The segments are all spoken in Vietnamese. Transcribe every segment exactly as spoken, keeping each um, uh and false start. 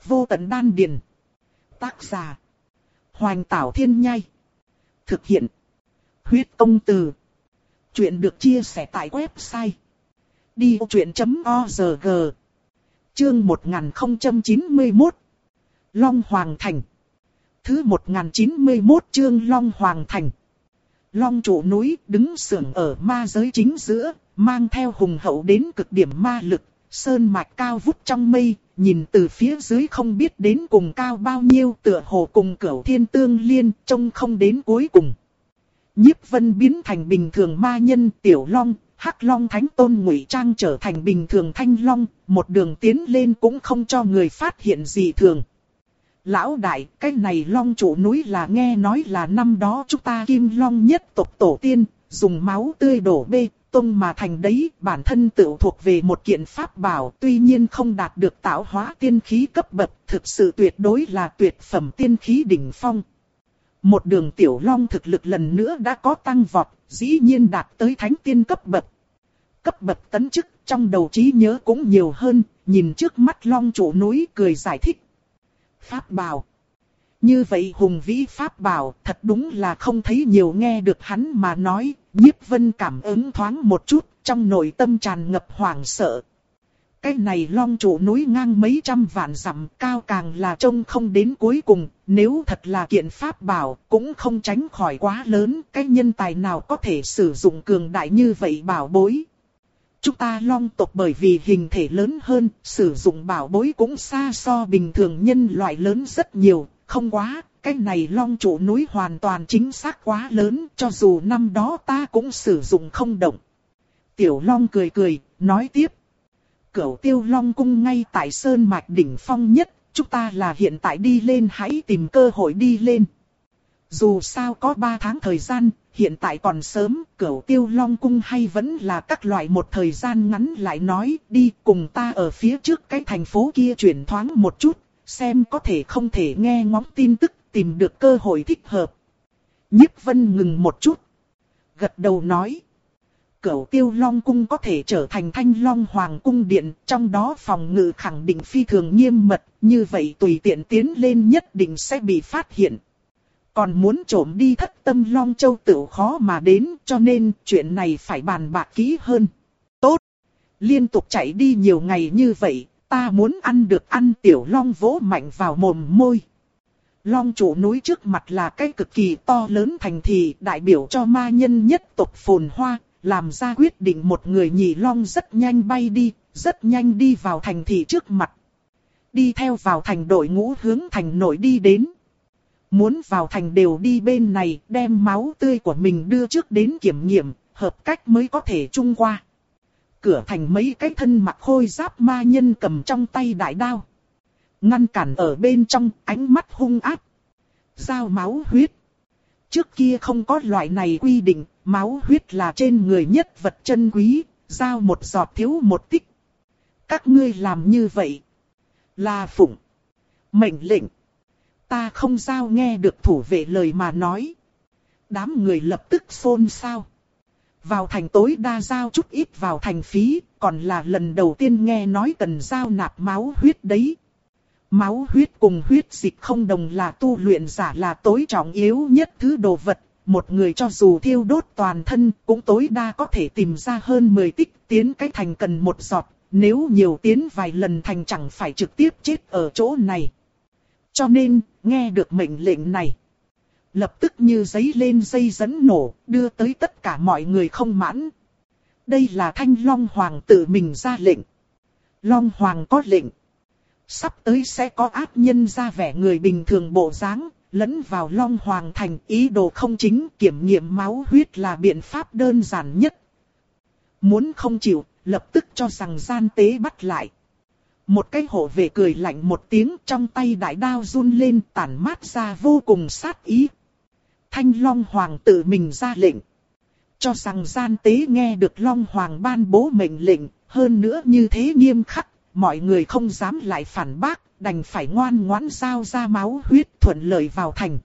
Vô tận đan điền. Tác giả. Hoành Tảo Thiên Nhai. Thực hiện. Huyết Công Từ. Chuyện được chia sẻ tại website đi vô chuyện chấm org. Chương một nghìn không trăm chín mươi mốt. Long Hoàng Thành. Thứ một nghìn chín mươi mốt chương Long Hoàng Thành. Long trụ núi đứng sưởng ở ma giới chính giữa, mang theo hùng hậu đến cực điểm ma lực, sơn mạch cao vút trong mây, nhìn từ phía dưới không biết đến cùng cao bao nhiêu, tựa hồ cùng Cửu Thiên tương liên, trông không đến cuối cùng. Nhiếp Vân biến thành bình thường ma nhân, Tiểu Long, Hắc Long Thánh Tôn ngụy trang trở thành bình thường Thanh Long, một đường tiến lên cũng không cho người phát hiện gì thường. Lão đại, cái này Long trụ núi là nghe nói là năm đó chúng ta Kim Long nhất tộc tổ tiên, dùng máu tươi đổ bê tông mà thành đấy, bản thân tự thuộc về một kiện pháp bảo, tuy nhiên không đạt được tạo hóa tiên khí cấp bậc, thực sự tuyệt đối là tuyệt phẩm tiên khí đỉnh phong. Một đường Tiểu Long thực lực lần nữa đã có tăng vọt, dĩ nhiên đạt tới thánh tiên cấp bậc. Cấp bậc tấn chức, trong đầu trí nhớ cũng nhiều hơn, nhìn trước mắt Long trụ núi cười giải thích. Pháp bảo. Như vậy hùng vĩ pháp bảo, thật đúng là không thấy nhiều, nghe được hắn mà nói, Nhiếp Vân cảm ứng thoáng một chút, trong nội tâm tràn ngập hoảng sợ. Cái này Long trụ núi ngang mấy trăm vạn dặm, cao càng là trông không đến cuối cùng, nếu thật là kiện pháp bảo, cũng không tránh khỏi quá lớn, cái nhân tài nào có thể sử dụng cường đại như vậy bảo bối. Chúng ta Long tộc bởi vì hình thể lớn hơn, sử dụng bảo bối cũng xa so bình thường nhân loại lớn rất nhiều, không quá, cái này Long trụ núi hoàn toàn chính xác quá lớn, cho dù năm đó ta cũng sử dụng không động. Tiểu Long cười cười, nói tiếp. Cửu Tiêu Long cung ngay tại sơn mạch đỉnh phong nhất, chúng ta là hiện tại đi lên, hãy tìm cơ hội đi lên. Dù sao có ba tháng thời gian, hiện tại còn sớm, Cửu Tiêu Long cung hay vẫn là các loại một thời gian ngắn lại nói, đi cùng ta ở phía trước cái thành phố kia chuyển thoáng một chút, xem có thể không thể nghe ngóng tin tức, tìm được cơ hội thích hợp. Nhiếp Vân ngừng một chút, gật đầu nói. Cửu Tiêu Long cung có thể trở thành Thanh Long Hoàng cung điện, trong đó phòng ngự khẳng định phi thường nghiêm mật, như vậy tùy tiện tiến lên nhất định sẽ bị phát hiện. Còn muốn trộm đi Thất Tâm Long Châu tự khó mà đến, cho nên chuyện này phải bàn bạc kỹ hơn. Tốt! Liên tục chạy đi nhiều ngày như vậy, ta muốn ăn được ăn. Tiểu Long vỗ mạnh vào mồm môi. Long trụ núi trước mặt là cái cực kỳ to lớn thành thị, đại biểu cho ma nhân nhất tộc phồn hoa, làm ra quyết định một người nhị long rất nhanh bay đi, rất nhanh đi vào thành thị trước mặt. Đi theo vào thành đội ngũ hướng thành nội đi đến. Muốn vào thành đều đi bên này, đem máu tươi của mình đưa trước đến kiểm nghiệm, hợp cách mới có thể chung qua. Cửa thành mấy cái thân mặc khôi giáp ma nhân cầm trong tay đại đao. Ngăn cản ở bên trong, ánh mắt hung ác. Dao máu huyết. Trước kia không có loại này quy định, máu huyết là trên người nhất vật chân quý, dao một giọt thiếu một tích. Các ngươi làm như vậy là phụng mệnh lệnh. Ta không giao. Nghe được thủ vệ lời mà nói, đám người lập tức xôn xao. Vào thành tối đa giao chút ít vào thành phí, còn là lần đầu tiên nghe nói cần giao nạp máu huyết đấy. Máu huyết cùng huyết dịch không đồng, là tu luyện giả là tối trọng yếu nhất thứ đồ vật. Một người cho dù thiêu đốt toàn thân, cũng tối đa có thể tìm ra hơn mười tích, tiến cái thành cần một giọt. Nếu nhiều tiến vài lần thành chẳng phải trực tiếp chết ở chỗ này. Cho nên, nghe được mệnh lệnh này, lập tức như giấy lên dây dẫn nổ, đưa tới tất cả mọi người không mãn. Đây là Thanh Long Hoàng tự mình ra lệnh. Long Hoàng có lệnh. Sắp tới sẽ có ác nhân ra vẻ người bình thường bộ dáng, lẫn vào Long Hoàng thành, ý đồ không chính, kiểm nghiệm máu huyết là biện pháp đơn giản nhất. Muốn không chịu, lập tức cho rằng gian tế bắt lại. Một cái hộ vệ cười lạnh một tiếng, trong tay đại đao run lên, tản mát ra vô cùng sát ý. Thanh Long Hoàng tự mình ra lệnh. Cho rằng gian tế nghe được Long Hoàng ban bố mệnh lệnh, hơn nữa như thế nghiêm khắc, mọi người không dám lại phản bác, đành phải ngoan ngoãn giao ra máu huyết, thuận lợi vào thành.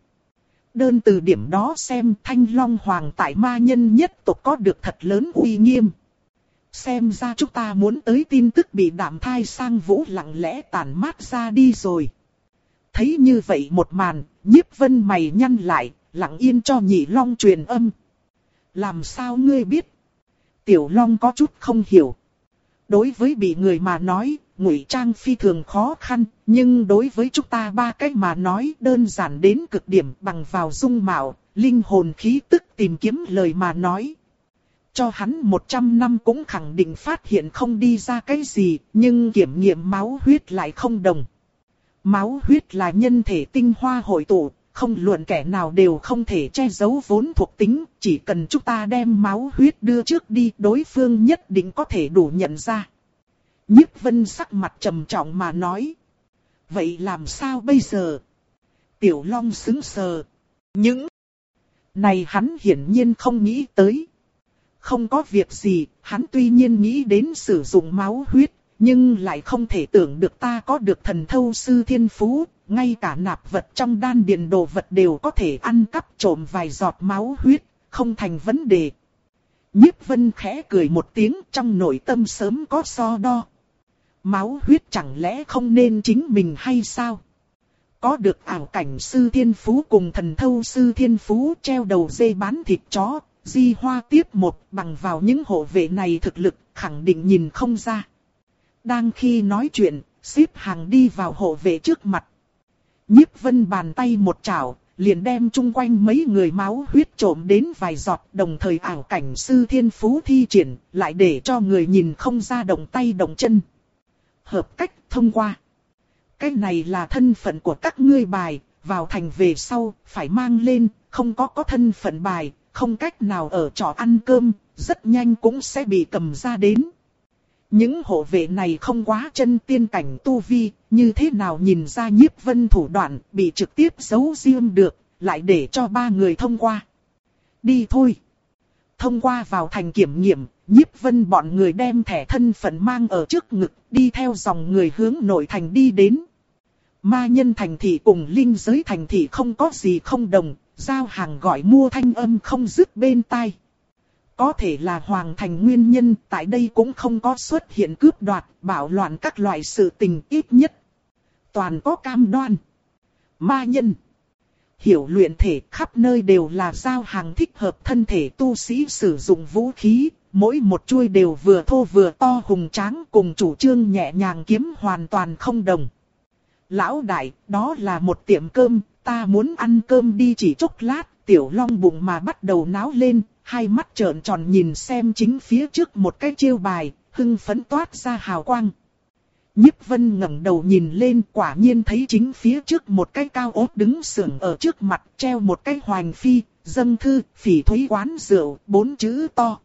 Đơn từ điểm đó xem, Thanh Long Hoàng tại ma nhân nhất tộc có được thật lớn uy nghiêm. Xem ra chúng ta muốn tới tin tức bị Đạm Thai Sang Vũ lặng lẽ tản mát ra đi rồi. Thấy như vậy một màn, Nhiếp Vân mày nhăn lại, lặng yên cho Nhị Long truyền âm. Làm sao ngươi biết? Tiểu Long có chút không hiểu. Đối với bị người mà nói, ngụy trang phi thường khó khăn, nhưng đối với chúng ta ba cách mà nói đơn giản đến cực điểm, bằng vào dung mạo, linh hồn khí tức tìm kiếm lời mà nói. Cho hắn một trăm năm cũng khẳng định phát hiện không đi ra cái gì, nhưng kiểm nghiệm máu huyết lại không đồng. Máu huyết là nhân thể tinh hoa hội tụ, không luận kẻ nào đều không thể che giấu vốn thuộc tính, chỉ cần chúng ta đem máu huyết đưa trước đi, đối phương nhất định có thể đủ nhận ra. Nhiếp Vân sắc mặt trầm trọng mà nói. Vậy làm sao bây giờ? Tiểu Long sững sờ. Những này hắn hiển nhiên không nghĩ tới. Không có việc gì, hắn tuy nhiên nghĩ đến sử dụng máu huyết, nhưng lại không thể tưởng được ta có được thần thâu sư thiên phú, ngay cả nạp vật trong đan điền đồ vật đều có thể ăn cắp trộm vài giọt máu huyết, không thành vấn đề. Nhiếp Vân khẽ cười một tiếng, trong nội tâm sớm có so đo. Máu huyết chẳng lẽ không nên chính mình hay sao? Có được ảo cảnh sư thiên phú cùng thần thâu sư thiên phú treo đầu dê bán thịt chó, di hoa tiếp một, bằng vào những hộ vệ này thực lực khẳng định nhìn không ra. Đang khi nói chuyện, xếp hàng đi vào hộ vệ trước mặt. Nhiếp Vân bàn tay một chảo, liền đem chung quanh mấy người máu huyết trộm đến vài giọt, đồng thời ảo cảnh sư thiên phú thi triển, lại để cho người nhìn không ra động tay động chân. Hợp cách thông qua. Cái này là thân phận của các ngươi bài, vào thành về sau, phải mang lên, không có có thân phận bài, không cách nào ở trọ ăn cơm, rất nhanh cũng sẽ bị cầm ra đến. Những hộ vệ này không quá chân tiên cảnh tu vi, như thế nào nhìn ra Nhiếp Vân thủ đoạn, bị trực tiếp giấu riêng được, lại để cho ba người thông qua. Đi thôi. Thông qua vào thành kiểm nghiệm, Nhiếp Vân bọn người đem thẻ thân phận mang ở trước ngực, đi theo dòng người hướng nội thành đi đến. Ma nhân thành thị cùng linh giới thành thị không có gì không đồng, giao hàng gọi mua thanh âm không dứt bên tai. Có thể là hoàng thành nguyên nhân, tại đây cũng không có xuất hiện cướp đoạt, bạo loạn các loại sự tình, ít nhất toàn có cam đoan. Ma nhân hiểu luyện thể, khắp nơi đều là giao hàng thích hợp thân thể tu sĩ sử dụng vũ khí, mỗi một chuôi đều vừa thô vừa to hùng tráng, cùng chủ trương nhẹ nhàng kiếm hoàn toàn không đồng. Lão đại, đó là một tiệm cơm, ta muốn ăn cơm đi chỉ chốc lát. Tiểu Long bụng mà bắt đầu náo lên, hai mắt trợn tròn nhìn xem chính phía trước một cái chiêu bài, hưng phấn toát ra hào quang. Nhiếp Vân ngẩng đầu nhìn lên, quả nhiên thấy chính phía trước một cái cao ốt đứng sưởng ở trước mặt, treo một cái hoành phi, dâng thư, phỉ thúy quán rượu, bốn chữ to.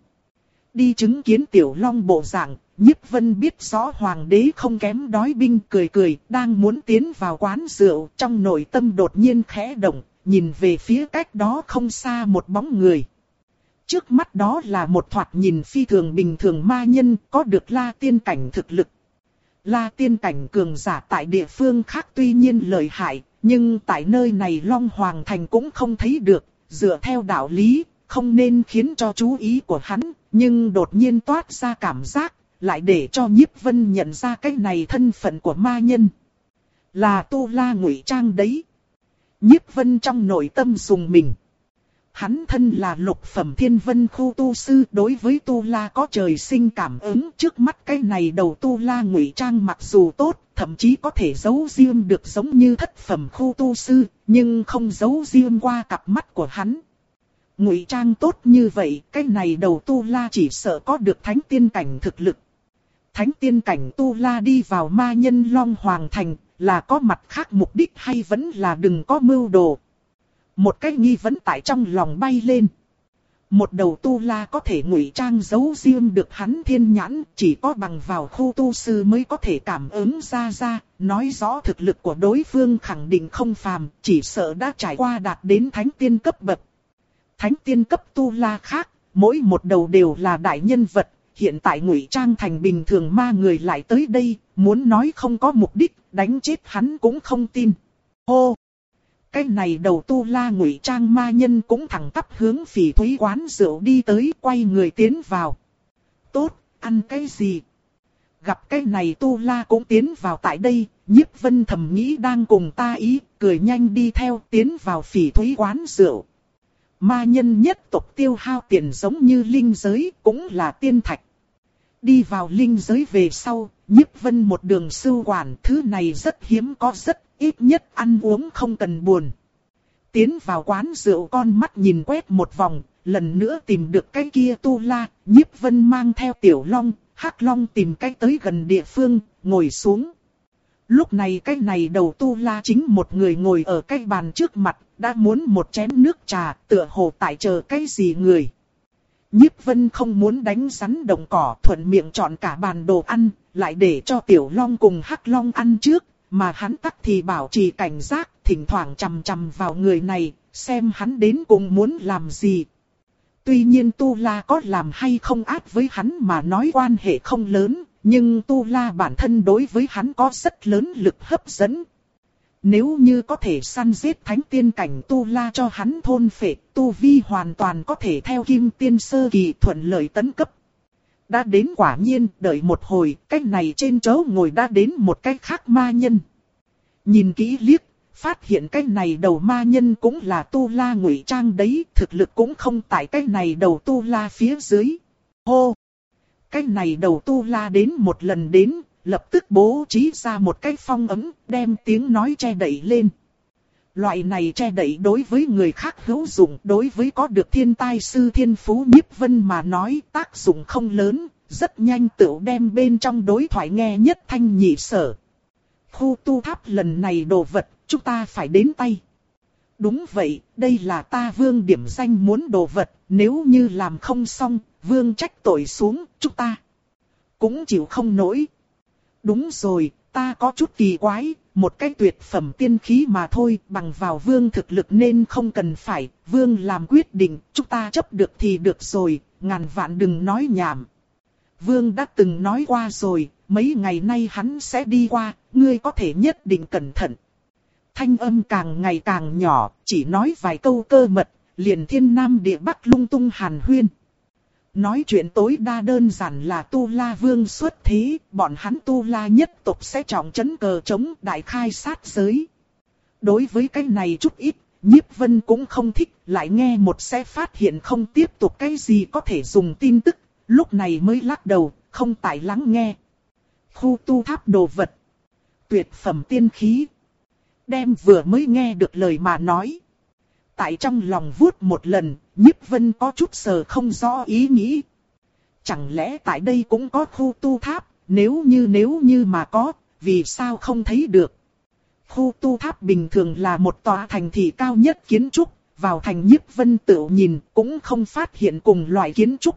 Đi chứng kiến Tiểu Long bộ dạng, Nhiếp Vân biết rõ hoàng đế không kém đói binh, cười cười, đang muốn tiến vào quán rượu, trong nội tâm đột nhiên khẽ động, nhìn về phía cách đó không xa một bóng người. Trước mắt đó là một thoạt nhìn phi thường bình thường ma nhân, có được La Tiên cảnh thực lực. La Tiên cảnh cường giả tại địa phương khác tuy nhiên lợi hại, nhưng tại nơi này Long Hoàng Thành cũng không thấy được, dựa theo đạo lý, không nên khiến cho chú ý của hắn, nhưng đột nhiên toát ra cảm giác, lại để cho Nhiếp Vân nhận ra cái này thân phận của ma nhân. Là Tu La ngụy trang đấy. Nhiếp Vân trong nội tâm dùng mình. Hắn thân là lục phẩm thiên vân khu tu sư, đối với Tu La có trời sinh cảm ứng, trước mắt cái này đầu Tu La ngụy trang mặc dù tốt, thậm chí có thể giấu riêng được giống như thất phẩm khu tu sư, nhưng không giấu riêng qua cặp mắt của hắn. Ngụy trang tốt như vậy, cái này đầu Tu La chỉ sợ có được thánh tiên cảnh thực lực. Thánh tiên cảnh Tu La đi vào ma nhân Long Hoàng Thành, là có mặt khác mục đích hay vẫn là đừng có mưu đồ? Một cái nghi vấn tại trong lòng bay lên. Một đầu Tu La có thể ngụy trang giấu riêng được hắn thiên nhãn, chỉ có bằng vào khu tu sư mới có thể cảm ứng ra ra, nói rõ thực lực của đối phương khẳng định không phàm, chỉ sợ đã trải qua đạt đến thánh tiên cấp bậc. Thánh tiên cấp Tu La khác, mỗi một đầu đều là đại nhân vật, hiện tại ngụy trang thành bình thường ma người lại tới đây, muốn nói không có mục đích, đánh chết hắn cũng không tin. Hô! Cái này đầu Tu La ngụy trang ma nhân cũng thẳng tắp hướng phỉ thúy quán rượu đi tới, quay người tiến vào. Tốt, ăn cái gì. Gặp cái này Tu La cũng tiến vào tại đây, Nhiếp Vân thầm nghĩ đang cùng ta ý, cười nhanh đi theo tiến vào phỉ thúy quán rượu. Ma nhân nhất tộc tiêu hao tiền giống như linh giới, cũng là tiên thạch. Đi vào linh giới về sau, Nhiếp Vân một đường sưu quản, thứ này rất hiếm có, rất ít nhất ăn uống không cần buồn. Tiến vào quán rượu, con mắt nhìn quét một vòng, lần nữa tìm được cái kia Tu La, Nhiếp Vân mang theo Tiểu Long, Hắc Long tìm cách tới gần địa phương, ngồi xuống. Lúc này cái này đầu Tu La chính một người ngồi ở cái bàn trước mặt, đã muốn một chén nước trà, tựa hồ tại chờ cái gì người. Nhiếp Vân không muốn đánh rắn động cỏ, thuận miệng chọn cả bàn đồ ăn, lại để cho Tiểu Long cùng Hắc Long ăn trước, mà hắn tắc thì bảo trì cảnh giác, thỉnh thoảng chằm chằm vào người này, xem hắn đến cùng muốn làm gì. Tuy nhiên Tu La có làm hay không ác với hắn mà nói quan hệ không lớn, nhưng Tu La bản thân đối với hắn có rất lớn lực hấp dẫn. Nếu như có thể săn giết thánh tiên cảnh Tu La cho hắn thôn phệ, Tu Vi hoàn toàn có thể theo Kim Tiên sơ kỳ thuận lợi tấn cấp. Đã đến quả nhiên, đợi một hồi, cái này trên chỗ ngồi đã đến một cái khác ma nhân. Nhìn kỹ liếc, phát hiện cái này đầu ma nhân cũng là Tu La ngụy trang đấy, thực lực cũng không tại cái này đầu Tu La phía dưới. Hô! Cái này đầu Tu La đến một lần đến, lập tức bố trí ra một cái phong ấm, đem tiếng nói che đậy lên. Loại này che đậy đối với người khác hữu dụng, đối với có được thiên tai sư thiên phú Nhiếp Vân mà nói tác dụng không lớn, rất nhanh tựu đem bên trong đối thoại nghe nhất thanh nhị sở. Khu tu tháp lần này đồ vật, chúng ta phải đến tay. Đúng vậy, đây là ta Vương điểm danh muốn đồ vật, nếu như làm không xong, Vương trách tội xuống, chúng ta cũng chịu không nổi. Đúng rồi, ta có chút kỳ quái, một cái tuyệt phẩm tiên khí mà thôi, bằng vào Vương thực lực nên không cần phải, Vương làm quyết định, chúng ta chấp được thì được rồi, ngàn vạn đừng nói nhảm. Vương đã từng nói qua rồi, mấy ngày nay hắn sẽ đi qua, ngươi có thể nhất định cẩn thận. Thanh âm càng ngày càng nhỏ, chỉ nói vài câu cơ mật, liền thiên nam địa bắc lung tung hàn huyên. Nói chuyện tối đa đơn giản là Tu La Vương xuất thế, bọn hắn Tu La nhất tộc sẽ trọng trấn cờ chống đại khai sát giới. Đối với cái này chút ít, Nhiếp Vân cũng không thích, lại nghe một sẽ phát hiện không tiếp tục cái gì có thể dùng tin tức, lúc này mới lắc đầu, không tại lắng nghe. Khu tu tháp đồ vật, tuyệt phẩm tiên khí. Đem vừa mới nghe được lời mà nói. Tại trong lòng vuốt một lần, Nhiếp Vân có chút sờ không rõ ý nghĩ. Chẳng lẽ tại đây cũng có khu tu tháp, nếu như nếu như mà có, vì sao không thấy được. Khu tu tháp bình thường là một tòa thành thị cao nhất kiến trúc, vào thành Nhiếp Vân tự nhìn cũng không phát hiện cùng loại kiến trúc.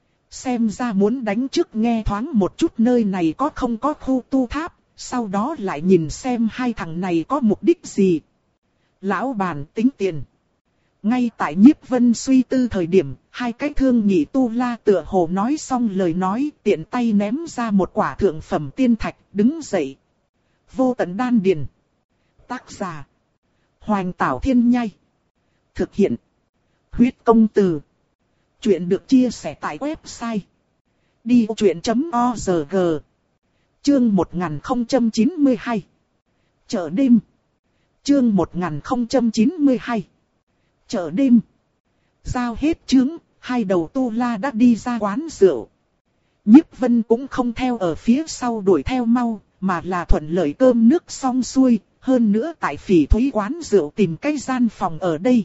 Xem ra muốn đánh trước nghe thoáng một chút nơi này có không có khu tu tháp, sau đó lại nhìn xem hai thằng này có mục đích gì. Lão bản tính tiền. Ngay tại Nhiếp Vân suy tư thời điểm, hai cái thương nhị Tu La tựa hồ nói xong lời nói, tiện tay ném ra một quả thượng phẩm tiên thạch, đứng dậy. Vô tận đan điền. Tác giả: Hoành Tảo Thiên Nhai. Thực hiện: Huyết Công Từ. Chuyện được chia sẻ tại website đi vô chuyện chấm org. Chương một nghìn không trăm chín mươi hai. Chợ đêm. Chương một nghìn không trăm chín mươi hai. Chợ đêm. Giao hết chướng, hai đầu Tu La đã đi ra quán rượu. Nhiếp Vân cũng không theo ở phía sau đuổi theo mau, mà là thuận lợi cơm nước xong xuôi, hơn nữa tại phỉ thúy quán rượu tìm cái gian phòng ở đây.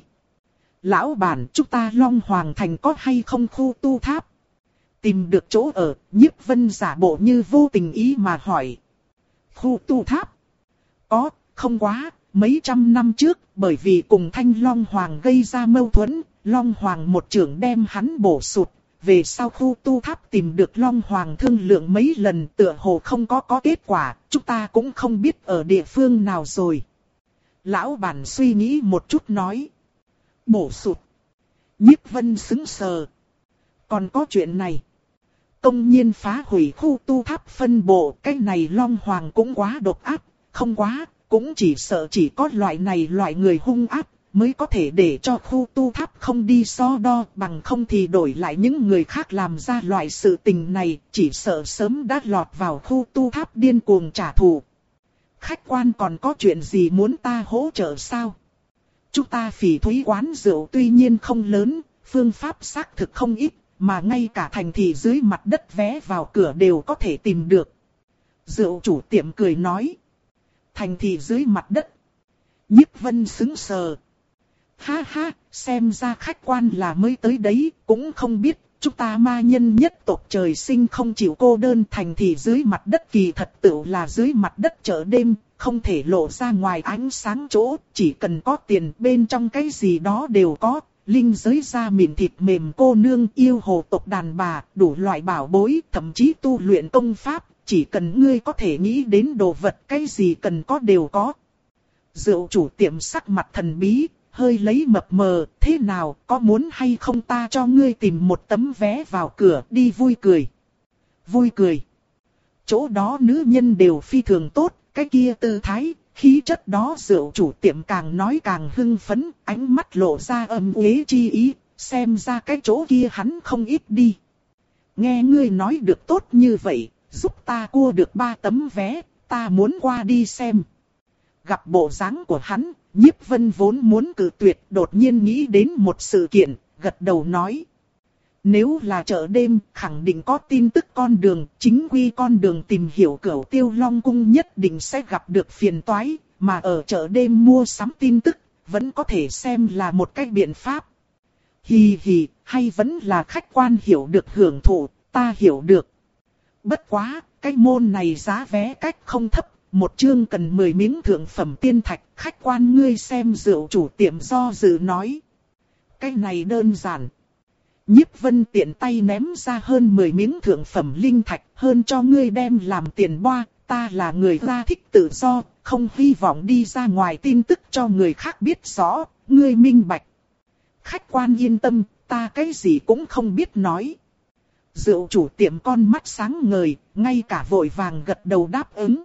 Lão bản, chúng ta Long Hoàng Thành có hay không khu tu tháp? Tìm được chỗ ở, Nhiếp Vân giả bộ như vô tình ý mà hỏi. Khu tu tháp? Có, không quá, mấy trăm năm trước, bởi vì cùng Thanh Long Hoàng gây ra mâu thuẫn, Long Hoàng một trưởng đem hắn bổ sụt. Về sau khu tu tháp tìm được Long Hoàng thương lượng mấy lần tựa hồ không có có kết quả, chúng ta cũng không biết ở địa phương nào rồi. Lão bản suy nghĩ một chút nói. Bổ sụt. Nhiếp Vân sững sờ. Còn có chuyện này. Công nhiên phá hủy khu tu tháp phân bộ, cái này Long Hoàng cũng quá độc ác, không quá, cũng chỉ sợ chỉ có loại này loại người hung ác, mới có thể để cho khu tu tháp không đi so đo, bằng không thì đổi lại những người khác làm ra loại sự tình này, chỉ sợ sớm đã lọt vào khu tu tháp điên cuồng trả thù. Khách quan còn có chuyện gì muốn ta hỗ trợ sao? Chúng ta phỉ thúy quán rượu tuy nhiên không lớn, phương pháp xác thực không ít, mà ngay cả thành thị dưới mặt đất vé vào cửa đều có thể tìm được. Rượu chủ tiệm cười nói. Thành thị dưới mặt đất. Nhiếp Vân sững sờ. Ha ha, xem ra khách quan là mới tới đấy, cũng không biết, chúng ta ma nhân nhất tộc trời sinh không chịu cô đơn. Thành thị dưới mặt đất kỳ thật tựu là dưới mặt đất chợ đêm, không thể lộ ra ngoài ánh sáng chỗ, chỉ cần có tiền bên trong cái gì đó đều có. Linh giới da mịn thịt mềm cô nương, yêu hồ tộc đàn bà, đủ loại bảo bối, thậm chí tu luyện công pháp, chỉ cần ngươi có thể nghĩ đến đồ vật, cái gì cần có đều có. Rượu chủ tiệm sắc mặt thần bí, hơi lấy mập mờ, thế nào, có muốn hay không ta cho ngươi tìm một tấm vé vào cửa đi vui cười. Vui cười. Chỗ đó nữ nhân đều phi thường tốt, cái kia tư thái, khí chất đó. Rượu chủ tiệm càng nói càng hưng phấn, ánh mắt lộ ra âm uế chi ý, xem ra cái chỗ kia hắn không ít đi. Nghe ngươi nói được tốt như vậy, giúp ta cua được ba tấm vé, ta muốn qua đi xem. Gặp bộ dáng của hắn, Nhiếp Vân vốn muốn cự tuyệt, đột nhiên nghĩ đến một sự kiện, gật đầu nói. Nếu là chợ đêm, khẳng định có tin tức con đường, chính quy con đường tìm hiểu Cửu Tiêu Long Cung nhất định sẽ gặp được phiền toái, mà ở chợ đêm mua sắm tin tức, vẫn có thể xem là một cách biện pháp. Hì hì, hay vẫn là khách quan hiểu được hưởng thụ, ta hiểu được. Bất quá, cái môn này giá vé cách không thấp, một chương cần mười miếng thượng phẩm tiên thạch, khách quan ngươi xem. Rượu chủ tiệm do dự nói. Cái này đơn giản. Nhiếp Vân tiện tay ném ra hơn mười miếng thượng phẩm linh thạch, hơn cho ngươi đem làm tiền boa, ta là người ra thích tự do, không hy vọng đi ra ngoài tin tức cho người khác biết rõ, ngươi minh bạch. Khách quan yên tâm, ta cái gì cũng không biết nói. Rượu chủ tiệm con mắt sáng ngời, ngay cả vội vàng gật đầu đáp ứng.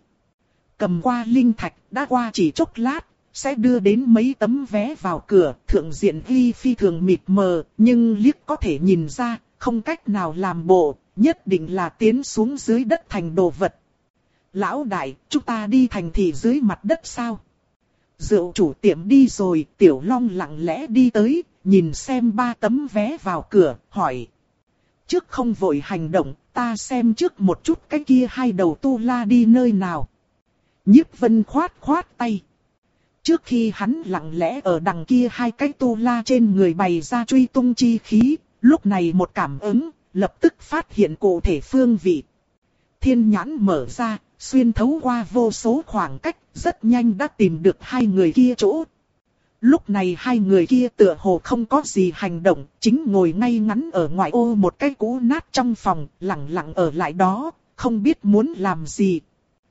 Cầm qua linh thạch, đã qua chỉ chốc lát, sẽ đưa đến mấy tấm vé vào cửa. Thượng diện ghi phi thường mịt mờ, nhưng liếc có thể nhìn ra, không cách nào làm bộ, nhất định là tiến xuống dưới đất thành đồ vật. Lão đại, chúng ta đi thành thị dưới mặt đất sao? Rượu chủ tiệm đi rồi, Tiểu Long lặng lẽ đi tới, nhìn xem ba tấm vé vào cửa, hỏi. Trước không vội hành động, ta xem trước một chút cái kia hai đầu tu la đi nơi nào. Nhiếp Vân khoát khoát tay. Trước khi hắn lặng lẽ ở đằng kia hai cái tu la trên người bày ra truy tung chi khí, lúc này một cảm ứng, lập tức phát hiện cụ thể phương vị. Thiên nhãn mở ra, xuyên thấu qua vô số khoảng cách, rất nhanh đã tìm được hai người kia chỗ. Lúc này hai người kia tựa hồ không có gì hành động, chính ngồi ngay ngắn ở ngoại ô một cái cũ nát trong phòng, lặng lặng ở lại đó, không biết muốn làm gì.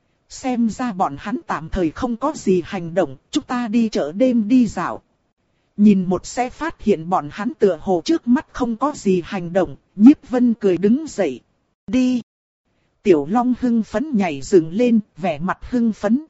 Xem ra bọn hắn tạm thời không có gì hành động, chúng ta đi chợ đêm đi dạo. Nhìn một sẽ phát hiện bọn hắn tựa hồ trước mắt không có gì hành động, Nhiếp Vân cười đứng dậy. Đi! Tiểu Long hưng phấn nhảy dựng lên, vẻ mặt hưng phấn.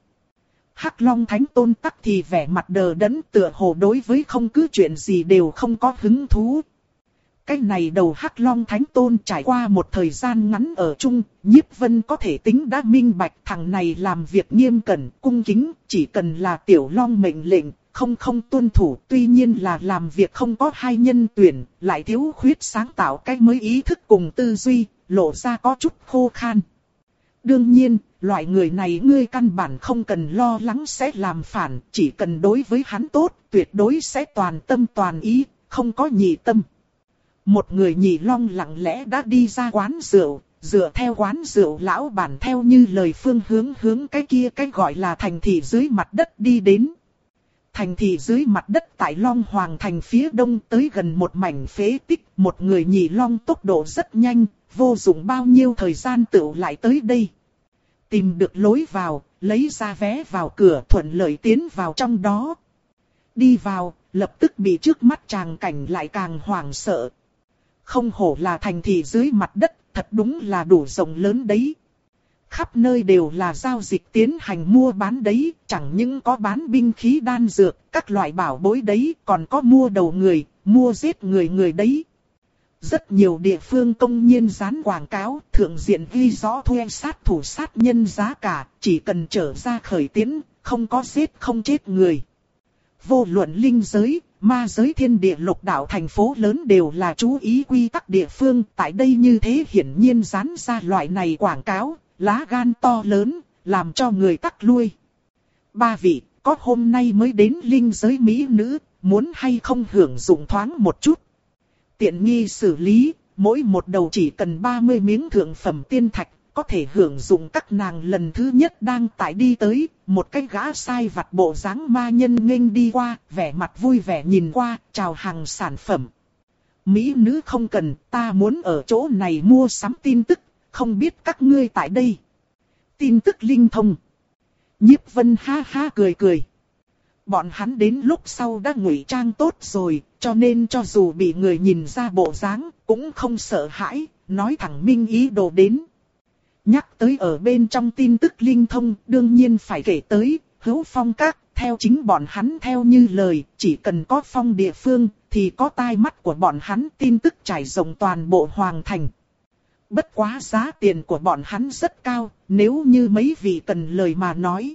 Hắc Long Thánh Tôn tắc thì vẻ mặt đờ đẫn, tựa hồ đối với không cứ chuyện gì đều không có hứng thú. Cái này đầu Hắc Long Thánh Tôn trải qua một thời gian ngắn ở chung, Nhiếp Vân có thể tính đã minh bạch thằng này làm việc nghiêm cẩn, cung kính, chỉ cần là Tiểu Long mệnh lệnh, không không tuân thủ. Tuy nhiên là làm việc không có hai nhân tuyển, lại thiếu khuyết sáng tạo cái mới ý thức cùng tư duy, lộ ra có chút khô khan. Đương nhiên, loại người này ngươi căn bản không cần lo lắng sẽ làm phản, chỉ cần đối với hắn tốt, tuyệt đối sẽ toàn tâm toàn ý, không có nhị tâm. Một người nhị long lặng lẽ đã đi ra quán rượu, dựa theo quán rượu lão bản theo như lời phương hướng hướng cái kia cái gọi là thành thị dưới mặt đất đi đến. Thành thị dưới mặt đất tại Long Hoàng thành phía đông, tới gần một mảnh phế tích, một người nhị long tốc độ rất nhanh, vô dụng bao nhiêu thời gian tựu lại tới đây. Tìm được lối vào, lấy ra vé vào cửa, thuận lợi tiến vào trong đó. Đi vào, lập tức bị trước mắt tràng cảnh lại càng hoảng sợ. Không hổ là thành thị dưới mặt đất, thật đúng là đủ rộng lớn đấy. khắp nơi đều là giao dịch tiến hành mua bán đấy, chẳng những có bán binh khí đan dược, các loại bảo bối đấy, còn có mua đầu người, mua giết người người đấy. Rất nhiều địa phương công nhiên dán quảng cáo, thượng diện ghi rõ thuê sát thủ sát nhân giá cả, chỉ cần trở ra khởi tiến, không có giết không chết người. Vô luận linh giới, ma giới thiên địa lục đạo thành phố lớn đều là chú ý quy tắc địa phương, tại đây như thế hiển nhiên dán ra loại này quảng cáo, lá gan to lớn, làm cho người tắc lui. Ba vị, có hôm nay mới đến linh giới mỹ nữ, muốn hay không hưởng dụng thoáng một chút. Tiện nghi xử lý, mỗi một đầu chỉ cần ba mươi miếng thượng phẩm tiên thạch, có thể hưởng dụng các nàng lần thứ nhất đang tại đi tới, một cái gã sai vặt bộ dáng ma nhân nghênh đi qua, vẻ mặt vui vẻ nhìn qua, chào hàng sản phẩm. Mỹ nữ không cần, ta muốn ở chỗ này mua sắm tin tức, không biết các ngươi tại đây. Tin tức linh thông. Nhiếp Vân ha ha cười cười. Bọn hắn đến lúc sau đã ngụy trang tốt rồi, cho nên cho dù bị người nhìn ra bộ dáng, cũng không sợ hãi, nói thẳng minh ý đồ đến. Nhắc tới ở bên trong tin tức linh thông, đương nhiên phải kể tới, Hữu Phong Các, theo chính bọn hắn theo như lời, chỉ cần có phong địa phương, thì có tai mắt của bọn hắn tin tức trải rộng toàn bộ hoàng thành. Bất quá giá tiền của bọn hắn rất cao, nếu như mấy vị cần lời mà nói.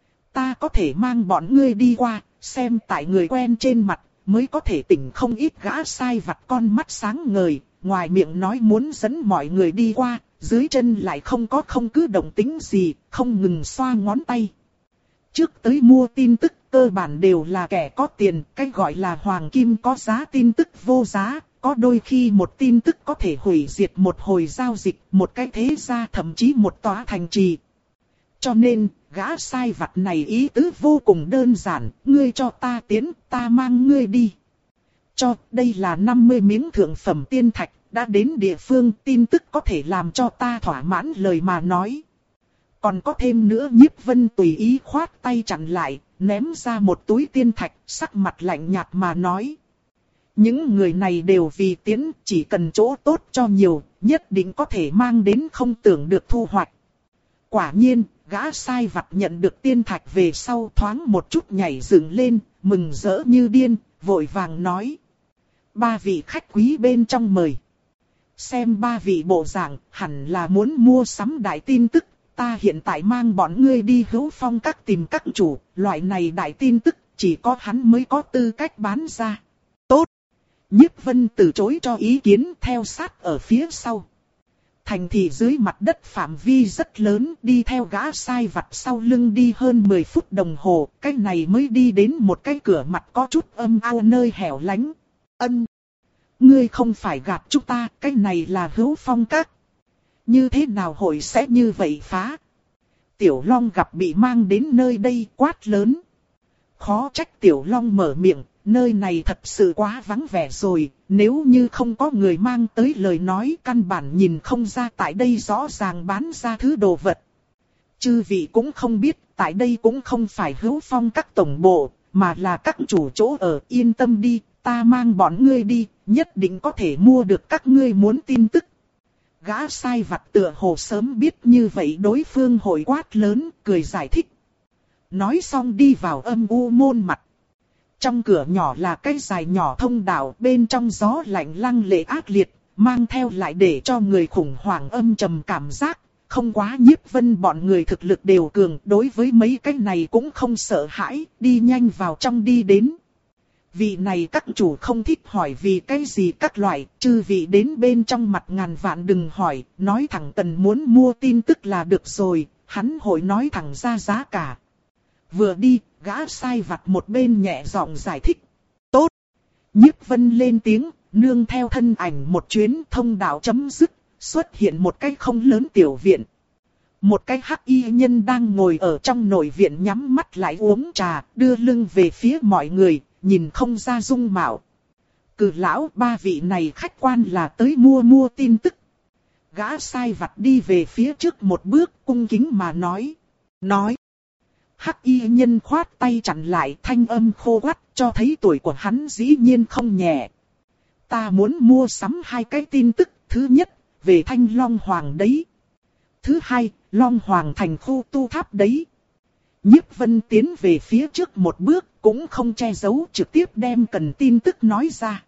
Ta có thể mang bọn ngươi đi qua, xem tại người quen trên mặt, mới có thể tỉnh không ít gã sai vặt con mắt sáng ngời, ngoài miệng nói muốn dẫn mọi người đi qua, dưới chân lại không có không cứ động tĩnh gì, không ngừng xoa ngón tay. Trước tới mua tin tức, cơ bản đều là kẻ có tiền, cái gọi là hoàng kim có giá tin tức vô giá, có đôi khi một tin tức có thể hủy diệt một hồi giao dịch, một cái thế gia thậm chí một tòa thành trì. Cho nên, gã sai vặt này ý tứ vô cùng đơn giản, ngươi cho ta tiến, ta mang ngươi đi. Cho, đây là năm mươi miếng thượng phẩm tiên thạch, đã đến địa phương tin tức có thể làm cho ta thỏa mãn lời mà nói. Còn có thêm nữa, Nhiếp Vân tùy ý khoát tay chặn lại, ném ra một túi tiên thạch, sắc mặt lạnh nhạt mà nói. Những người này đều vì tiến, chỉ cần chỗ tốt cho nhiều, nhất định có thể mang đến không tưởng được thu hoạch. Quả nhiên, gã sai vặt nhận được tiên thạch về sau thoáng một chút nhảy dựng lên, mừng rỡ như điên, vội vàng nói. Ba vị khách quý bên trong mời. Xem ba vị bộ dạng, hẳn là muốn mua sắm đại tin tức, ta hiện tại mang bọn ngươi đi Hữu Phong Các tìm các chủ, loại này đại tin tức, chỉ có hắn mới có tư cách bán ra. Tốt! Nhiếp Vân từ chối cho ý kiến, theo sát ở phía sau. Thành thị dưới mặt đất phạm vi rất lớn, đi theo gã sai vặt sau lưng đi hơn mười phút đồng hồ, cái này mới đi đến một cái cửa mặt có chút âm ao nơi hẻo lánh. Ân! Ngươi không phải gạt chúng ta, cái này là Hữu Phong Các. Như thế nào hội sẽ như vậy phá? Tiểu Long gặp bị mang đến nơi đây quát lớn. Khó trách Tiểu Long mở miệng, nơi này thật sự quá vắng vẻ rồi, nếu như không có người mang tới lời nói căn bản nhìn không ra tại đây rõ ràng bán ra thứ đồ vật. Chư vị cũng không biết, tại đây cũng không phải Hữu Phong Các tổng bộ, mà là các chủ chỗ ở, yên tâm đi, ta mang bọn ngươi đi, nhất định có thể mua được các ngươi muốn tin tức. Gã sai vặt tựa hồ sớm biết như vậy đối phương hội quát lớn, cười giải thích. Nói xong đi vào âm u môn mặt. Trong cửa nhỏ là cái dài nhỏ thông đạo, bên trong gió lạnh lăng lệ ác liệt, mang theo lại để cho người khủng hoảng âm trầm cảm giác. Không quá Nhiếp Vân bọn người thực lực đều cường, đối với mấy cái này cũng không sợ hãi, đi nhanh vào trong đi đến. Vị này các chủ không thích hỏi vì cái gì các loại, chư vị đến bên trong mặt ngàn vạn đừng hỏi, nói thẳng cần muốn mua tin tức là được rồi, hắn hội nói thẳng ra giá cả. Vừa đi, gã sai vặt một bên nhẹ giọng giải thích. Tốt! Nhiếp Vân lên tiếng, nương theo thân ảnh một chuyến thông đạo chấm dứt, xuất hiện một cái không lớn tiểu viện. Một cái hắc y nhân đang ngồi ở trong nội viện nhắm mắt lại uống trà, đưa lưng về phía mọi người, nhìn không ra dung mạo. Cử lão, ba vị này khách quan là tới mua mua tin tức. Gã sai vặt đi về phía trước một bước, cung kính mà nói. Nói. Hắc y nhân khoát tay chặn lại, thanh âm khô quắt, cho thấy tuổi của hắn dĩ nhiên không nhẹ. Ta muốn mua sắm hai cái tin tức, thứ nhất, về Thanh Long Hoàng đấy. Thứ hai, Long Hoàng thành khu tu tháp đấy. Nhiếp Vân tiến về phía trước một bước, cũng không che giấu, trực tiếp đem cần tin tức nói ra.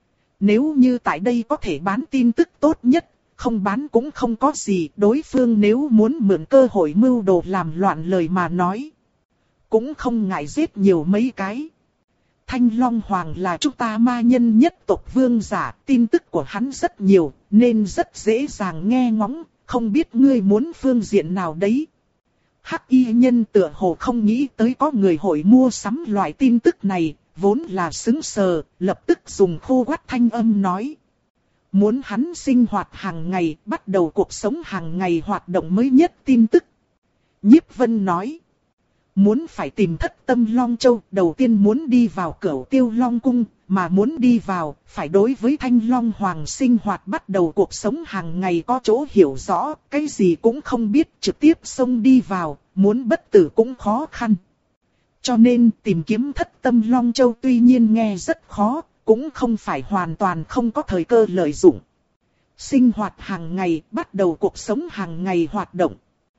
Nếu như tại đây có thể bán tin tức tốt nhất, không bán cũng không có gì. Đối phương nếu muốn mượn cơ hội mưu đồ làm loạn lời mà nói, cũng không ngại giết nhiều mấy cái. Thanh Long Hoàng là chúng ta ma nhân nhất tộc vương giả, tin tức của hắn rất nhiều, nên rất dễ dàng nghe ngóng, không biết ngươi muốn phương diện nào đấy. Hắc y nhân tựa hồ không nghĩ tới có người hội mua sắm loại tin tức này, vốn là sững sờ, lập tức dùng khô quắt thanh âm nói. Muốn hắn sinh hoạt hàng ngày, bắt đầu cuộc sống hàng ngày hoạt động mới nhất tin tức. Nhiếp Vân nói. Muốn phải tìm Thất Tâm Long Châu, đầu tiên muốn đi vào Cửu Tiêu Long Cung, mà muốn đi vào, phải đối với Thanh Long Hoàng sinh hoạt bắt đầu cuộc sống hàng ngày có chỗ hiểu rõ, cái gì cũng không biết, trực tiếp xông đi vào, muốn bất tử cũng khó khăn. Cho nên tìm kiếm Thất Tâm Long Châu tuy nhiên nghe rất khó, cũng không phải hoàn toàn không có thời cơ lợi dụng. Sinh hoạt hàng ngày, bắt đầu cuộc sống hàng ngày hoạt động.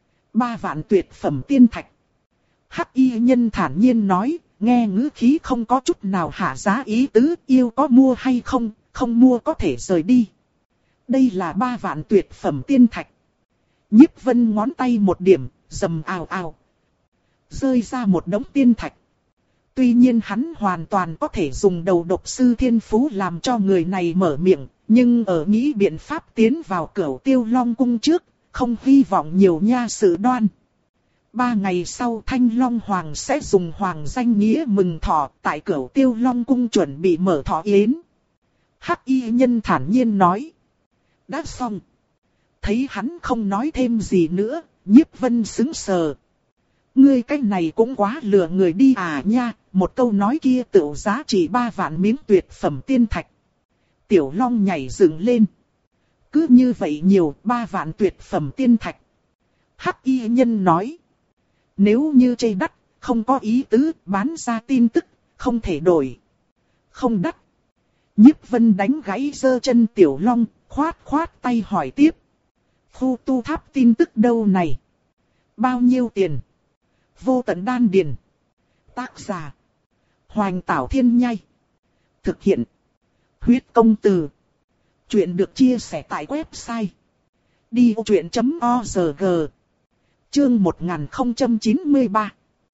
Ba vạn tuyệt phẩm tiên thạch. Hắc y nhân thản nhiên nói, nghe ngữ khí không có chút nào hạ giá ý tứ, yêu có mua hay không, không mua có thể rời đi. Đây là ba vạn tuyệt phẩm tiên thạch. Nhiếp Vân ngón tay một điểm, rầm ào ào. Rơi ra một đống tiên thạch. Tuy nhiên hắn hoàn toàn có thể dùng đầu độc sư thiên phú làm cho người này mở miệng, nhưng ở nghĩ biện pháp tiến vào Cửu Tiêu Long Cung trước, không hy vọng nhiều nha sự đoan. Ba ngày sau Thanh Long Hoàng sẽ dùng hoàng danh nghĩa mừng thọ tại Cửu Tiêu Long Cung chuẩn bị mở thọ yến. Hắc y nhân thản nhiên nói. Đã xong. Thấy hắn không nói thêm gì nữa, Nhiếp Vân sững sờ. Ngươi cái này cũng quá lừa người đi à nha, một câu nói kia tự giá trị ba vạn miếng tuyệt phẩm tiên thạch. Tiểu Long nhảy dựng lên. Cứ như vậy nhiều, ba vạn tuyệt phẩm tiên thạch. Hắc y nhân nói. Nếu như chê đắt, không có ý tứ, bán ra tin tức, không thể đổi. Không đắt. Nhiếp Vân đánh gãy giơ chân Tiểu Long, khoát khoát tay hỏi tiếp. Khu tu tháp tin tức đâu này? Bao nhiêu tiền? Vô tận đan điền. Tác giả. Hoành Tảo Thiên Nhai. Thực hiện. Huyết công từ. Chuyện được chia sẻ tại website. đi ô chuyện chấm org. Chương một nghìn không trăm chín mươi ba.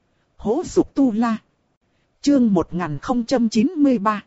Hố Dục Tu La. Chương một nghìn không trăm chín mươi ba.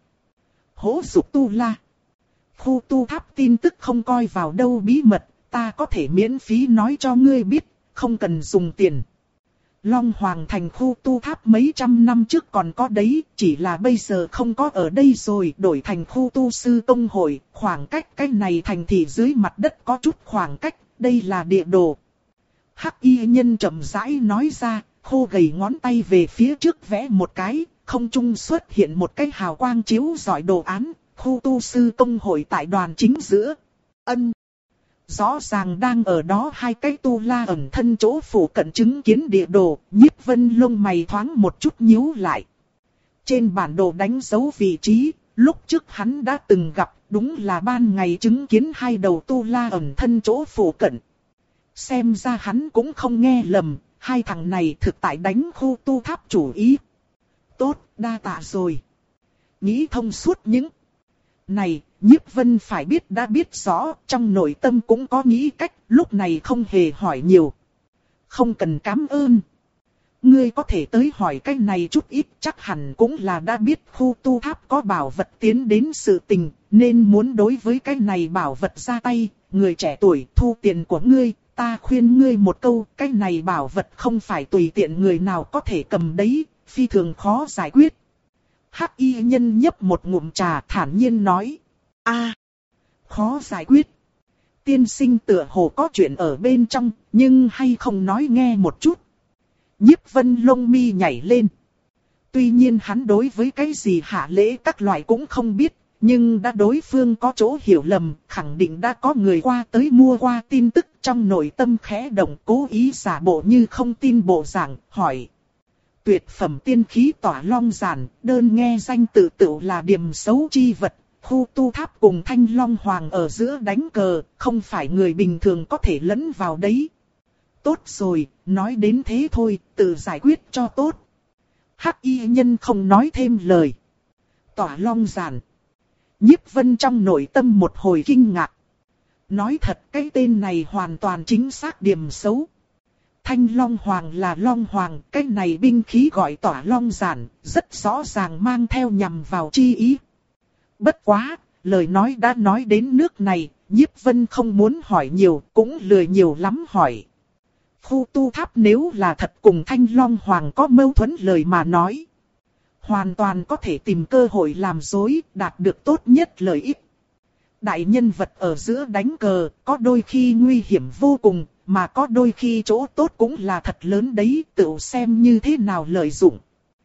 Hố Dục Tu La. Khu tu tháp tin tức không coi vào đâu bí mật, ta có thể miễn phí nói cho ngươi biết, không cần dùng tiền. Long Hoàng thành khu tu tháp mấy trăm năm trước còn có đấy, chỉ là bây giờ không có ở đây rồi, đổi thành khu tu sư công hội, khoảng cách cái này thành thị dưới mặt đất có chút khoảng cách, đây là địa đồ. Hắc y nhân chậm rãi nói ra, khô gầy ngón tay về phía trước vẽ một cái, không trung xuất hiện một cái hào quang chiếu rọi đồ án, khu tu sư công hội tại đoàn chính giữa. Ân. Rõ ràng đang ở đó hai cái tu la ẩn thân chỗ phủ cận chứng kiến địa đồ, Nhiếp Vân lông mày thoáng một chút nhíu lại. Trên bản đồ đánh dấu vị trí, lúc trước hắn đã từng gặp, đúng là ban ngày chứng kiến hai đầu tu la ẩn thân chỗ phủ cận. Xem ra hắn cũng không nghe lầm, hai thằng này thực tại đánh khu tu tháp chủ ý. Tốt, đa tạ rồi. Nghĩ thông suốt những này, Nhiếp Vân phải biết đã biết rõ, trong nội tâm cũng có nghĩ cách, lúc này không hề hỏi nhiều. Không cần cảm ơn. Ngươi có thể tới hỏi cái này chút ít, chắc hẳn cũng là đã biết khu tu tháp có bảo vật tiến đến sự tình, nên muốn đối với cái này bảo vật ra tay. Người trẻ tuổi, thu tiền của ngươi, ta khuyên ngươi một câu, cái này bảo vật không phải tùy tiện người nào có thể cầm đấy, phi thường khó giải quyết. Hắc y nhân nhấp một ngụm trà thản nhiên nói. A, khó giải quyết. Tiên sinh tựa hồ có chuyện ở bên trong, nhưng hay không nói nghe một chút. Nhiếp Vân lông mi nhảy lên. Tuy nhiên hắn đối với cái gì hạ lễ các loại cũng không biết, nhưng đã đối phương có chỗ hiểu lầm, khẳng định đã có người qua tới mua qua tin tức, trong nội tâm khẽ động, cố ý giả bộ như không tin bộ dạng, hỏi. Tuyệt phẩm tiên khí tỏa long giản, đơn nghe danh tự tự là điểm xấu chi vật, khu tu tháp cùng Thanh Long Hoàng ở giữa đánh cờ, không phải người bình thường có thể lẫn vào đấy. Tốt rồi, nói đến thế thôi, tự giải quyết cho tốt. Hắc y nhân không nói thêm lời. Tỏa long giản. Nhiếp Vân trong nội tâm một hồi kinh ngạc. Nói thật cái tên này hoàn toàn chính xác điểm xấu. Thanh Long Hoàng là Long Hoàng, cái này binh khí gọi Tỏa long giản, rất rõ ràng mang theo nhằm vào chi ý. Bất quá, lời nói đã nói đến nước này, Nhiếp Vân không muốn hỏi nhiều, cũng lười nhiều lắm hỏi. Khu tu tháp nếu là thật cùng Thanh Long Hoàng có mâu thuẫn lời mà nói, hoàn toàn có thể tìm cơ hội làm dối, đạt được tốt nhất lợi ích. Đại nhân vật ở giữa đánh cờ, có đôi khi nguy hiểm vô cùng, mà có đôi khi chỗ tốt cũng là thật lớn đấy, tự xem như thế nào lợi dụng.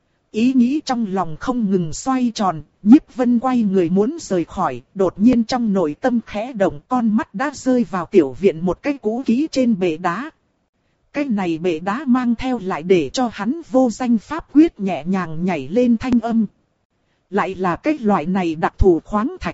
Ý nghĩ trong lòng không ngừng xoay tròn, Nhiếp Vân quay người muốn rời khỏi, đột nhiên trong nội tâm khẽ động, con mắt đã rơi vào tiểu viện một cái cũ kỹ trên bệ đá. Cái này bệ đá mang theo lại để cho hắn vô danh pháp quyết nhẹ nhàng nhảy lên thanh âm. Lại là cái loại này đặc thù khoáng thạch.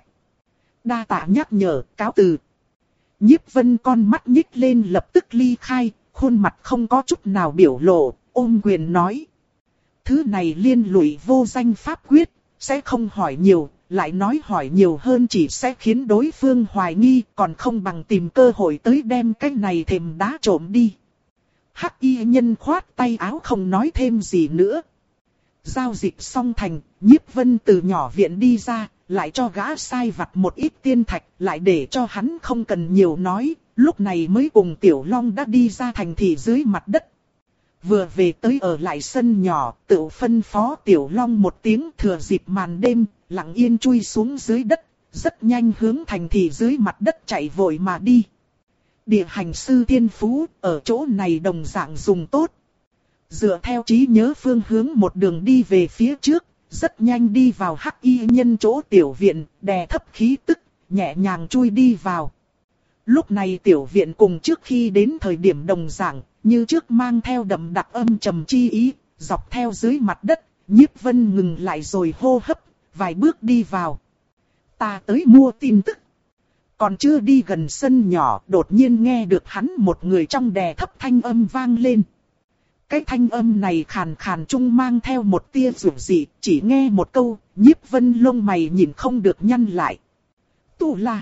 Đa tạ nhắc nhở, cáo từ. Nhiếp Vân con mắt nhích lên lập tức ly khai, khuôn mặt không có chút nào biểu lộ, ôm quyền nói. Thứ này liên lụy vô danh pháp quyết, sẽ không hỏi nhiều, lại nói hỏi nhiều hơn chỉ sẽ khiến đối phương hoài nghi, còn không bằng tìm cơ hội tới đem cái này thềm đá trộm đi. Hắc y nhân khoát tay áo không nói thêm gì nữa. Giao dịch xong thành, Nhiếp Vân từ nhỏ viện đi ra, lại cho gã sai vặt một ít tiên thạch, lại để cho hắn không cần nhiều nói, lúc này mới cùng Tiểu Long đã đi ra thành thị dưới mặt đất. Vừa về tới ở lại sân nhỏ, tự phân phó Tiểu Long một tiếng thừa dịp màn đêm, lặng yên chui xuống dưới đất, rất nhanh hướng thành thị dưới mặt đất chạy vội mà đi. Địa hành sư thiên phú, ở chỗ này đồng dạng dùng tốt. Dựa theo trí nhớ phương hướng một đường đi về phía trước, rất nhanh đi vào hắc y nhân chỗ tiểu viện, đè thấp khí tức, nhẹ nhàng chui đi vào. Lúc này tiểu viện cùng trước khi đến thời điểm đồng dạng, như trước mang theo đậm đặc âm trầm chi ý, dọc theo dưới mặt đất, Nhiếp Vân ngừng lại rồi hô hấp, vài bước đi vào. Ta tới mua tin tức. Còn chưa đi gần sân nhỏ, đột nhiên nghe được hắn một người trong đè thấp thanh âm vang lên. Cái thanh âm này khàn khàn trung mang theo một tia rủ dị, chỉ nghe một câu, Nhiếp Vân lông mày nhìn không được nhăn lại. Tu La.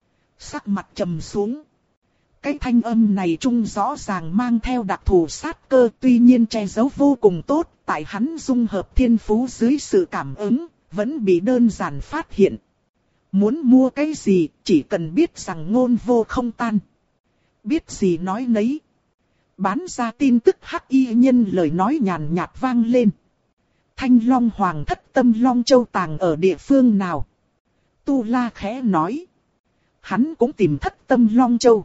Sắc mặt trầm xuống. Cái thanh âm này trung rõ ràng mang theo đặc thù sát cơ, tuy nhiên che giấu vô cùng tốt, tại hắn dung hợp thiên phú dưới sự cảm ứng, vẫn bị đơn giản phát hiện. Muốn mua cái gì, chỉ cần biết rằng ngôn vô không tan. Biết gì nói nấy. Bán ra tin tức hắc y nhân lời nói nhàn nhạt vang lên. Thanh Long Hoàng thất tâm Long Châu tàng ở địa phương nào? Tu La khẽ nói. Hắn cũng tìm thất tâm Long Châu.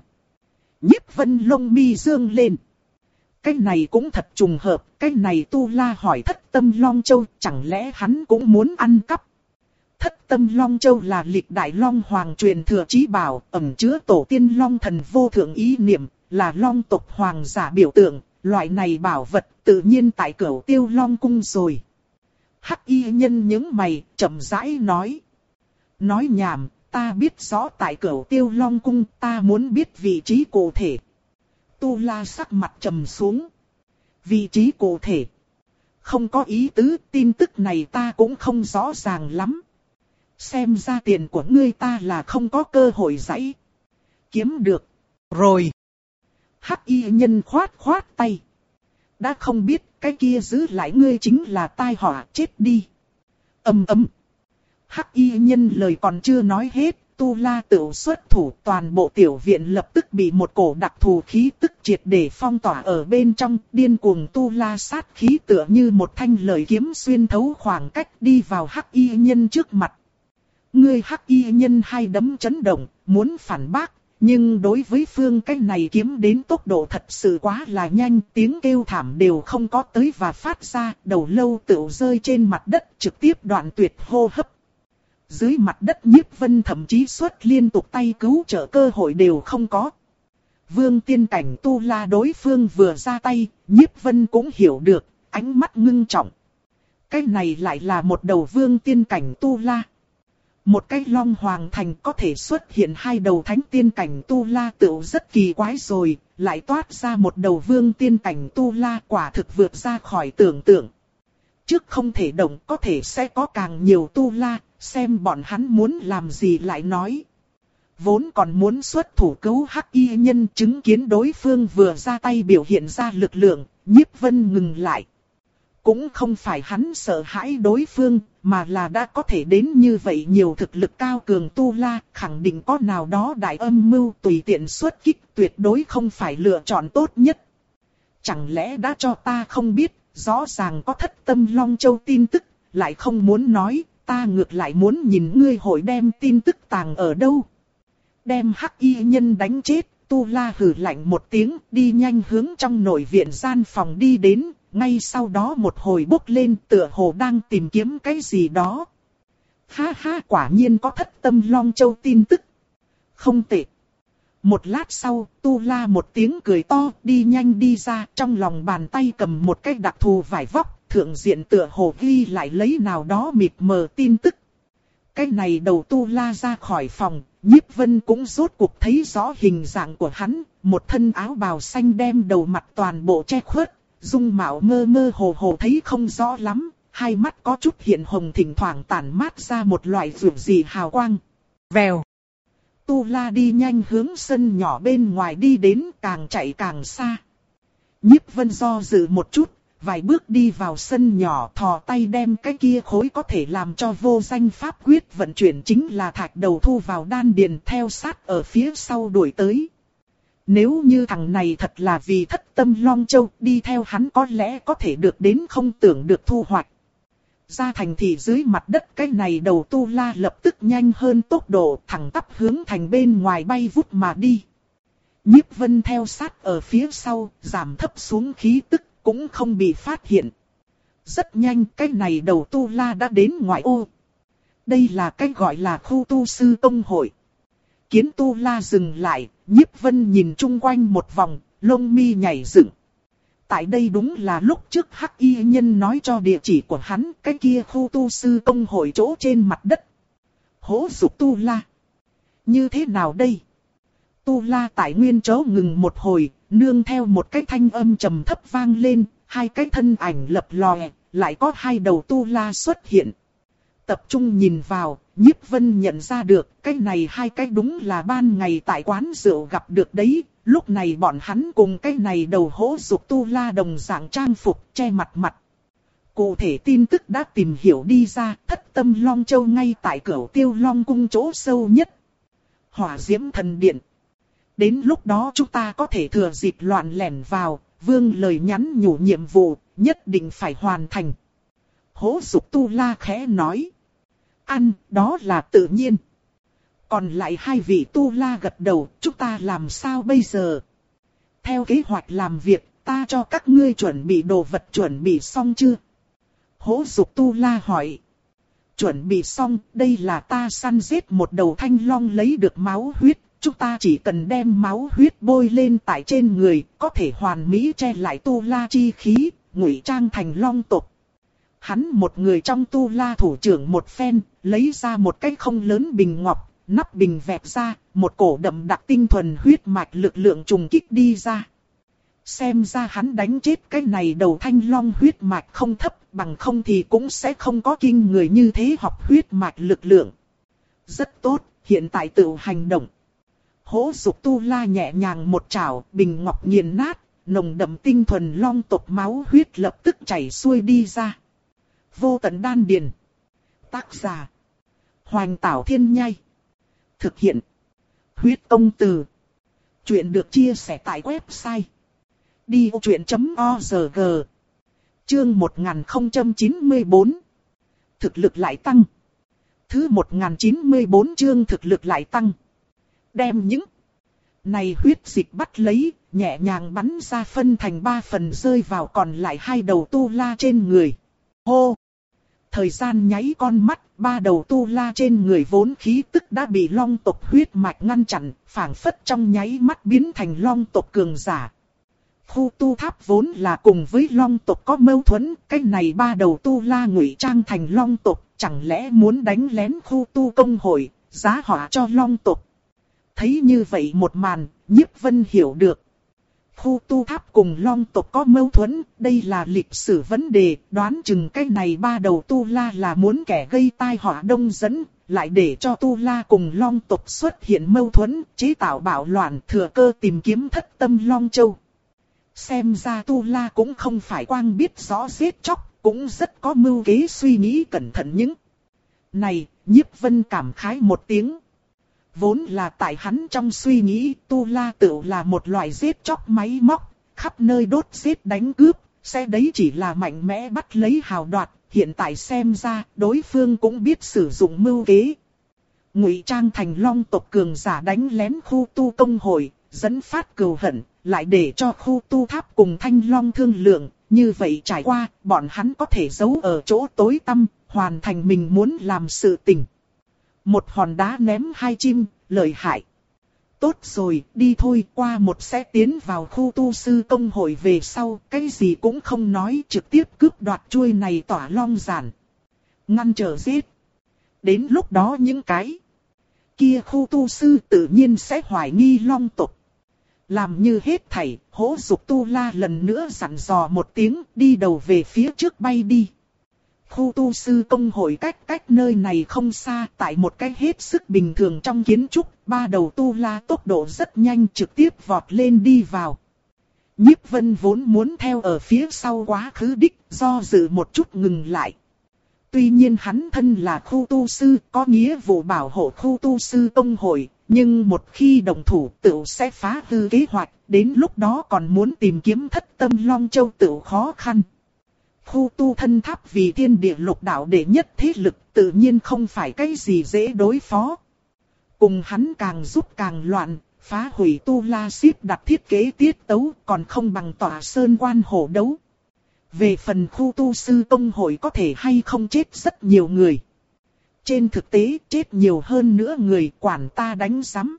Nhiếp Vân lông mi dương lên. Cái này cũng thật trùng hợp, cái này Tu La hỏi thất tâm Long Châu, chẳng lẽ hắn cũng muốn ăn cắp? Thất tâm Long Châu là lịch đại Long Hoàng truyền thừa chí bảo, ẩn chứa tổ tiên Long thần vô thượng ý niệm, là Long tộc hoàng giả biểu tượng, loại này bảo vật tự nhiên tại Cửu Tiêu Long cung rồi. Hắc y nhân những mày, chậm rãi nói. Nói nhảm, ta biết rõ tại Cửu Tiêu Long cung, ta muốn biết vị trí cụ thể. Tu La sắc mặt trầm xuống. Vị trí cụ thể. Không có ý tứ, tin tức này ta cũng không rõ ràng lắm. Xem ra tiền của ngươi ta là không có cơ hội dãy. Kiếm được. Rồi. Hắc y nhân khoát khoát tay. Đã không biết cái kia giữ lại ngươi chính là tai họa, chết đi. Ầm ầm. Hắc y nhân lời còn chưa nói hết, Tu La tự xuất thủ, toàn bộ tiểu viện lập tức bị một cổ đặc thù khí tức triệt để phong tỏa ở bên trong, điên cuồng Tu La sát khí tựa như một thanh lợi kiếm xuyên thấu khoảng cách đi vào hắc y nhân trước mặt. Ngươi hắc y nhân hai đấm chấn động, muốn phản bác, nhưng đối với phương cái này kiếm đến tốc độ thật sự quá là nhanh, tiếng kêu thảm đều không có tới và phát ra, đầu lâu tựu rơi trên mặt đất trực tiếp đoạn tuyệt hô hấp. Dưới mặt đất Nhiếp Vân thậm chí xuất liên tục tay cứu trợ cơ hội đều không có. Vương tiên cảnh Tu La đối phương vừa ra tay, Nhiếp Vân cũng hiểu được, ánh mắt ngưng trọng. Cái này lại là một đầu vương tiên cảnh Tu La. Một cái Long Hoàng Thành có thể xuất hiện hai đầu thánh tiên cảnh tu la tựu rất kỳ quái rồi, lại toát ra một đầu vương tiên cảnh tu la quả thực vượt ra khỏi tưởng tượng. Trước không thể động có thể sẽ có càng nhiều tu la, xem bọn hắn muốn làm gì lại nói. Vốn còn muốn xuất thủ cứu Hắc Y Nhân, chứng kiến đối phương vừa ra tay biểu hiện ra lực lượng, Nhiếp Vân ngừng lại. Cũng không phải hắn sợ hãi đối phương, mà là đã có thể đến như vậy nhiều thực lực cao cường tu la, khẳng định có nào đó đại âm mưu tùy tiện xuất kích, tuyệt đối không phải lựa chọn tốt nhất. Chẳng lẽ đã cho ta không biết, rõ ràng có Thất Tâm Long Châu tin tức, lại không muốn nói, ta ngược lại muốn nhìn ngươi hội đem tin tức tàng ở đâu. Đem Hắc Y Nhân đánh chết, tu la hừ lạnh một tiếng, đi nhanh hướng trong nội viện gian phòng đi đến. Ngay sau đó một hồi bốc lên tựa hồ đang tìm kiếm cái gì đó. Ha ha, quả nhiên có Thất Tâm Long Châu tin tức. Không tệ. Một lát sau, tu la một tiếng cười to, đi nhanh đi ra, trong lòng bàn tay cầm một cái đặc thù vải vóc, thượng diện tựa hồ ghi lại lấy nào đó mịt mờ tin tức. Cái này đầu tu la ra khỏi phòng, Nhiếp Vân cũng rốt cuộc thấy rõ hình dạng của hắn, một thân áo bào xanh đem đầu mặt toàn bộ che khuất. Dung mạo mơ mơ hồ hồ thấy không rõ lắm, hai mắt có chút hiện hồng thỉnh thoảng tản mát ra một loại vượt gì hào quang. Vèo. Tu la đi nhanh hướng sân nhỏ bên ngoài đi đến, càng chạy càng xa. Nhiếp Vân do dự một chút, vài bước đi vào sân nhỏ, thò tay đem cái kia khối có thể làm cho vô danh pháp quyết vận chuyển chính là thạch đầu thu vào đan điền, theo sát ở phía sau đuổi tới. Nếu như thằng này thật là vì Thất Tâm Long Châu, đi theo hắn có lẽ có thể được đến không tưởng được thu hoạch. Ra thành thị dưới mặt đất cái này đầu tu la lập tức nhanh hơn tốc độ, thẳng tắp hướng thành bên ngoài bay vút mà đi. Nhiếp Vân theo sát ở phía sau, giảm thấp xuống khí tức, cũng không bị phát hiện. Rất nhanh cái này đầu tu la đã đến ngoại ô. Đây là cái gọi là khu tu sư công hội. Kiến tu la dừng lại, Nhiếp Vân nhìn chung quanh một vòng, lông mi nhảy dựng. Tại đây đúng là lúc trước Hắc Y Nhân nói cho địa chỉ của hắn, cái kia khu tu sư công hội chỗ trên mặt đất. Hỗ dục tu la. Như thế nào đây? Tu la tại nguyên chỗ ngừng một hồi, nương theo một cái thanh âm trầm thấp vang lên, hai cái thân ảnh lập lòe, lại có hai đầu tu la xuất hiện. Tập trung nhìn vào, Nhiếp Vân nhận ra được, cái này hai cái đúng là ban ngày tại quán rượu gặp được đấy, lúc này bọn hắn cùng cái này đầu hỗ dục tu la đồng dạng trang phục, che mặt mặt. Cụ thể tin tức đã tìm hiểu đi ra, Thất Tâm Long Châu ngay tại Cửu Tiêu Long Cung chỗ sâu nhất. Hỏa Diễm Thần Điện. Đến lúc đó chúng ta có thể thừa dịp loạn lẻn vào, vương lời nhắn nhủ nhiệm vụ, nhất định phải hoàn thành. Hỗ dục tu la khẽ nói. Ăn, đó là tự nhiên. Còn lại hai vị tu la gật đầu, chúng ta làm sao bây giờ? Theo kế hoạch làm việc, ta cho các ngươi chuẩn bị đồ vật chuẩn bị xong chưa? Hỗ dục tu la hỏi. Chuẩn bị xong, đây là ta săn giết một đầu thanh long lấy được máu huyết. Chúng ta chỉ cần đem máu huyết bôi lên tại trên người, có thể hoàn mỹ che lại tu la chi khí, ngụy trang thành long tộc. Hắn một người trong tu la thủ trưởng một phen, lấy ra một cái không lớn bình ngọc, nắp bình vẹp ra, một cổ đậm đặc tinh thuần huyết mạch lực lượng trùng kích đi ra. Xem ra hắn đánh chết cái này đầu thanh long huyết mạch không thấp, bằng không thì cũng sẽ không có kinh người như thế học huyết mạch lực lượng. Rất tốt, hiện tại tự hành động. Hỗ dục tu la nhẹ nhàng một chảo, bình ngọc nghiền nát, nồng đậm tinh thuần long tộc máu huyết lập tức chảy xuôi đi ra. Vô tận đan điền. Tác giả. Hoành Tảo Thiên Nhai. Thực hiện. Huyết Công Từ. Chuyện được chia sẻ tại website. đi ô chuyện chấm org. Chương một nghìn không trăm chín mươi bốn. Thực lực lại tăng. Thứ một nghìn chín mươi bốn chương thực lực lại tăng. Đem những này huyết dịch bắt lấy, nhẹ nhàng bắn ra phân thành ba phần rơi vào còn lại hai đầu tu la trên người. Hô! Thời gian nháy con mắt, ba đầu tu la trên người vốn khí tức đã bị long tộc huyết mạch ngăn chặn, phảng phất trong nháy mắt biến thành long tộc cường giả. Khu tu tháp vốn là cùng với long tộc có mâu thuẫn, cái này ba đầu tu la ngụy trang thành long tộc, chẳng lẽ muốn đánh lén khu tu công hội, giá họa cho long tộc. Thấy như vậy một màn, Nhiếp Vân hiểu được. Khu tu tháp cùng long tộc có mâu thuẫn, đây là lịch sử vấn đề, đoán chừng cái này ba đầu tu la là muốn kẻ gây tai họa đông dẫn, lại để cho tu la cùng long tộc xuất hiện mâu thuẫn, chế tạo bạo loạn, thừa cơ tìm kiếm thất tâm long châu. Xem ra tu la cũng không phải quang biết rõ giết chóc, cũng rất có mưu kế suy nghĩ cẩn thận những. Này, Nhiếp Vân cảm khái một tiếng. Vốn là tại hắn trong suy nghĩ tu la tự là một loại giết chóc máy móc, khắp nơi đốt giết đánh cướp, sẽ đấy chỉ là mạnh mẽ bắt lấy hào đoạt, hiện tại xem ra đối phương cũng biết sử dụng mưu kế. Ngụy trang thành long tộc cường giả đánh lén khu tu công hội, dẫn phát cừu hận, lại để cho khu tu tháp cùng thanh long thương lượng, như vậy trải qua, bọn hắn có thể giấu ở chỗ tối tăm, hoàn thành mình muốn làm sự tình. Một hòn đá ném hai chim, lợi hại. Tốt rồi, đi thôi, qua một sẽ tiến vào khu tu sư công hội về sau, cái gì cũng không nói, trực tiếp cướp đoạt chuôi này tỏa long giản. Ngăn trở giết. Đến lúc đó những cái kia khu tu sư tự nhiên sẽ hoài nghi long tộc. Làm như hết thảy, Hỗ Dục Tu La lần nữa dặn dò một tiếng, đi đầu về phía trước bay đi. Khu tu sư công hội cách cách nơi này không xa, tại một cái hết sức bình thường trong kiến trúc, ba đầu tu la tốc độ rất nhanh trực tiếp vọt lên đi vào. Nhiếp Vân vốn muốn theo ở phía sau quá khứ đích, do dự một chút ngừng lại. Tuy nhiên hắn thân là khu tu sư, có nghĩa vụ bảo hộ khu tu sư công hội, nhưng một khi đồng thủ tự sẽ phá hư kế hoạch, đến lúc đó còn muốn tìm kiếm thất tâm long châu tự khó khăn. Khu tu thân tháp vì thiên địa lục đạo đệ nhất thế lực tự nhiên không phải cái gì dễ đối phó. Cùng hắn càng giúp càng loạn, phá hủy tu la xếp đặt thiết kế tiết tấu còn không bằng tỏa sơn quan hổ đấu. Về phần khu tu sư công hội có thể hay không chết rất nhiều người. Trên thực tế chết nhiều hơn nữa người quản ta đánh rắm.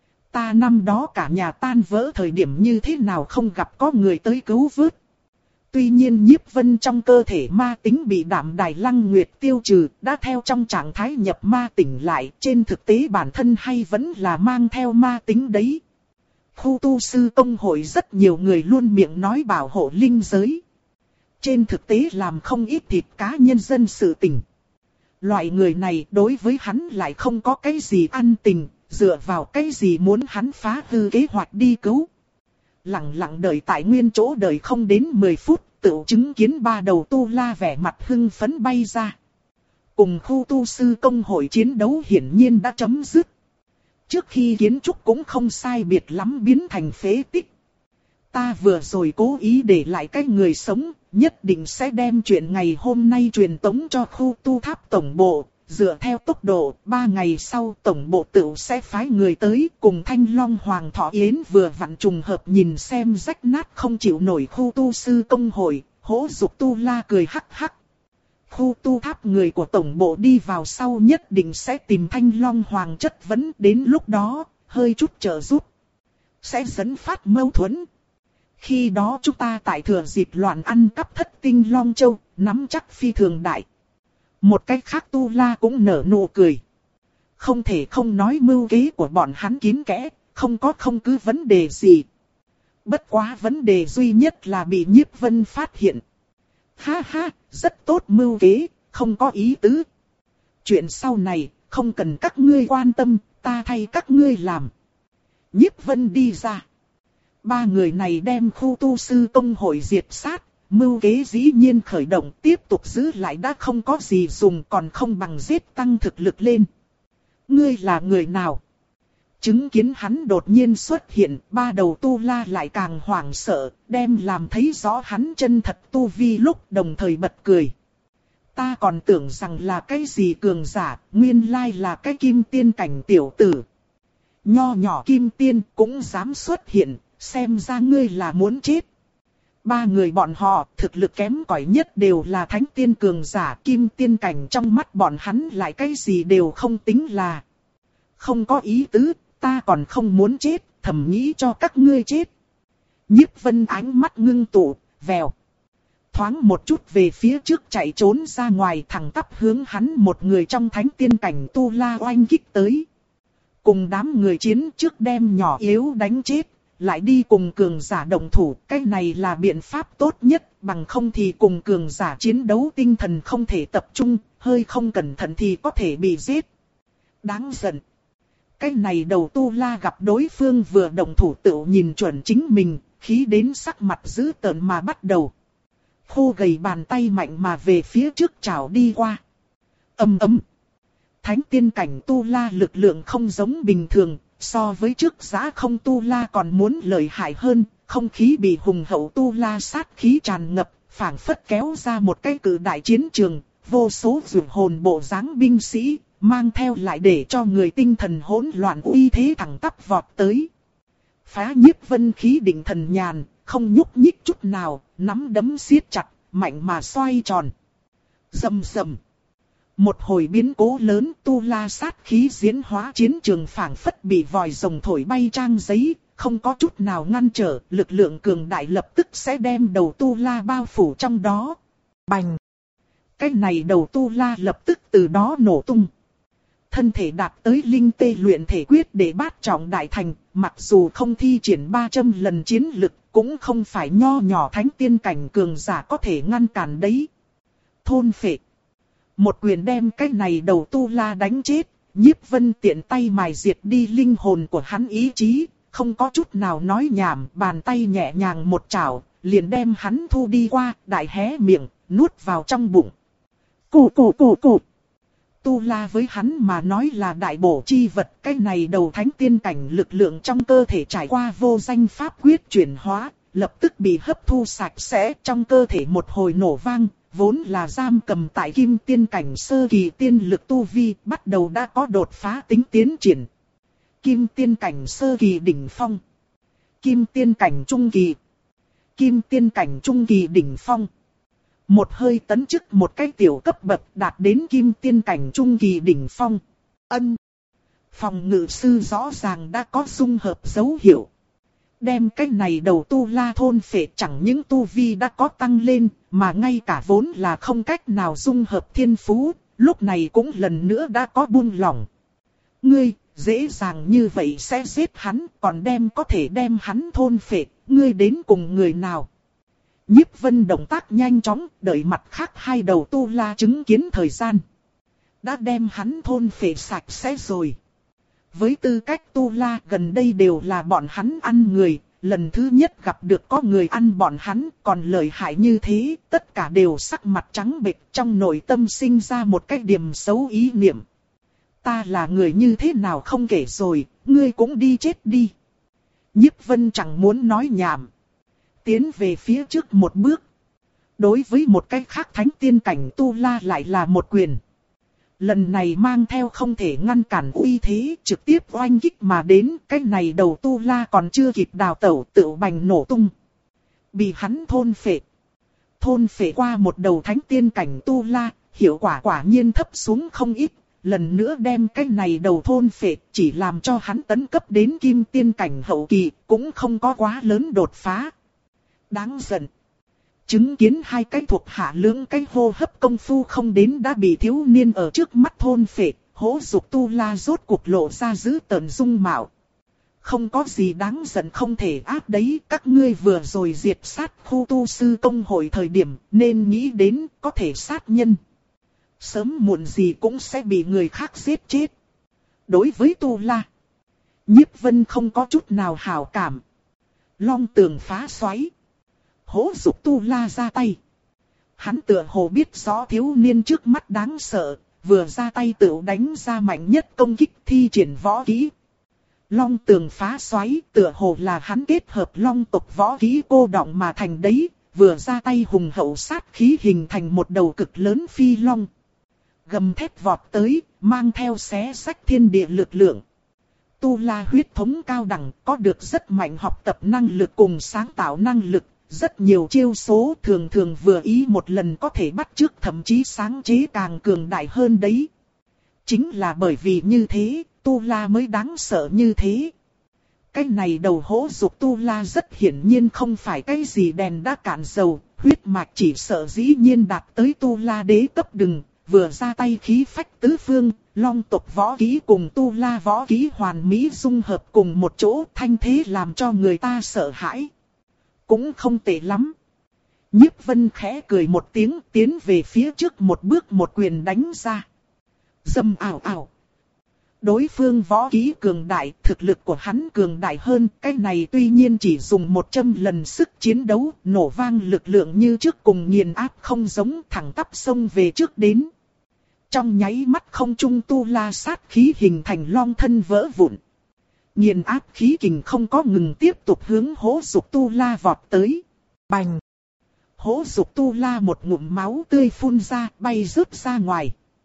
Ta năm đó cả nhà tan vỡ thời điểm như thế nào không gặp có người tới cứu vớt. Tuy nhiên Nhiếp Vân trong cơ thể ma tính bị Đạm Đài Lăng Nguyệt tiêu trừ, đã theo trong trạng thái nhập ma tỉnh lại, trên thực tế bản thân hay vẫn là mang theo ma tính đấy. Khu tu sư công hội rất nhiều người luôn miệng nói bảo hộ linh giới. Trên thực tế làm không ít thịt cá nhân dân sự tình. Loại người này đối với hắn lại không có cái gì ăn tình, dựa vào cái gì muốn hắn phá hư kế hoạch đi cứu. Lặng lặng đợi tại nguyên chỗ đợi không đến mười phút, tự chứng kiến ba đầu tu la vẻ mặt hưng phấn bay ra. Cùng khu tu sư công hội chiến đấu hiển nhiên đã chấm dứt. Trước khi kiến trúc cũng không sai biệt lắm biến thành phế tích. Ta vừa rồi cố ý để lại cái người sống, nhất định sẽ đem chuyện ngày hôm nay truyền tống cho khu tu tháp tổng bộ. Dựa theo tốc độ, ba ngày sau tổng bộ tự sẽ phái người tới cùng Thanh Long Hoàng Thọ Yến vừa vặn trùng hợp nhìn xem rách nát không chịu nổi khu tu sư công hội, Hỗ Dục Tu La cười hắc hắc. Khu tu tháp người của tổng bộ đi vào sau nhất định sẽ tìm Thanh Long Hoàng chất vấn, đến lúc đó, hơi chút trợ giúp sẽ dẫn phát mâu thuẫn. Khi đó chúng ta tại thừa dịp loạn ăn cắp thất tinh Long Châu, nắm chắc phi thường đại. Một cách khác tu la cũng nở nụ cười. Không thể không nói mưu kế của bọn hắn kín kẽ, không có không cứ vấn đề gì. Bất quá vấn đề duy nhất là bị Nhiếp Vân phát hiện. Ha ha, rất tốt mưu kế, không có ý tứ. Chuyện sau này, không cần các ngươi quan tâm, ta thay các ngươi làm. Nhiếp Vân đi ra. Ba người này đem khu tu sư công hội diệt sát. Mưu kế dĩ nhiên khởi động, tiếp tục giữ lại đã không có gì dùng, còn không bằng giết tăng thực lực lên. Ngươi là người nào? Chứng kiến hắn đột nhiên xuất hiện, ba đầu tu la lại càng hoảng sợ, đem làm thấy rõ hắn chân thật tu vi lúc đồng thời bật cười. Ta còn tưởng rằng là cái gì cường giả, nguyên lai là cái kim tiên cảnh tiểu tử. Nho nhỏ kim tiên cũng dám xuất hiện, xem ra ngươi là muốn chết. Ba người bọn họ, thực lực kém cỏi nhất đều là thánh tiên cường giả, kim tiên cảnh trong mắt bọn hắn lại cái gì đều không tính là. Không có ý tứ, ta còn không muốn chết, thầm nghĩ cho các ngươi chết. Nhiếp Vân ánh mắt ngưng tụ, vèo. Thoáng một chút về phía trước chạy trốn ra ngoài, thẳng tắp hướng hắn một người trong thánh tiên cảnh tu la oanh kích tới. Cùng đám người chiến trước đem nhỏ yếu đánh chết, lại đi cùng cường giả đồng thủ, cái này là biện pháp tốt nhất, bằng không thì cùng cường giả chiến đấu tinh thần không thể tập trung, hơi không cẩn thận thì có thể bị giết. Đáng giận. Cái này đầu tu la gặp đối phương vừa đồng thủ tự nhìn chuẩn chính mình, khí đến sắc mặt dữ tợn mà bắt đầu. Khô gầy bàn tay mạnh mà về phía trước chảo đi qua. Ầm ầm. Thánh tiên cảnh tu la lực lượng không giống bình thường, so với trước giá không tu la còn muốn lợi hại hơn, không khí bị hùng hậu tu la sát khí tràn ngập, phảng phất kéo ra một cái cự đại chiến trường, vô số dược hồn bộ dáng binh sĩ, mang theo lại để cho người tinh thần hỗn loạn uy thế thẳng tắp vọt tới. Phá Nhiếp Vân khí định thần nhàn, không nhúc nhích chút nào, nắm đấm siết chặt, mạnh mà xoay tròn. Rầm rầm. Một hồi biến cố lớn, tu la sát khí diễn hóa chiến trường phảng phất bị vòi rồng thổi bay trang giấy, không có chút nào ngăn trở, lực lượng cường đại lập tức sẽ đem đầu tu la bao phủ trong đó. Bành! Cái này đầu tu la lập tức từ đó nổ tung. Thân thể đạt tới linh tê luyện thể quyết để bát trọng đại thành, mặc dù không thi triển ba trăm lần chiến lực, cũng không phải nho nhỏ thánh tiên cảnh cường giả có thể ngăn cản đấy. Thôn phệ. Một quyền đem cái này đầu tu la đánh chết, Nhiếp Vân tiện tay mài diệt đi linh hồn của hắn ý chí, không có chút nào nói nhảm, bàn tay nhẹ nhàng một chảo, liền đem hắn thu đi qua, đại hé miệng, nuốt vào trong bụng. Cụ cụ cụ cụ. Tu la với hắn mà nói là đại bổ chi vật, cái này đầu thánh tiên cảnh lực lượng trong cơ thể trải qua vô danh pháp quyết chuyển hóa, lập tức bị hấp thu sạch sẽ, trong cơ thể một hồi nổ vang, vốn là giam cầm tại kim tiên cảnh sơ kỳ tiên lực tu vi, bắt đầu đã có đột phá tính tiến triển. Kim tiên cảnh sơ kỳ đỉnh phong, kim tiên cảnh trung kỳ, kim tiên cảnh trung kỳ đỉnh phong. Một hơi tấn chức một cái tiểu cấp bậc đạt đến kim tiên cảnh trung kỳ đỉnh phong. Ân. Phòng ngự sư rõ ràng đã có dung hợp dấu hiệu. Đem cái này đầu tu la thôn phệ, chẳng những tu vi đã có tăng lên, mà ngay cả vốn là không cách nào dung hợp thiên phú, lúc này cũng lần nữa đã có buông lỏng. Ngươi, dễ dàng như vậy sẽ giết hắn, còn đem có thể đem hắn thôn phệ, ngươi đến cùng người nào? Nhiếp Vân động tác nhanh chóng, đợi mặt khác hai đầu tu la chứng kiến thời gian. Đã đem hắn thôn phệ sạch sẽ rồi. Với tư cách tu la gần đây đều là bọn hắn ăn người, lần thứ nhất gặp được có người ăn bọn hắn, còn lợi hại như thế, tất cả đều sắc mặt trắng bệch, trong nội tâm sinh ra một cái điểm xấu ý niệm. Ta là người như thế nào không kể rồi, ngươi cũng đi chết đi. Nhiếp Vân chẳng muốn nói nhảm. Tiến về phía trước một bước. Đối với một cái khác thánh tiên cảnh tu la lại là một quyền. Lần này mang theo không thể ngăn cản uy thế, trực tiếp oanh kích mà đến, cái này đầu tu la còn chưa kịp đào tẩu tự bành nổ tung. Bị hắn thôn phệ. Thôn phệ qua một đầu thánh tiên cảnh tu la, hiệu quả quả nhiên thấp xuống không ít. Lần nữa đem cái này đầu thôn phệ, chỉ làm cho hắn tấn cấp đến kim tiên cảnh hậu kỳ, cũng không có quá lớn đột phá. Đáng giận. Chứng kiến hai cái thuộc hạ lưỡng cái hô hấp công phu không đến đã bị thiếu niên ở trước mắt thôn phệ, hổ dục tu la rốt cuộc lộ ra dữ tợn dung mạo. Không có gì đáng giận không thể áp đấy, các ngươi vừa rồi diệt sát khu tu sư công hội thời điểm nên nghĩ đến có thể sát nhân. Sớm muộn gì cũng sẽ bị người khác giết chết. Đối với tu la, Nhiếp Vân không có chút nào hảo cảm. Long tường phá xoáy. Hổ dục tu la ra tay. Hắn tựa hồ biết rõ thiếu niên trước mắt đáng sợ, vừa ra tay tự đánh ra mạnh nhất công kích thi triển võ kỹ. Long tường phá xoáy tựa hồ là hắn kết hợp long tộc võ kỹ cô đọng mà thành đấy, vừa ra tay hùng hậu sát khí hình thành một đầu cực lớn phi long. Gầm thét vọt tới, mang theo xé rách thiên địa lực lượng. Tu la huyết thống cao đẳng, có được rất mạnh học tập năng lực cùng sáng tạo năng lực. Rất nhiều chiêu số thường thường vừa ý một lần có thể bắt chước, thậm chí sáng chế càng cường đại hơn đấy. Chính là bởi vì như thế, tu la mới đáng sợ như thế. Cái này đầu hỗn dục tu la rất hiển nhiên không phải cái gì đèn đã cạn dầu, huyết mạch chỉ sợ dĩ nhiên đạt tới tu la đế cấp đừng, vừa ra tay khí phách tứ phương, long tộc võ kỹ cùng tu la võ kỹ hoàn mỹ dung hợp cùng một chỗ, thanh thế làm cho người ta sợ hãi. Cũng không tệ lắm. Nhiếp Vân khẽ cười một tiếng, tiến về phía trước một bước một quyền đánh ra. Dầm ảo ảo. Đối phương võ kỹ cường đại, thực lực của hắn cường đại hơn, cái này tuy nhiên chỉ dùng một trăm lần sức chiến đấu, nổ vang lực lượng như trước cùng nghiền áp không giống, thẳng tắp xông về trước đến. Trong nháy mắt không trung tu la sát khí hình thành long thân vỡ vụn. Nghiền áp khí kình không có ngừng tiếp tục hướng hỗn dục tu la vọt tới. Bành! Hỗn dục tu la một ngụm máu tươi phun ra, bay rớt ra ngoài.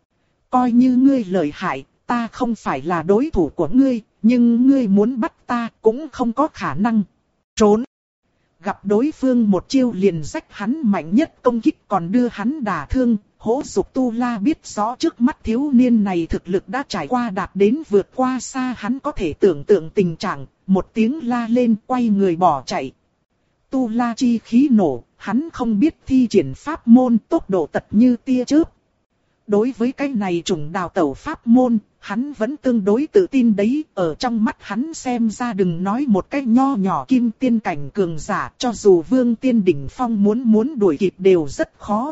Coi như ngươi lợi hại, ta không phải là đối thủ của ngươi, nhưng ngươi muốn bắt ta cũng không có khả năng. Trốn! Gặp đối phương một chiêu liền rách hắn mạnh nhất công kích còn đưa hắn đả thương, hỗn dục tu la biết rõ trước mắt thiếu niên này thực lực đã trải qua đạt đến vượt qua xa hắn có thể tưởng tượng tình trạng, một tiếng la lên quay người bỏ chạy. Tu la chi khí nổ, hắn không biết thi triển pháp môn tốc độ tật như tia chớp. Đối với cái này trùng đào tẩu pháp môn, hắn vẫn tương đối tự tin đấy, ở trong mắt hắn xem ra đừng nói một cái nho nhỏ kim tiên cảnh cường giả, cho dù vương tiên đỉnh phong muốn muốn đuổi kịp đều rất khó.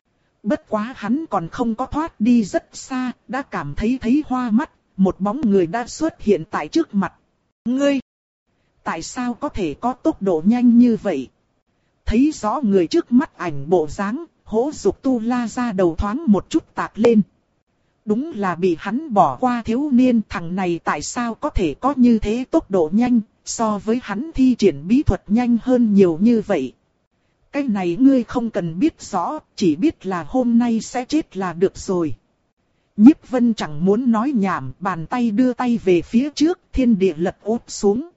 Bất quá hắn còn không có thoát đi rất xa, đã cảm thấy thấy hoa mắt, một bóng người đã xuất hiện tại trước mặt. Ngươi! Tại sao có thể có tốc độ nhanh như vậy? Thấy rõ người trước mắt ảnh bộ dáng, hỗn dục tu la ra đầu thoáng một chút tạc lên. Đúng là bị hắn bỏ qua thiếu niên, thằng này tại sao có thể có như thế tốc độ nhanh, so với hắn thi triển bí thuật nhanh hơn nhiều như vậy. Cái này ngươi không cần biết rõ, chỉ biết là hôm nay sẽ chết là được rồi. Nhiếp Vân chẳng muốn nói nhảm, bàn tay đưa tay về phía trước, thiên địa lật úp xuống.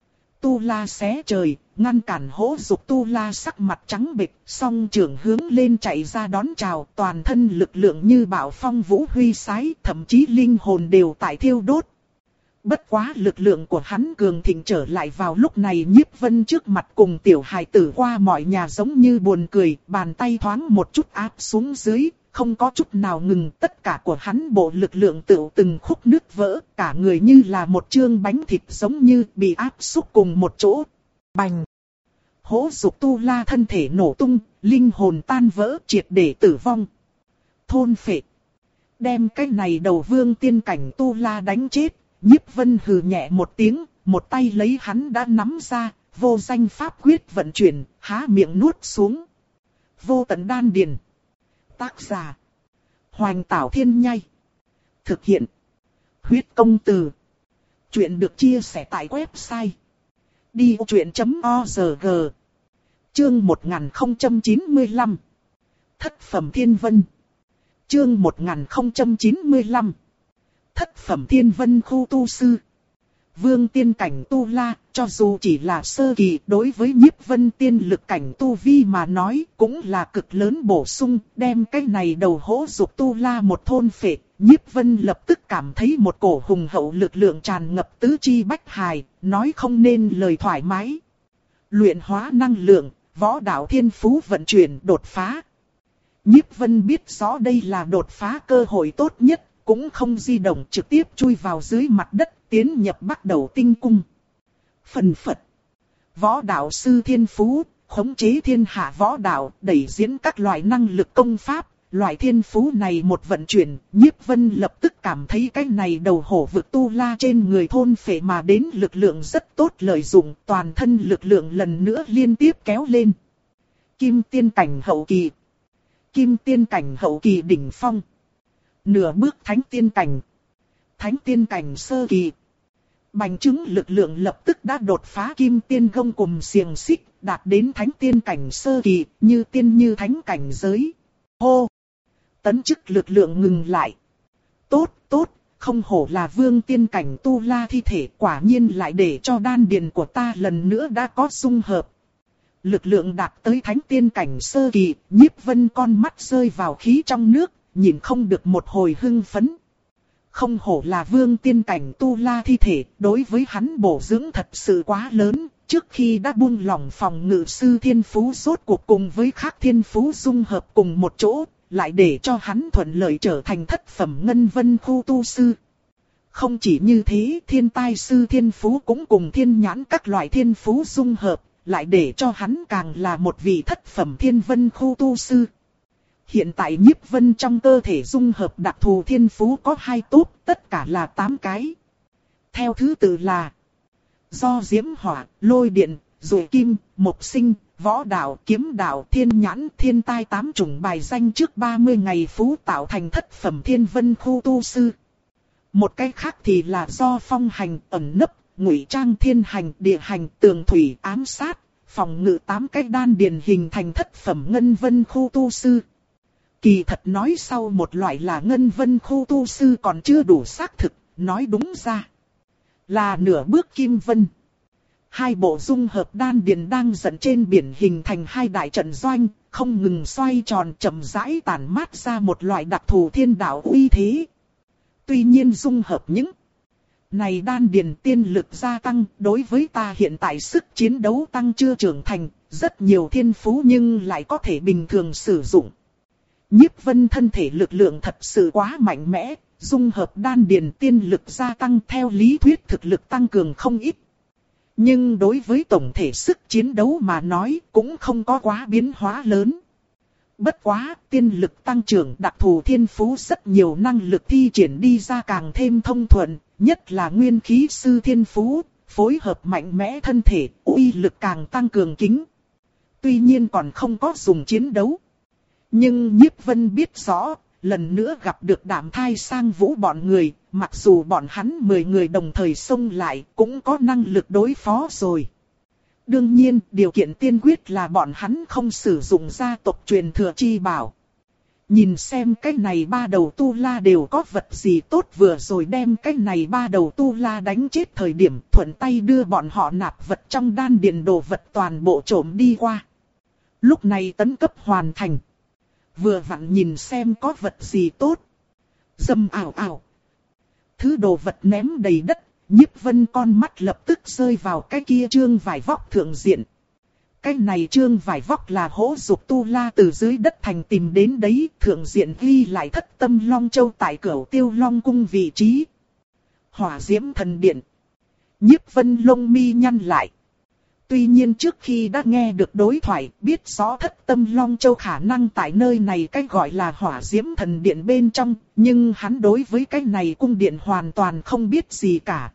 Tu la xé trời, ngăn cản hỗn dục tu la sắc mặt trắng bệch, song trưởng hướng lên chạy ra đón chào, toàn thân lực lượng như bão phong vũ huy sái, thậm chí linh hồn đều tại thiêu đốt. Bất quá lực lượng của hắn cường thịnh trở lại vào lúc này, Nhiếp Vân trước mặt cùng tiểu hài tử qua mọi nhà giống như buồn cười, bàn tay thoáng một chút áp xuống dưới, không có chút nào ngừng, tất cả của hắn bộ lực lượng tựu từng khúc nứt vỡ, cả người như là một chương bánh thịt giống như bị áp xúc cùng một chỗ. Bành! Hỗn dục tu la thân thể nổ tung, linh hồn tan vỡ, triệt để tử vong. Thôn phệ! Đem cái này đầu vương tiên cảnh tu la đánh chết. Nhiếp Vân hừ nhẹ một tiếng, một tay lấy hắn đã nắm ra, vô danh pháp quyết vận chuyển, há miệng nuốt xuống. Vô tận đan điền. Tác giả: Hoành Tảo Thiên Nhai. Thực hiện: Huyết Công Từ. Chuyện được chia sẻ tại website đi o chuyện chấm org. Chương một nghìn không trăm chín mươi lăm. Thất phẩm Thiên Vân. Chương một nghìn không trăm chín mươi lăm. Thất phẩm Thiên Vân khu tu sư. Vương tiên cảnh tu la, cho dù chỉ là sơ kỳ, đối với Nhiếp Vân tiên lực cảnh tu vi mà nói, cũng là cực lớn bổ sung, đem cái này đầu hỗn dục tu la một thôn phệ. Nhiếp Vân lập tức cảm thấy một cổ hùng hậu lực lượng tràn ngập tứ chi bách hài, nói không nên lời thoải mái. Luyện hóa năng lượng, võ đạo thiên phú vận chuyển đột phá. Nhiếp Vân biết rõ đây là đột phá cơ hội tốt nhất. Cũng không di động, trực tiếp chui vào dưới mặt đất, tiến nhập bắt đầu tinh cung. Phần phật. Võ đạo sư thiên phú, khống chế thiên hạ võ đạo, đẩy diễn các loại năng lực công pháp. Loại thiên phú này một vận chuyển, Nhiếp Vân lập tức cảm thấy cái này đầu hổ vực tu la trên người thôn phệ mà đến lực lượng rất tốt lợi dụng, toàn thân lực lượng lần nữa liên tiếp kéo lên. Kim tiên cảnh hậu kỳ. Kim tiên cảnh hậu kỳ đỉnh phong. Nửa bước thánh tiên cảnh. Thánh tiên cảnh sơ kỳ. Bành trướng lực lượng lập tức đã đột phá kim tiên gông cùm xiềng xích, đạt đến thánh tiên cảnh sơ kỳ, như tiên như thánh cảnh giới. Hô! Tấn chức lực lượng ngừng lại. Tốt, tốt, không hổ là vương tiên cảnh tu la thi thể, quả nhiên lại để cho đan điền của ta lần nữa đã có xung hợp. Lực lượng đạt tới thánh tiên cảnh sơ kỳ, Nhiếp Vân con mắt rơi vào khí trong nước. Nhìn không được một hồi hưng phấn. không hổ là vương tiên cảnh tu la thi thể, đối với hắn bổ dưỡng thật sự quá lớn, trước khi đã buông lỏng phòng ngự sư thiên phú rốt cuộc cùng với khác thiên phú dung hợp cùng một chỗ, lại để cho hắn thuận lợi trở thành thất phẩm ngân vân khu tu sư. Không chỉ như thế, thiên tai sư thiên phú cũng cùng thiên nhãn các loại thiên phú dung hợp, lại để cho hắn càng là một vị thất phẩm thiên vân khu tu sư. Hiện tại Nhiếp Vân trong cơ thể dung hợp đặc thù thiên phú có hai tốp, tất cả là tám cái. Theo thứ tự là do diễm hỏa, lôi điện, dụ kim, mộc sinh, võ đạo, kiếm đạo, thiên nhãn, thiên tai tám chủng bài danh trước ba mươi ngày phú tạo thành thất phẩm thiên vân khu tu sư. Một cái khác thì là do phong hành, ẩn nấp, ngụy trang, thiên hành, địa hành, tường thủy, ám sát, phòng ngự tám cái đan điền hình thành thất phẩm ngân vân khu tu sư. Kỳ thật nói sau một loại là ngân vân khu tu sư còn chưa đủ xác thực, nói đúng ra là nửa bước kim vân. Hai bộ dung hợp đan điền đang dẫn trên biển hình thành hai đại trận doanh, không ngừng xoay tròn chậm rãi tản mát ra một loại đặc thù thiên đạo uy thế. Tuy nhiên dung hợp những này đan điền tiên lực gia tăng, đối với ta hiện tại sức chiến đấu tăng chưa trưởng thành, rất nhiều thiên phú nhưng lại có thể bình thường sử dụng. Nhiếp Vân thân thể lực lượng thật sự quá mạnh mẽ, dung hợp đan điền tiên lực gia tăng theo lý thuyết thực lực tăng cường không ít. Nhưng đối với tổng thể sức chiến đấu mà nói cũng không có quá biến hóa lớn. Bất quá, tiên lực tăng trưởng đặc thù thiên phú rất nhiều năng lực thi triển đi ra càng thêm thông thuận, nhất là nguyên khí sư thiên phú, phối hợp mạnh mẽ thân thể, uy lực càng tăng cường kính. Tuy nhiên còn không có dùng chiến đấu. Nhưng Nhiếp Vân biết rõ, lần nữa gặp được Đạm Thai Sang Vũ bọn người, mặc dù bọn hắn mười người đồng thời xông lại, cũng có năng lực đối phó rồi. Đương nhiên, điều kiện tiên quyết là bọn hắn không sử dụng gia tộc truyền thừa chi bảo. Nhìn xem cái này ba đầu tu la đều có vật gì tốt, vừa rồi đem cái này ba đầu tu la đánh chết thời điểm thuận tay đưa bọn họ nạp vật trong đan điền đồ vật toàn bộ trộm đi qua. Lúc này tấn cấp hoàn thành. Vừa vặn nhìn xem có vật gì tốt. Dầm ảo ảo. Thứ đồ vật ném đầy đất, Nhiếp Vân con mắt lập tức rơi vào cái kia trương vải vóc thượng diện. Cái này trương vải vóc là hỗ dục tu la từ dưới đất thành tìm đến đấy, thượng diện ghi lại thất tâm long châu tại Cửu Tiêu Long cung vị trí. Hỏa diễm thần điện. Nhiếp Vân lông mi nhăn lại. Tuy nhiên trước khi đã nghe được đối thoại, biết rõ thất tâm long châu khả năng tại nơi này cái gọi là hỏa diễm thần điện bên trong, nhưng hắn đối với cái này cung điện hoàn toàn không biết gì cả.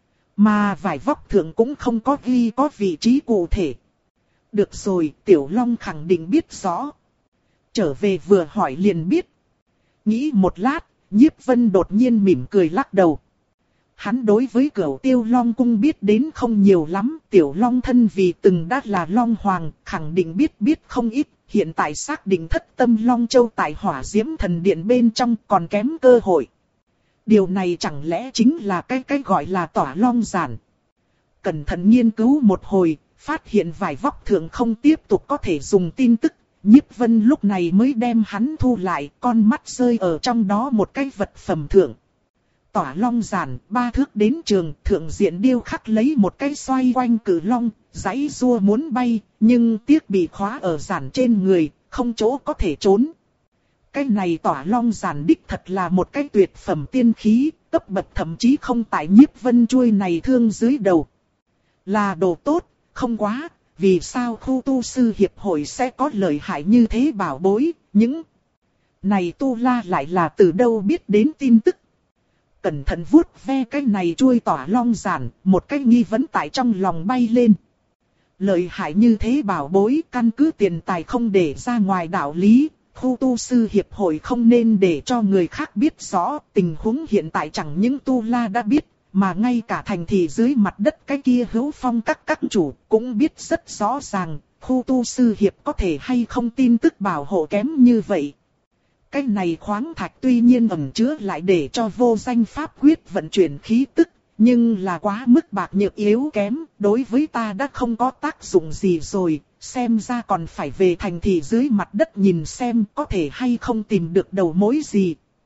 Mà vải vóc thượng cũng không có ghi có vị trí cụ thể. Được rồi, Tiểu Long khẳng định biết rõ. Trở về vừa hỏi liền biết. Nghĩ một lát, Nhiếp Vân đột nhiên mỉm cười lắc đầu. Hắn đối với Cửu Tiêu Long cung biết đến không nhiều lắm, Tiểu Long thân vì từng đã là Long Hoàng, khẳng định biết biết không ít, hiện tại xác định thất tâm Long Châu tại hỏa diễm thần điện bên trong còn kém cơ hội. Điều này chẳng lẽ chính là cái cái gọi là tỏa long giản. Cẩn thận nghiên cứu một hồi, phát hiện vải vóc thượng không tiếp tục có thể dùng tin tức, Nhiếp Vân lúc này mới đem hắn thu lại, con mắt rơi ở trong đó một cái vật phẩm thượng. Tỏa long giản, ba thước đến trường, thượng diện điêu khắc lấy một cái xoay quanh cử long, giãy rua muốn bay, nhưng tiếc bị khóa ở giản trên người, không chỗ có thể trốn. Cái này tỏa long giản đích thật là một cái tuyệt phẩm tiên khí, cấp bậc thậm chí không tại Nhiếp Vân chuôi này thương dưới đầu. Là đồ tốt, không quá, vì sao khu tu sư hiệp hội sẽ có lợi hại như thế bảo bối, những này tu la lại là từ đâu biết đến tin tức. Cẩn thận vuốt ve cái này chuôi tỏa long giản, một cái nghi vấn tại trong lòng bay lên. Lợi hại như thế bảo bối, căn cứ tiền tài không để ra ngoài đạo lý, khu tu sư hiệp hội không nên để cho người khác biết rõ. Tình huống hiện tại chẳng những tu la đã biết, mà ngay cả thành thị dưới mặt đất cái kia hữu phong các các chủ cũng biết rất rõ ràng, khu tu sư hiệp có thể hay không tin tức bảo hộ kém như vậy. Cái này khoáng thạch tuy nhiên ẩn chứa lại để cho vô danh pháp quyết vận chuyển khí tức, nhưng là quá mức bạc nhược yếu kém, đối với ta đã không có tác dụng gì rồi, xem ra còn phải về thành thị dưới mặt đất nhìn xem có thể hay không tìm được đầu mối gì.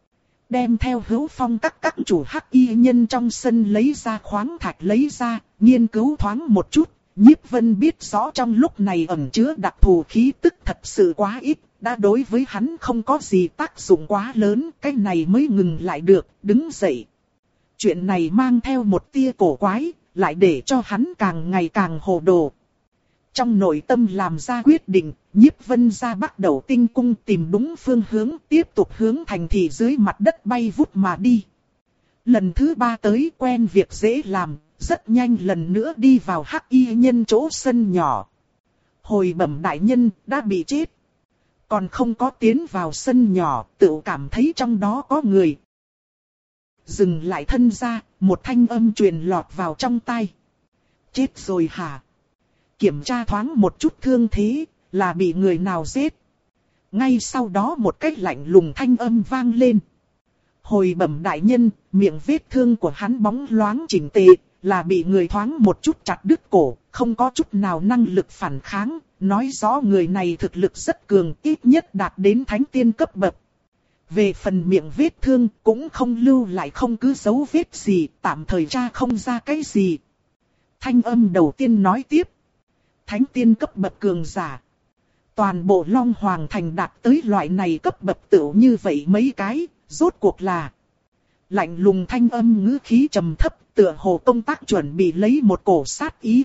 Đem theo Hữu Phong các các chủ hắc y nhân trong sân lấy ra khoáng thạch lấy ra, nghiên cứu thoáng một chút. Nhiếp Vân biết rõ trong lúc này ẩn chứa đặc thù khí tức thật sự quá ít, đã đối với hắn không có gì tác dụng quá lớn, cái này mới ngừng lại được, đứng dậy. Chuyện này mang theo một tia cổ quái, lại để cho hắn càng ngày càng hồ đồ. Trong nội tâm làm ra quyết định, Nhiếp Vân ra bắt đầu tinh cung tìm đúng phương hướng, tiếp tục hướng thành thị dưới mặt đất bay vút mà đi. Lần thứ ba tới quen việc dễ làm, rất nhanh lần nữa đi vào hắc y nhân chỗ sân nhỏ. Hồi bẩm đại nhân đã bị chết. Còn không có tiến vào sân nhỏ, tự cảm thấy trong đó có người. Dừng lại thân ra, một thanh âm truyền lọt vào trong tai. Chết rồi hả? Kiểm tra thoáng một chút thương thế, là bị người nào giết. Ngay sau đó một cách lạnh lùng thanh âm vang lên. Hồi bẩm đại nhân, miệng vết thương của hắn bóng loáng chỉnh tề, là bị người thoáng một chút chặt đứt cổ, không có chút nào năng lực phản kháng, nói rõ người này thực lực rất cường, ít nhất đạt đến thánh tiên cấp bậc. Về phần miệng vết thương, cũng không lưu lại không cứ dấu vết gì, tạm thời tra không ra cái gì. Thanh âm đầu tiên nói tiếp. Thánh tiên cấp bậc cường giả. Toàn bộ Long Hoàng Thành đạt tới loại này cấp bậc tựu như vậy mấy cái, rốt cuộc là. Lạnh lùng thanh âm ngữ khí trầm thấp, tựa hồ công tác chuẩn bị lấy một cổ sát ý.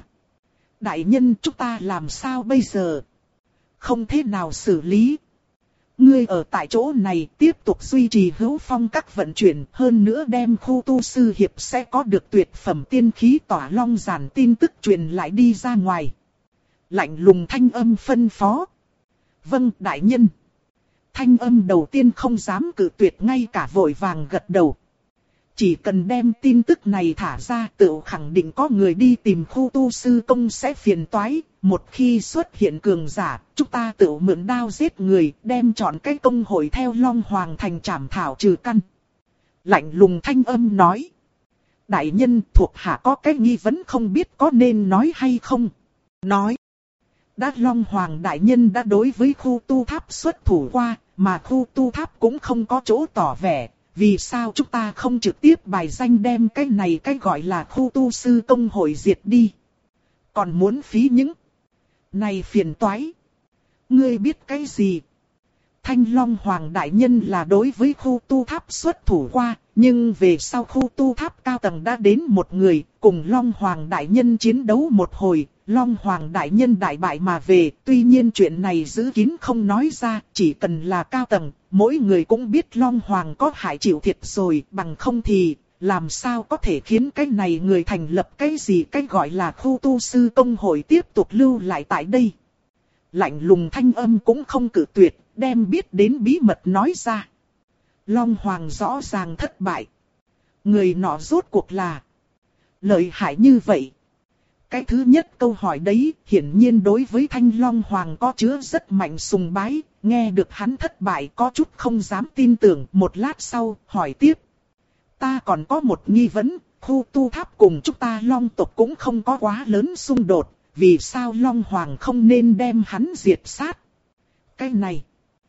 Đại nhân chúng ta làm sao bây giờ? Không thế nào xử lý. Ngươi ở tại chỗ này tiếp tục duy trì Hữu Phong các vận chuyển, hơn nữa đem khu tu sư hiệp sẽ có được tuyệt phẩm tiên khí tỏa long giản tin tức truyền lại đi ra ngoài. Lạnh lùng thanh âm phân phó. Vâng đại nhân. Thanh âm đầu tiên không dám cự tuyệt, ngay cả vội vàng gật đầu. Chỉ cần đem tin tức này thả ra, tự khẳng định có người đi tìm khu tu sư công sẽ phiền toái. Một khi xuất hiện cường giả, chúng ta tự mượn đao giết người, đem chọn cái công hội theo Long Hoàng Thành trảm thảo trừ căn. Lạnh lùng thanh âm nói. Đại nhân thuộc hạ có cái nghi vấn không biết có nên nói hay không. Nói. Đã Long Hoàng đại nhân đã đối với khu tu tháp xuất thủ qua, mà khu tu tháp cũng không có chỗ tỏ vẻ. Vì sao chúng ta không trực tiếp bài danh đem cái này cái gọi là khu tu sư công hội diệt đi. Còn muốn phí những này phiền toái. Ngươi biết cái gì? Thanh Long Hoàng đại nhân là đối với khu tu tháp xuất thủ qua, nhưng về sau khu tu tháp cao tầng đã đến một người, cùng Long Hoàng đại nhân chiến đấu một hồi, Long Hoàng đại nhân đại bại mà về. Tuy nhiên chuyện này giữ kín không nói ra, chỉ cần là cao tầng, mỗi người cũng biết Long Hoàng có hại chịu thiệt rồi, bằng không thì làm sao có thể khiến cái này người thành lập cái gì cái gọi là khu tu sư công hội tiếp tục lưu lại tại đây. Lạnh lùng thanh âm cũng không cự tuyệt, đem biết đến bí mật nói ra. Long Hoàng rõ ràng thất bại. Người nọ rốt cuộc là lợi hại như vậy. Cái thứ nhất câu hỏi đấy, hiển nhiên đối với Thanh Long Hoàng có chứa rất mạnh sùng bái, nghe được hắn thất bại có chút không dám tin tưởng, một lát sau, hỏi tiếp. Ta còn có một nghi vấn, khu tu tháp cùng chúng ta Long tộc cũng không có quá lớn xung đột, vì sao Long Hoàng không nên đem hắn diệt sát? Cái này,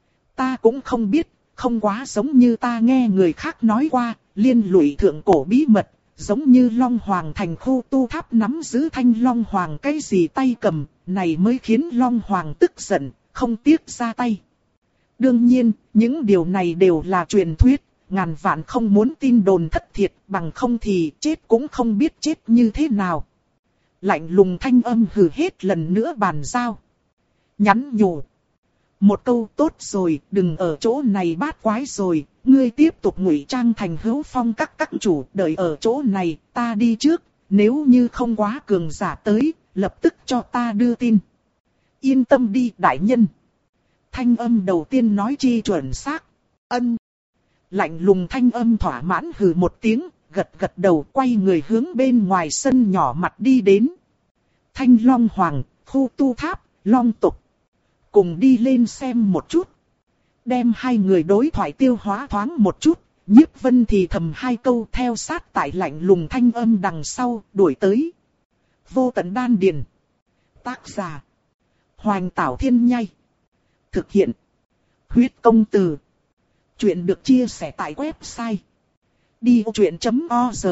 ta cũng không biết, không quá giống như ta nghe người khác nói qua, liên lụy thượng cổ bí mật. Giống như Long Hoàng thành khu tu tháp nắm giữ Thanh Long Hoàng cái gì tay cầm, này mới khiến Long Hoàng tức giận, không tiếc ra tay. Đương nhiên, những điều này đều là truyền thuyết, ngàn vạn không muốn tin đồn thất thiệt, bằng không thì chết cũng không biết chết như thế nào. Lạnh lùng thanh âm hừ hết lần nữa bàn giao. Nhắn nhủ. Một câu tốt rồi, đừng ở chỗ này bát quái rồi, ngươi tiếp tục ngụy trang thành Hữu Phong các các chủ, đợi ở chỗ này, ta đi trước, nếu như không quá cường giả tới, lập tức cho ta đưa tin. Yên tâm đi đại nhân. Thanh âm đầu tiên nói chi chuẩn xác. Ân. Lạnh lùng thanh âm thỏa mãn hừ một tiếng, gật gật đầu quay người hướng bên ngoài sân nhỏ mặt đi đến. Thanh Long Hoàng, khu tu tháp, Long tộc. Cùng đi lên xem một chút. Đem hai người đối thoại tiêu hóa thoáng một chút, Nhiếp Vân thì thầm hai câu theo sát tại lạnh lùng thanh âm đằng sau, đuổi tới. Vô tận đan điền. Tác giả. Hoành Tảo Thiên Nhai. Thực hiện. Huyết công từ. Chuyện được chia sẻ tại website đi vô chuyện chấm org.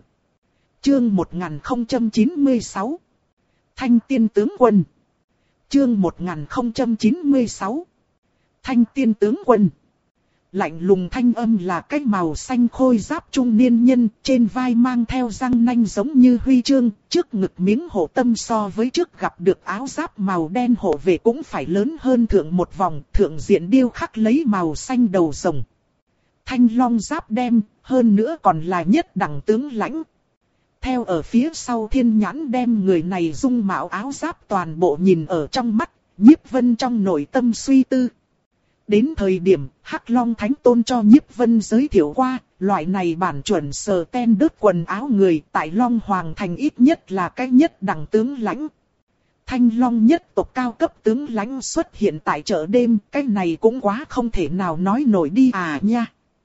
Chương một nghìn không trăm chín mươi sáu. Thanh tiên tướng quân. Chương một nghìn không trăm chín mươi sáu. Thanh tiên tướng quân. Lạnh lùng thanh âm là cái màu xanh khôi giáp trung niên nhân, trên vai mang theo răng nanh giống như huy chương, trước ngực miếng hộ tâm so với trước gặp được áo giáp màu đen hộ vệ cũng phải lớn hơn thượng một vòng, thượng diện điêu khắc lấy màu xanh đầu rồng. Thanh long giáp đem, hơn nữa còn là nhất đẳng tướng lãnh. Theo ở phía sau Thiên Nhãn đem người này dung mạo áo giáp toàn bộ nhìn ở trong mắt, Nhiếp Vân trong nội tâm suy tư. Đến thời điểm Hắc Long Thánh Tôn cho Nhiếp Vân giới thiệu qua, loại này bản chuẩn sờ ten đớt quần áo người tại Long Hoàng Thành ít nhất là cái nhất đẳng tướng lãnh. Thanh Long nhất tộc cao cấp tướng lãnh xuất hiện tại chợ đêm, cái này cũng quá không thể nào nói nổi đi à nha.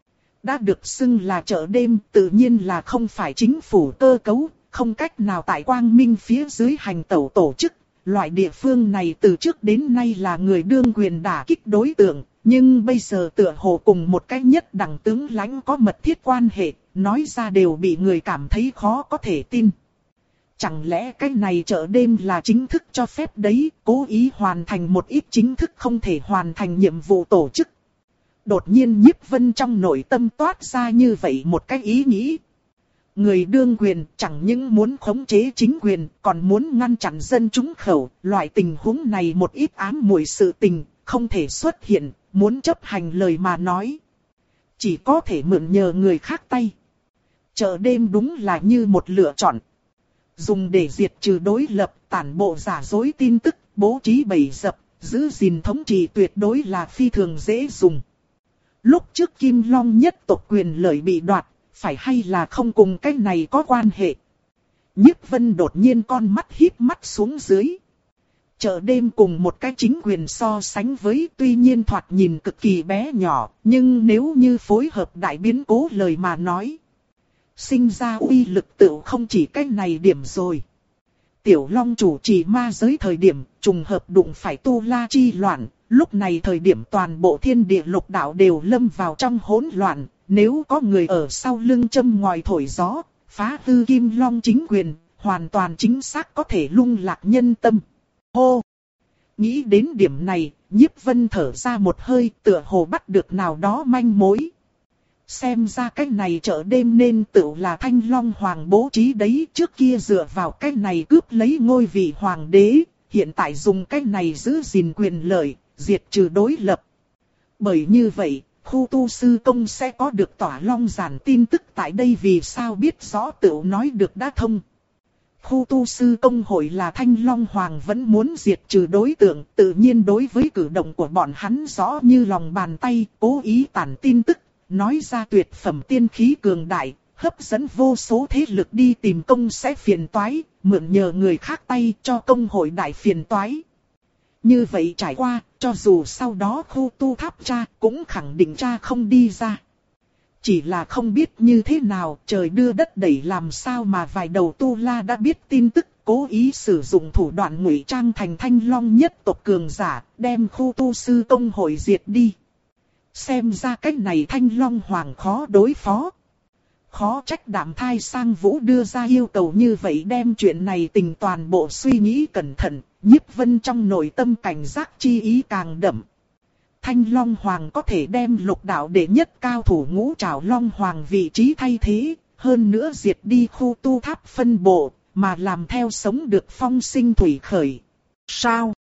Đã được xưng là chợ đêm, tự nhiên là không phải chính phủ cơ cấu, không cách nào tại Quang Minh phía dưới hành tẩu tổ chức. Loại địa phương này từ trước đến nay là người đương quyền đả kích đối tượng, nhưng bây giờ tựa hồ cùng một cái nhất đẳng tướng lãnh có mật thiết quan hệ, nói ra đều bị người cảm thấy khó có thể tin. Chẳng lẽ cái này chợ đêm là chính thức cho phép đấy, cố ý hoàn thành một ít chính thức không thể hoàn thành nhiệm vụ tổ chức. Đột nhiên Nhiếp Vân trong nội tâm toát ra như vậy một cái ý nghĩ. Người đương quyền chẳng những muốn khống chế chính quyền, còn muốn ngăn chặn dân chúng khẩu, loại tình huống này một ít ám muội sự tình, không thể xuất hiện, muốn chấp hành lời mà nói. Chỉ có thể mượn nhờ người khác tay. Chợ đêm đúng là như một lựa chọn. Dùng để diệt trừ đối lập, tản bộ giả dối tin tức, bố trí bẫy dập, giữ gìn thống trị tuyệt đối là phi thường dễ dùng. Lúc trước Kim Long nhất tộc quyền lợi bị đoạt, phải hay là không cùng cái này có quan hệ. Nhiếp Vân đột nhiên con mắt híp mắt xuống dưới. Chợ đêm cùng một cái chính quyền so sánh với tuy nhiên thoạt nhìn cực kỳ bé nhỏ, nhưng nếu như phối hợp đại biến cố lời mà nói. Sinh ra uy lực tựu không chỉ cái này điểm rồi. Tiểu Long chủ trì ma giới thời điểm, trùng hợp đụng phải tu la chi loạn, lúc này thời điểm toàn bộ thiên địa lục đạo đều lâm vào trong hỗn loạn. Nếu có người ở sau lưng châm ngòi thổi gió, phá hư Kim Long chính quyền, hoàn toàn chính xác có thể lung lạc nhân tâm. Hô! Nghĩ đến điểm này, Nhiếp Vân thở ra một hơi, tựa hồ bắt được nào đó manh mối. Xem ra cái này chợ đêm nên tự là Thanh Long Hoàng bố trí đấy, trước kia dựa vào cái này cướp lấy ngôi vị hoàng đế, hiện tại dùng cái này giữ gìn quyền lợi, diệt trừ đối lập. Bởi như vậy, khu tu sư công sẽ có được tỏa long giản tin tức tại đây, vì sao biết rõ tự nói được đã thông. Khu tu sư công hội là Thanh Long Hoàng vẫn muốn diệt trừ đối tượng, tự nhiên đối với cử động của bọn hắn rõ như lòng bàn tay, cố ý tản tin tức, nói ra tuyệt phẩm tiên khí cường đại, hấp dẫn vô số thế lực đi tìm công sẽ phiền toái, mượn nhờ người khác tay cho công hội đại phiền toái. Như vậy trải qua, cho dù sau đó khu tu tháp tra cũng khẳng định tra không đi ra. Chỉ là không biết như thế nào, trời đưa đất đẩy làm sao mà vài đầu tu la đã biết tin tức, cố ý sử dụng thủ đoạn ngụy trang thành Thanh Long nhất tộc cường giả, đem khu tu sư công hội diệt đi. Xem ra cách này Thanh Long Hoàng khó đối phó. Khó trách Đạm Thai Sang Vũ đưa ra yêu cầu như vậy, đem chuyện này tình toàn bộ suy nghĩ cẩn thận. Nhiếp Vân trong nội tâm cảnh giác chi ý càng đậm. Thanh Long Hoàng có thể đem lục đạo đệ nhất cao thủ Ngũ Trảo Long Hoàng vị trí thay thế, hơn nữa diệt đi khu tu tháp phân bộ, mà làm theo sống được phong sinh thủy khởi. Sao?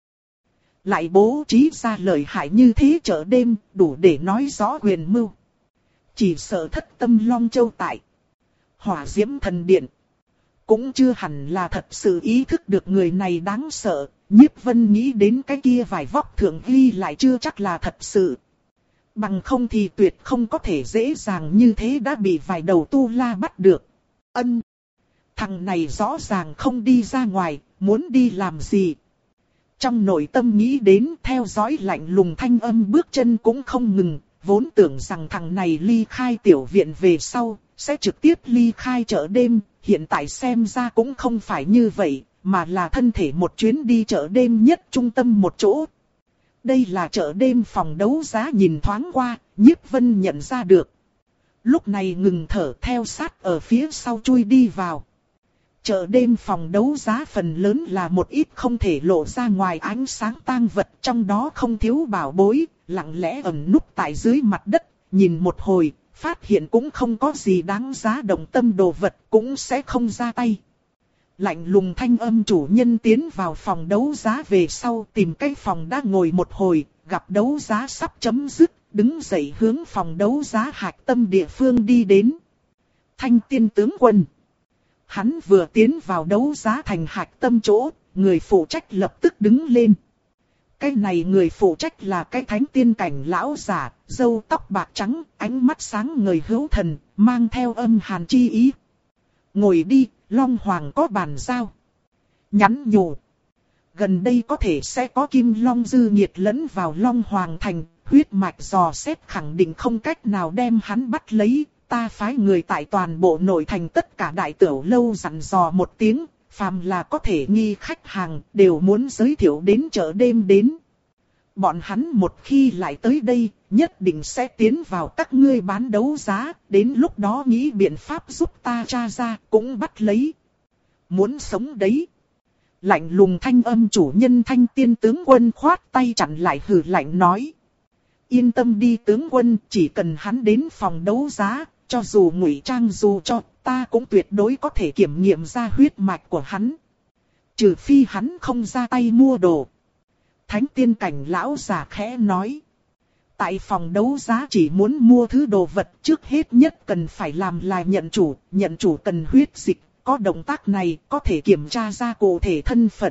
Lại bố trí ra lợi hại như thế chợ đêm, đủ để nói rõ quyền mưu. Chỉ sợ thất tâm Long Châu tại Hỏa Diễm Thần Điện cũng chưa hẳn là thật sự ý thức được người này đáng sợ. Nhiếp Vân nghĩ đến cái kia vài vóc thượng ghi lại chưa chắc là thật sự. Bằng không thì tuyệt không có thể dễ dàng như thế đã bị vài đầu tu la bắt được. Ân! Thằng này rõ ràng không đi ra ngoài, muốn đi làm gì? Trong nội tâm nghĩ đến, theo dõi lạnh lùng thanh âm bước chân cũng không ngừng, vốn tưởng rằng thằng này ly khai tiểu viện về sau, sẽ trực tiếp ly khai chợ đêm, hiện tại xem ra cũng không phải như vậy, mà là thân thể một chuyến đi chợ đêm nhất trung tâm một chỗ. Đây là chợ đêm phòng đấu giá, nhìn thoáng qua, Nhiếp Vân nhận ra được. Lúc này ngừng thở theo sát ở phía sau chui đi vào. Chợ đêm phòng đấu giá phần lớn là một ít không thể lộ ra ngoài ánh sáng tang vật, trong đó không thiếu bảo bối, lặng lẽ ẩn núp tại dưới mặt đất, nhìn một hồi, phát hiện cũng không có gì đáng giá động tâm đồ vật, cũng sẽ không ra tay. Lạnh lùng thanh âm chủ nhân tiến vào phòng đấu giá về sau tìm cái phòng đã ngồi một hồi, gặp đấu giá sắp chấm dứt, đứng dậy hướng phòng đấu giá hạch tâm địa phương đi đến. Thanh tiên tướng quân. Hắn vừa tiến vào đấu giá thành hạch tâm chỗ, người phụ trách lập tức đứng lên. Cái này người phụ trách là cái thánh tiên cảnh lão giả, râu tóc bạc trắng, ánh mắt sáng ngời hữu thần, mang theo âm hàn chi ý. Ngồi đi, Long Hoàng có bàn giao. Nhắn nhủ. Gần đây có thể sẽ có Kim Long dư nhiệt lẫn vào Long Hoàng thành, huyết mạch dò xét khẳng định không cách nào đem hắn bắt lấy. Ta phái người tại toàn bộ nội thành tất cả đại tiểu lâu dặn dò một tiếng, phàm là có thể nghi khách hàng đều muốn giới thiệu đến chợ đêm đến. Bọn hắn một khi lại tới đây, nhất định sẽ tiến vào các ngươi bán đấu giá, đến lúc đó nghĩ biện pháp giúp ta tra ra, cũng bắt lấy. Muốn sống đấy. Lạnh lùng thanh âm chủ nhân Thanh tiên tướng quân khoát tay chặn lại hừ lạnh nói. Yên tâm đi tướng quân, chỉ cần hắn đến phòng đấu giá, cho dù ngụy trang dù cho, ta cũng tuyệt đối có thể kiểm nghiệm ra huyết mạch của hắn. Trừ phi hắn không ra tay mua đồ. Thánh tiên cảnh lão già khẽ nói. Tại phòng đấu giá chỉ muốn mua thứ đồ vật, trước hết nhất cần phải làm là nhận chủ, nhận chủ cần huyết dịch, có động tác này có thể kiểm tra ra cụ thể thân phận.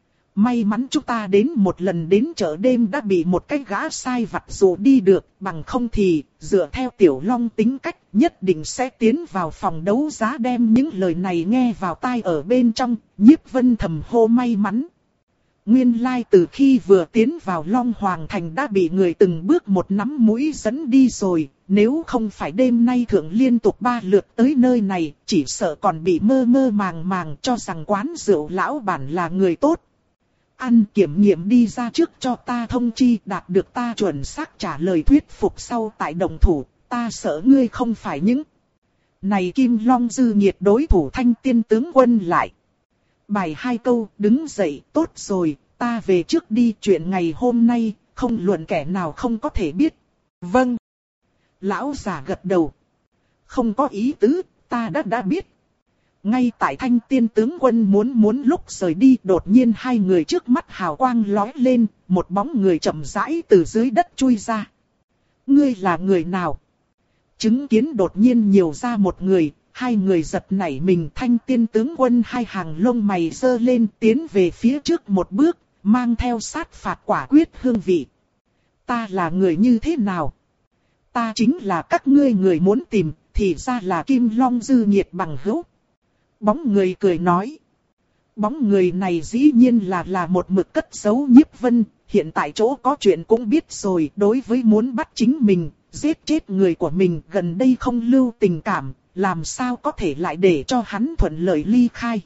May mắn chúng ta đến một lần đến chợ đêm đã bị một cái gã sai vặt dụ đi được, bằng không thì, dựa theo Tiểu Long tính cách, nhất định sẽ tiến vào phòng đấu giá đem những lời này nghe vào tai ở bên trong, Nhiếp Vân thầm hô may mắn. Nguyên lai từ khi vừa tiến vào Long Hoàng thành đã bị người từng bước một nắm mũi dẫn đi rồi, nếu không phải đêm nay thượng liên tục ba lượt tới nơi này, chỉ sợ còn bị mơ mơ màng màng cho rằng quán rượu lão bản là người tốt. Ăn kiểm nghiệm đi ra trước cho ta thông chi, đạt được ta chuẩn xác trả lời thuyết phục sau tại đồng thủ, ta sợ ngươi không phải những này Kim Long dư nhiệt đối thủ Thanh tiên tướng quân lại. Bài hai câu, đứng dậy, tốt rồi, ta về trước đi, chuyện ngày hôm nay, không luận kẻ nào không có thể biết. Vâng. Lão già gật đầu. Không có ý tứ, ta đã đã biết. Ngay tại Thanh tiên tướng quân muốn muốn lúc rời đi, đột nhiên hai người trước mắt hào quang lóe lên, một bóng người chậm rãi từ dưới đất chui ra. Ngươi là người nào? Chứng kiến đột nhiên nhiều ra một người, hai người giật nảy mình. Thanh tiên tướng quân hai hàng lông mày giơ lên, tiến về phía trước một bước, mang theo sát phạt quả quyết hương vị. Ta là người như thế nào? Ta chính là các ngươi người muốn tìm, thì ra là Kim Long dư nhiệt bằng hữu. Bóng người cười nói. Bóng người này dĩ nhiên là là một mực cất giấu Nhiếp Vân, hiện tại chỗ có chuyện cũng biết rồi, đối với muốn bắt chính mình, giết chết người của mình, gần đây không lưu tình cảm, làm sao có thể lại để cho hắn thuận lợi ly khai.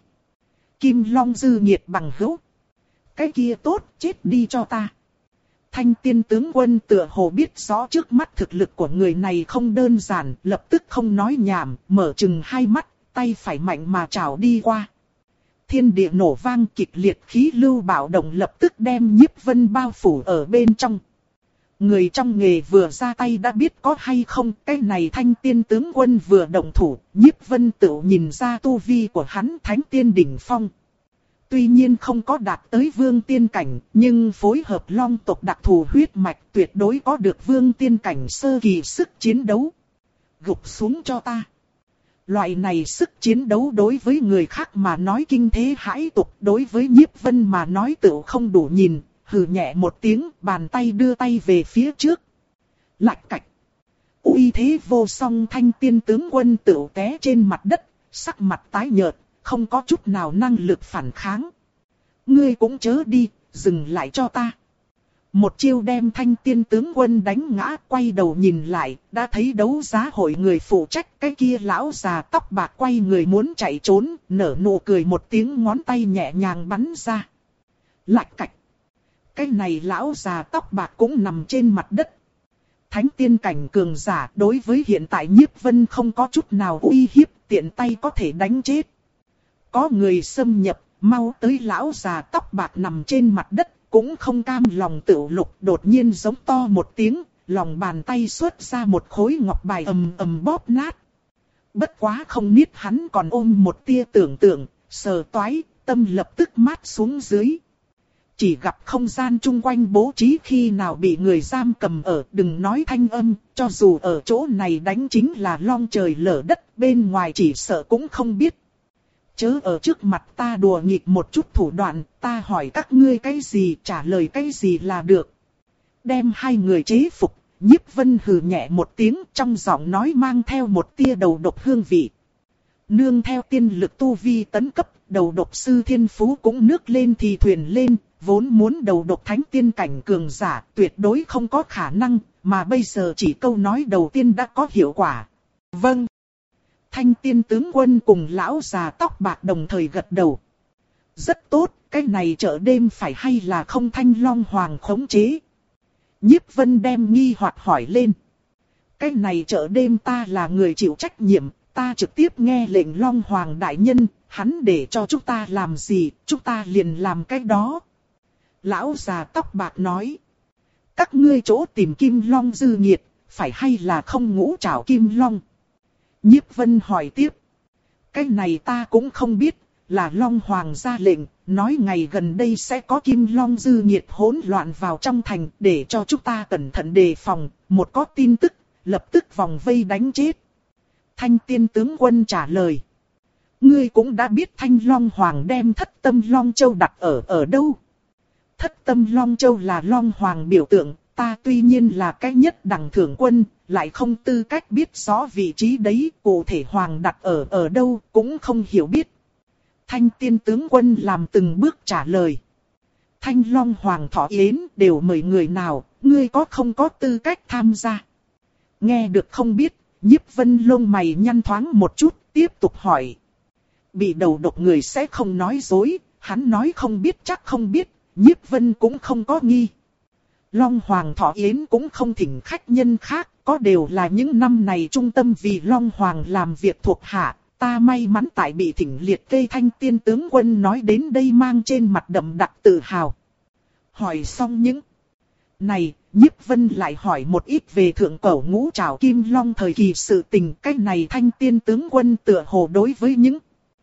Kim Long dư nhiệt bằng hữu. Cái kia tốt, chết đi cho ta. Thanh tiên tướng quân tựa hồ biết rõ trước mắt thực lực của người này không đơn giản, lập tức không nói nhảm, mở chừng hai mắt, tay phải mạnh mà trảo đi qua. Thiên địa nổ vang kịch liệt, khí lưu bạo động lập tức đem Nhiếp Vân bao phủ ở bên trong. Người trong nghề vừa ra tay đã biết có hay không, cái này thanh tiên tướng quân vừa động thủ, Nhiếp Vân tự nhìn ra tu vi của hắn thánh tiên đỉnh phong. Tuy nhiên không có đạt tới vương tiên cảnh, nhưng phối hợp long tộc đặc thù huyết mạch tuyệt đối có được vương tiên cảnh sơ kỳ sức chiến đấu. Gục xuống cho ta. Loại này sức chiến đấu đối với người khác mà nói kinh thế hãi tục, đối với Nhiếp Vân mà nói tựu không đủ nhìn, hừ nhẹ một tiếng, bàn tay đưa tay về phía trước. Lạch cạch. Uy thế vô song thanh tiên tướng quân tựu té trên mặt đất, sắc mặt tái nhợt, không có chút nào năng lực phản kháng. Ngươi cũng chớ đi, dừng lại cho ta. Một chiêu đem thanh tiên tướng quân đánh ngã, quay đầu nhìn lại, đã thấy đấu giá hội người phụ trách cái kia lão già tóc bạc quay người muốn chạy trốn, nở nụ cười một tiếng, ngón tay nhẹ nhàng bắn ra. Lạch cạch. Cái này lão già tóc bạc cũng nằm trên mặt đất. thánh tiên cảnh cường giả đối với hiện tại Nhiếp Vân không có chút nào uy hiếp, tiện tay có thể đánh chết. Có người xâm nhập, mau tới lão già tóc bạc nằm trên mặt đất, cũng không cam lòng tửu lục, đột nhiên giống to một tiếng, lòng bàn tay xuất ra một khối ngọc bài ầm ầm bóp nát. Bất quá không biết hắn còn ôm một tia tưởng tượng, sờ toái, tâm lập tức mát xuống dưới. Chỉ gặp không gian chung quanh bố trí khi nào bị người giam cầm ở, đừng nói thanh âm, cho dù ở chỗ này đánh chính là long trời lở đất, bên ngoài chỉ sợ cũng không biết. Chớ ở trước mặt ta đùa nghịch một chút thủ đoạn, ta hỏi các ngươi cái gì trả lời cái gì là được. Đem hai người chế phục, Nhiếp Vân hừ nhẹ một tiếng, trong giọng nói mang theo một tia đầu độc hương vị. Nương theo tiên lực tu vi tấn cấp, đầu độc sư thiên phú cũng nước lên thì thuyền lên, vốn muốn đầu độc thánh tiên cảnh cường giả tuyệt đối không có khả năng, mà bây giờ chỉ câu nói đầu tiên đã có hiệu quả. Vâng. Thanh tiên tướng quân cùng lão già tóc bạc đồng thời gật đầu. Rất tốt, cái này chợ đêm phải hay là không Thanh Long Hoàng khống chế? Nhiếp Vân đem nghi hoặc hỏi lên. Cái này chợ đêm ta là người chịu trách nhiệm, ta trực tiếp nghe lệnh Long Hoàng đại nhân, hắn để cho chúng ta làm gì, chúng ta liền làm cái đó. Lão già tóc bạc nói. Các ngươi chỗ tìm Kim Long dư nhiệt, phải hay là không ngũ trảo Kim Long? Nhiếp Vân hỏi tiếp. Cái này ta cũng không biết, là Long Hoàng ra lệnh, nói ngày gần đây sẽ có Kim Long dư nhiệt hỗn loạn vào trong thành, để cho chúng ta cẩn thận đề phòng, một có tin tức, lập tức vòng vây đánh chết. Thanh tiên tướng quân trả lời. Ngươi cũng đã biết Thanh Long Hoàng đem Thất Tâm Long Châu đặt ở ở đâu? Thất Tâm Long Châu là Long Hoàng biểu tượng, ta tuy nhiên là cái nhất đẳng thưởng quân, lại không tư cách biết rõ vị trí đấy, cụ thể Hoàng đặt ở ở đâu cũng không hiểu biết. Thanh tiên tướng quân làm từng bước trả lời. Thanh Long Hoàng thọ yến đều mời người nào, ngươi có không có tư cách tham gia? Nghe được không biết, Nhiếp Vân lông mày nhăn thoáng một chút, tiếp tục hỏi. Bị đầu độc người sẽ không nói dối, hắn nói không biết chắc không biết, Nhiếp Vân cũng không có nghi. Long Hoàng thọ yến cũng không thỉnh khách nhân khác, có đều là những năm này trung tâm vì Long Hoàng làm việc thuộc hạ. Ta may mắn tại bị thỉnh liệt kê. Thanh tiên tướng quân nói đến đây mang trên mặt đậm đặc tự hào. Hỏi xong những này, Nhiếp Vân lại hỏi một ít về thượng cổ ngũ trảo Kim Long thời kỳ sự tình. Cái này thanh tiên tướng quân tựa hồ đối với những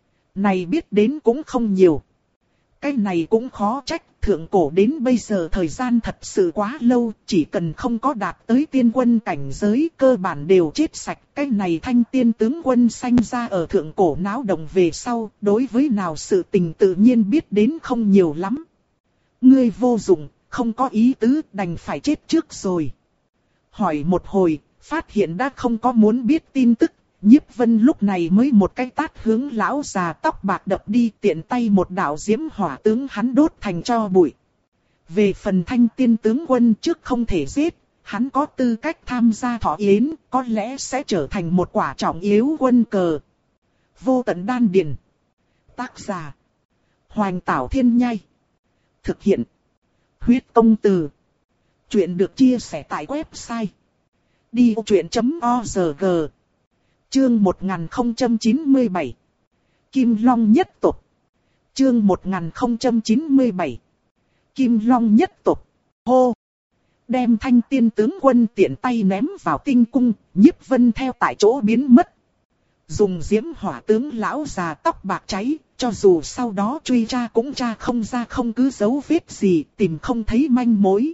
này biết đến cũng không nhiều. Cái này cũng khó trách, thượng cổ đến bây giờ thời gian thật sự quá lâu, chỉ cần không có đạt tới tiên quân cảnh giới cơ bản đều chết sạch. Cái này thanh tiên tướng quân sanh ra ở thượng cổ náo động về sau, đối với nào sự tình tự nhiên biết đến không nhiều lắm. Ngươi vô dụng, không có ý tứ, đành phải chết trước rồi. Hỏi một hồi, phát hiện đã không có muốn biết tin tức. Nhiếp Vân lúc này mới một cái tát hướng lão già tóc bạc đập đi, tiện tay một đạo diễm hỏa tướng hắn đốt thành tro bụi. Về phần thanh tiên tướng quân trước không thể giết, hắn có tư cách tham gia thọ yến, có lẽ sẽ trở thành một quả trọng yếu quân cờ. Vô tận đan điền. Tác giả. Hoành Tảo Thiên Nhai. Thực hiện. Huyết Công Từ. Chuyện được chia sẻ tại website đi ô chuyện chấm org. Chương một nghìn không trăm chín mươi bảy. Kim Long nhất tộc. Chương một nghìn không trăm chín mươi bảy. Kim Long nhất tộc. Hô. Đem thanh tiên tướng quân tiện tay ném vào tinh cung, Nhiếp Vân theo tại chỗ biến mất. Dùng diễm hỏa tướng lão già tóc bạc cháy, cho dù sau đó truy tra cũng tra không ra không cứ dấu vết gì, tìm không thấy manh mối.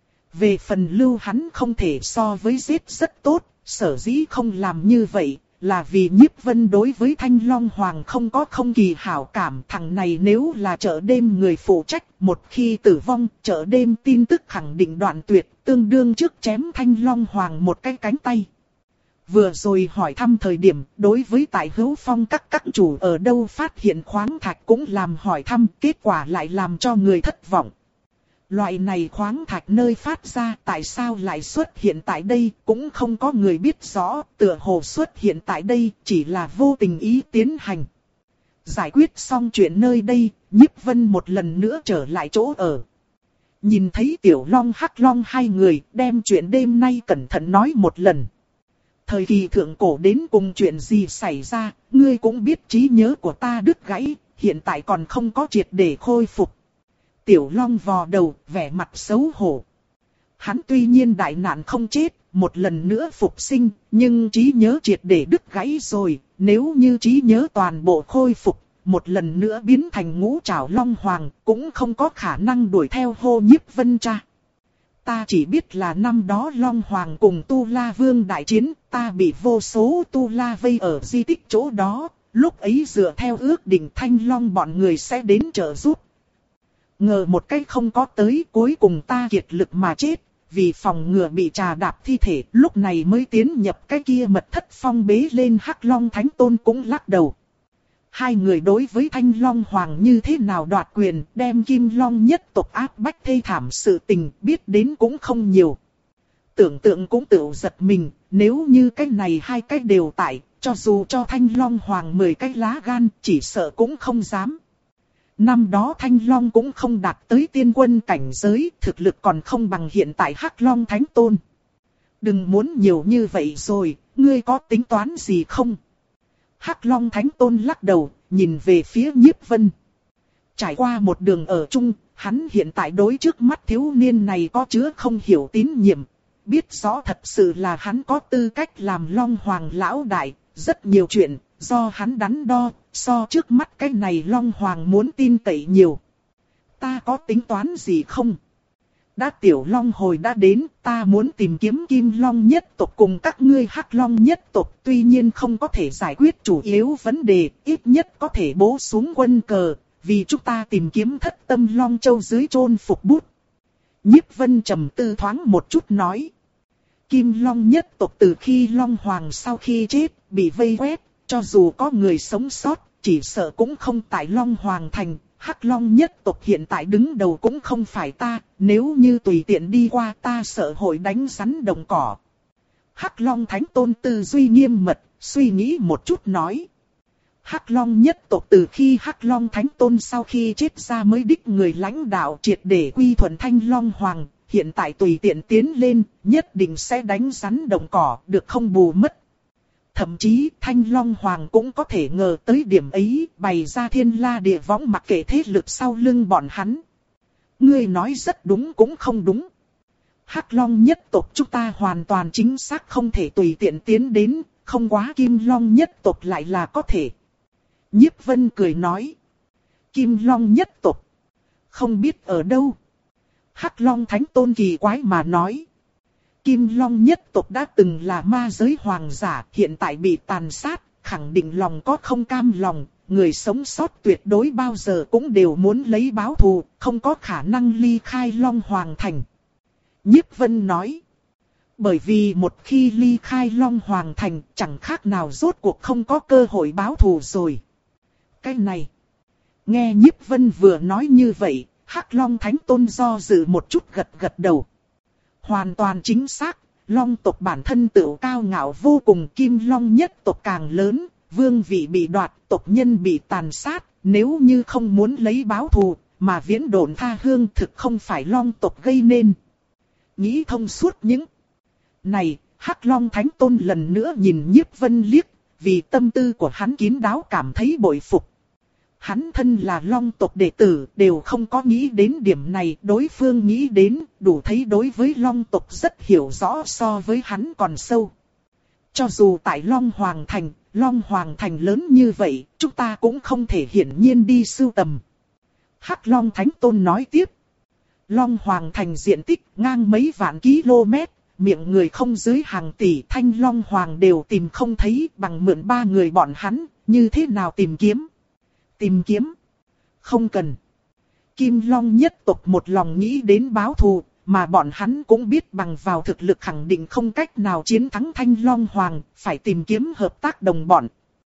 Về phần lưu hắn không thể so với giết rất tốt. Sở dĩ không làm như vậy, là vì Nhiếp Vân đối với Thanh Long Hoàng không có không kỳ hảo cảm. Thằng này nếu là chợ đêm người phụ trách, một khi tử vong, chợ đêm tin tức khẳng định đoạn tuyệt, tương đương trước chém Thanh Long Hoàng một cái cánh tay. Vừa rồi hỏi thăm thời điểm, đối với tại Hữu Phong các các chủ ở đâu phát hiện khoáng thạch cũng làm hỏi thăm, kết quả lại làm cho người thất vọng. Loại này khoáng thạch nơi phát ra tại sao lại xuất hiện tại đây cũng không có người biết rõ, tựa hồ xuất hiện tại đây chỉ là vô tình ý tiến hành. Giải quyết xong chuyện nơi đây, Nhiếp Vân một lần nữa trở lại chỗ ở. Nhìn thấy Tiểu Long Hắc Long hai người đem chuyện đêm nay cẩn thận nói một lần. Thời kỳ thượng cổ đến cùng chuyện gì xảy ra, ngươi cũng biết trí nhớ của ta đứt gãy, hiện tại còn không có triệt để khôi phục. Tiểu Long vò đầu, vẻ mặt xấu hổ. Hắn tuy nhiên đại nạn không chết, một lần nữa phục sinh, nhưng trí nhớ triệt để đứt gãy rồi, nếu như trí nhớ toàn bộ khôi phục, một lần nữa biến thành ngũ trảo Long Hoàng, cũng không có khả năng đuổi theo Hô Nhiếp Vân cha. Ta chỉ biết là năm đó Long Hoàng cùng Tu La Vương đại chiến, ta bị vô số Tu La vây ở di tích chỗ đó, lúc ấy dựa theo ước định Thanh Long bọn người sẽ đến trợ giúp. Ngờ một cách không có tới, cuối cùng ta kiệt lực mà chết, vì phòng ngừa bị trà đạp thi thể, lúc này mới tiến nhập cái kia mật thất phong bế lên. Hắc Long Thánh Tôn cũng lắc đầu. Hai người đối với Thanh Long Hoàng như thế nào đoạt quyền, đem Kim Long nhất tộc áp bách thê thảm sự tình, biết đến cũng không nhiều. Tưởng tượng cũng tự giật mình, nếu như cái này hai cái đều tại, cho dù cho Thanh Long Hoàng mười cái lá gan, chỉ sợ cũng không dám. Năm đó Thanh Long cũng không đạt tới tiên quân cảnh giới, thực lực còn không bằng hiện tại Hắc Long Thánh Tôn. Đừng muốn nhiều như vậy rồi, ngươi có tính toán gì không? Hắc Long Thánh Tôn lắc đầu, nhìn về phía Nhiếp Vân. Trải qua một đường ở chung, hắn hiện tại đối trước mắt thiếu niên này có chứa không hiểu tín nhiệm. Biết rõ thật sự là hắn có tư cách làm Long Hoàng lão đại, rất nhiều chuyện, do hắn đắn đo, so trước mắt cái này Long Hoàng muốn tin cậy nhiều. Ta có tính toán gì không? Đã Tiểu Long hồi đã đến, ta muốn tìm kiếm Kim Long nhất tộc cùng các ngươi Hắc Long nhất tộc, tuy nhiên không có thể giải quyết chủ yếu vấn đề, ít nhất có thể bố xuống quân cờ, vì chúng ta tìm kiếm Thất Tâm Long Châu dưới chôn phục bút. Nhiếp Vân trầm tư thoáng một chút nói. Kim Long nhất tộc từ khi Long Hoàng sau khi chết, bị vây quét, cho dù có người sống sót, chỉ sợ cũng không tại Long Hoàng thành. Hắc Long nhất tộc hiện tại đứng đầu cũng không phải ta, nếu như tùy tiện đi qua ta sợ hội đánh rắn đồng cỏ. Hắc Long Thánh Tôn tư duy nghiêm mật, suy nghĩ một chút nói. Hắc Long nhất tộc từ khi Hắc Long Thánh Tôn sau khi chết ra mới đích người lãnh đạo triệt để quy thuận Thanh Long Hoàng, hiện tại tùy tiện tiến lên, nhất định sẽ đánh rắn đồng cỏ, được không bù mất. Thậm chí Thanh Long Hoàng cũng có thể ngờ tới điểm ấy, bày ra thiên la địa võng mặc kệ thế lực sau lưng bọn hắn. Ngươi nói rất đúng cũng không đúng. Hắc Long nhất tộc chúng ta hoàn toàn chính xác không thể tùy tiện tiến đến, không quá Kim Long nhất tộc lại là có thể. Nhiếp Vân cười nói. Kim Long nhất tộc? Không biết ở đâu. Hắc Long Thánh Tôn kỳ quái mà nói. Kim Long nhất tộc đã từng là ma giới hoàng giả, hiện tại bị tàn sát, khẳng định lòng có không cam lòng, người sống sót tuyệt đối bao giờ cũng đều muốn lấy báo thù, không có khả năng ly khai Long Hoàng thành. Nhiếp Vân nói, bởi vì một khi ly khai Long Hoàng thành, chẳng khác nào rốt cuộc không có cơ hội báo thù rồi. Cái này, nghe Nhiếp Vân vừa nói như vậy, Hắc Long Thánh Tôn do dự một chút gật gật đầu. Hoàn toàn chính xác, Long tộc bản thân tự cao ngạo vô cùng, Kim Long nhất tộc càng lớn, vương vị bị đoạt, tộc nhân bị tàn sát, nếu như không muốn lấy báo thù, mà viễn độn tha hương thực không phải Long tộc gây nên. Nghĩ thông suốt những này, Hắc Long Thánh Tôn lần nữa nhìn Nhiếp Vân liếc, vì tâm tư của hắn kín đáo cảm thấy bội phục. Hắn thân là Long tộc đệ tử, đều không có nghĩ đến điểm này, đối phương nghĩ đến, đủ thấy đối với Long tộc rất hiểu rõ so với hắn còn sâu. Cho dù tại Long Hoàng thành, Long Hoàng thành lớn như vậy, chúng ta cũng không thể hiển nhiên đi sưu tầm. Hắc Long Thánh Tôn nói tiếp. Long Hoàng thành diện tích ngang mấy vạn km, miệng người không dưới hàng tỷ, Thanh Long Hoàng đều tìm không thấy, bằng mượn ba người bọn hắn, như thế nào tìm kiếm? Tìm kiếm? Không cần. Kim Long nhất tộc một lòng nghĩ đến báo thù, mà bọn hắn cũng biết bằng vào thực lực khẳng định không cách nào chiến thắng Thanh Long Hoàng, phải tìm kiếm hợp tác đồng bọn.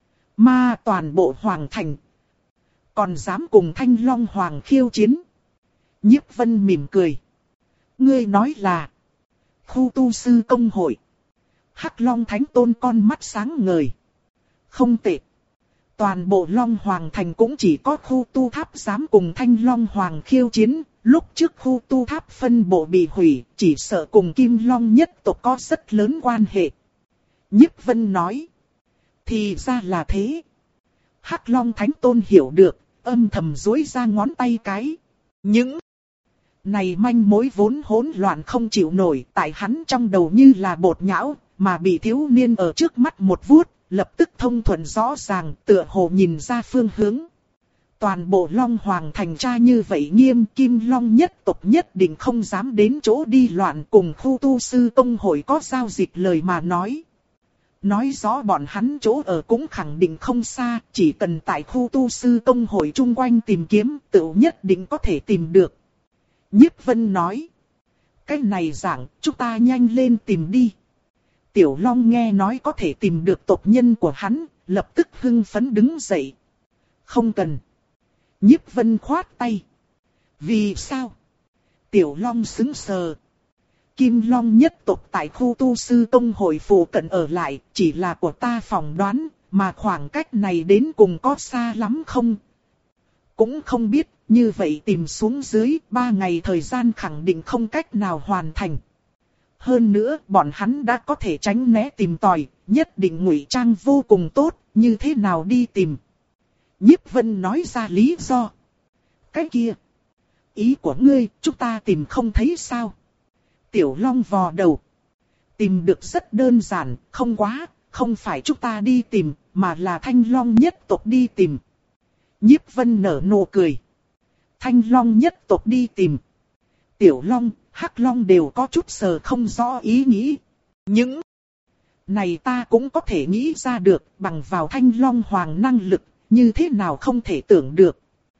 Mà toàn bộ Hoàng thành, còn dám cùng Thanh Long Hoàng khiêu chiến. Nhiếp Vân mỉm cười. Ngươi nói là khu tu sư công hội. Hắc Long Thánh Tôn con mắt sáng ngời. Không tệ. Toàn bộ Long Hoàng Thành cũng chỉ có khu tu tháp dám cùng Thanh Long Hoàng khiêu chiến. Lúc trước khu tu tháp phân bộ bị hủy, chỉ sợ cùng Kim Long nhất tộc có rất lớn quan hệ. Nhiếp Vân nói. Thì ra là thế. Hắc Long Thánh Tôn hiểu được, âm thầm duỗi ra ngón tay cái. Những này manh mối vốn hỗn loạn không chịu nổi, tại hắn trong đầu như là bột nhão, mà bị thiếu niên ở trước mắt một vuốt, lập tức thông thuận rõ ràng, tựa hồ nhìn ra phương hướng. Toàn bộ Long Hoàng Thành tra như vậy nghiêm, Kim Long nhất tộc nhất định không dám đến chỗ đi loạn, cùng khu tu sư tông hội có giao dịch lời mà nói. Nói rõ bọn hắn chỗ ở cũng khẳng định không xa, chỉ cần tại khu tu sư tông hội chung quanh tìm kiếm, tự nhất định có thể tìm được. Nhiếp Vân nói. Cái này dạng, chúng ta nhanh lên tìm đi. Tiểu Long nghe nói có thể tìm được tộc nhân của hắn, lập tức hưng phấn đứng dậy. Không cần. Nhiếp Vân khoát tay. Vì sao? Tiểu Long sững sờ. Kim Long nhất tộc tại khu tu sư tông hội phụ cận ở lại, chỉ là của ta phỏng đoán, mà khoảng cách này đến cùng có xa lắm không? Cũng không biết, như vậy tìm xuống dưới, ba ngày thời gian khẳng định không cách nào hoàn thành. Hơn nữa, bọn hắn đã có thể tránh né tìm tòi, nhất định ngụy trang vô cùng tốt, như thế nào đi tìm? Nhiếp Vân nói ra lý do. Cái kia, ý của ngươi, chúng ta tìm không thấy sao? Tiểu Long vò đầu. Tìm được rất đơn giản, không quá, không phải chúng ta đi tìm, mà là Thanh Long nhất tộc đi tìm. Nhiếp Vân nở nụ cười. Thanh Long nhất tộc đi tìm. Tiểu Long, Hắc Long đều có chút sờ không rõ ý nghĩ. Những này ta cũng có thể nghĩ ra được, bằng vào Thanh Long Hoàng năng lực, như thế nào không thể tưởng được.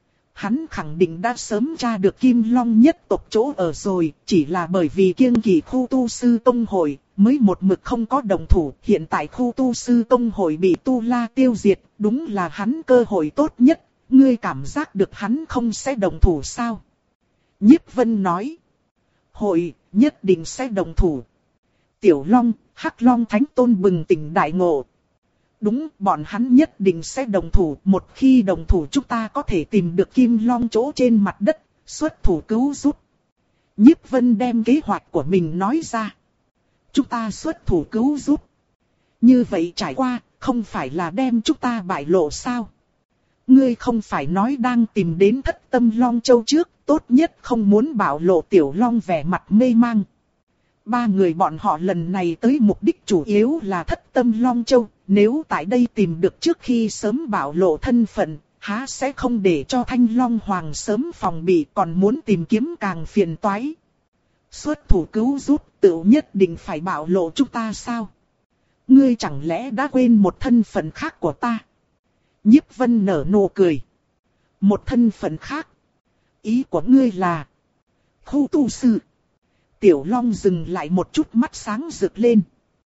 Hắn khẳng định đã sớm tra được Kim Long nhất tộc chỗ ở rồi, chỉ là bởi vì kiêng kỵ khu tu sư tông hội, mới một mực không có đồng thủ. Hiện tại khu tu sư tông hội bị Tu La tiêu diệt, đúng là hắn cơ hội tốt nhất. Ngươi cảm giác được hắn không sẽ đồng thủ sao? Nhiếp Vân nói. Hội, nhất định sẽ đồng thủ. Tiểu Long, Hắc Long Thánh Tôn bừng tỉnh đại ngộ. Đúng, bọn hắn nhất định sẽ đồng thủ. Một khi đồng thủ chúng ta có thể tìm được Kim Long chỗ trên mặt đất, xuất thủ cứu giúp. Nhiếp Vân đem kế hoạch của mình nói ra. Chúng ta xuất thủ cứu giúp. Như vậy trải qua, không phải là đem chúng ta bại lộ sao? Ngươi không phải nói đang tìm đến Thất Tâm Long Châu trước, tốt nhất không muốn bạo lộ. Tiểu Long vẻ mặt mê mang. Ba người bọn họ lần này tới mục đích chủ yếu là Thất Tâm Long Châu, nếu tại đây tìm được trước khi sớm bạo lộ thân phận, há sẽ không để cho Thanh Long Hoàng sớm phòng bị, còn muốn tìm kiếm càng phiền toái. Xuất thủ cứu giúp, tự nhất định phải bạo lộ chúng ta sao? Ngươi chẳng lẽ đã quên một thân phận khác của ta? Nhiếp Vân nở nụ cười. Một thân phận khác? Ý của ngươi là khu tu sư. Tiểu Long dừng lại một chút, mắt sáng rực lên.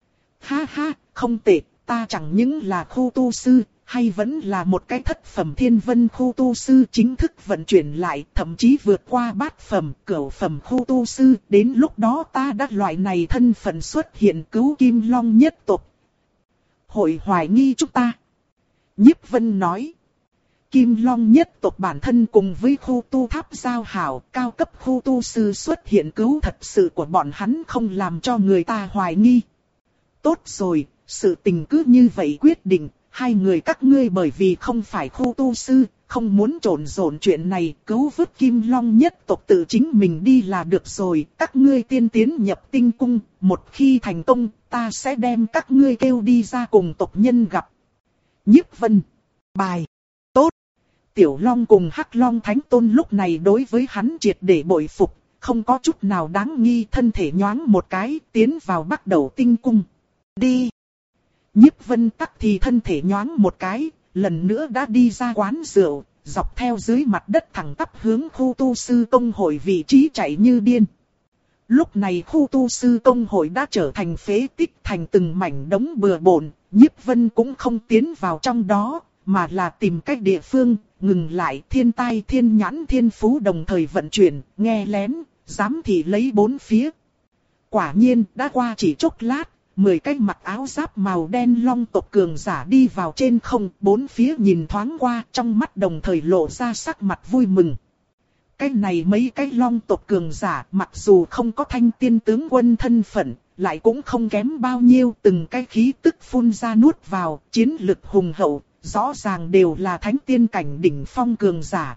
Ha ha, không tệ, ta chẳng những là khu tu sư, hay vẫn là một cái thất phẩm thiên vân khu tu sư chính thức vận chuyển lại, thậm chí vượt qua bát phẩm, cửu phẩm khu tu sư. Đến lúc đó ta đã loại này thân phận xuất hiện cứu Kim Long nhất tộc. Hội hoài nghi chúng ta. Nhiếp Vân nói. Kim Long nhất tộc bản thân cùng với khu tu tháp giao hảo, cao cấp khu tu sư xuất hiện cứu thật sự của bọn hắn không làm cho người ta hoài nghi. Tốt rồi, sự tình cứ như vậy quyết định, hai người các ngươi bởi vì không phải khu tu sư, không muốn trộn rộn chuyện này, cứu vớt Kim Long nhất tộc tự chính mình đi là được rồi. Các ngươi tiên tiến nhập tinh cung, một khi thành công, ta sẽ đem các ngươi kêu đi ra cùng tộc nhân gặp. Nhiếp Vân. Bài. Tốt. Tiểu Long cùng Hắc Long Thánh Tôn lúc này đối với hắn triệt để bội phục, không có chút nào đáng nghi, thân thể nhoáng một cái, tiến vào bắt đầu tinh cung. Đi. Nhiếp Vân tắc thì thân thể nhoáng một cái, lần nữa đã đi ra quán rượu, dọc theo dưới mặt đất thẳng tắp hướng khu tu sư công hội vị trí chạy như điên. Lúc này khu tu sư công hội đã trở thành phế tích, thành từng mảnh đống bừa bộn. Nhiếp Vân cũng không tiến vào trong đó, mà là tìm cách địa phương, ngừng lại. Thiên tai thiên nhãn thiên phú đồng thời vận chuyển, nghe lén, giám thị lấy bốn phía. Quả nhiên đã qua chỉ chốc lát, mười cái mặc áo giáp màu đen long tộc cường giả đi vào trên không, bốn phía nhìn thoáng qua, trong mắt đồng thời lộ ra sắc mặt vui mừng. Cái này mấy cái long tộc cường giả, mặc dù không có thanh tiên tướng quân thân phận, lại cũng không kém bao nhiêu, từng cái khí tức phun ra nuốt vào, chiến lực hùng hậu, rõ ràng đều là thánh tiên cảnh đỉnh phong cường giả.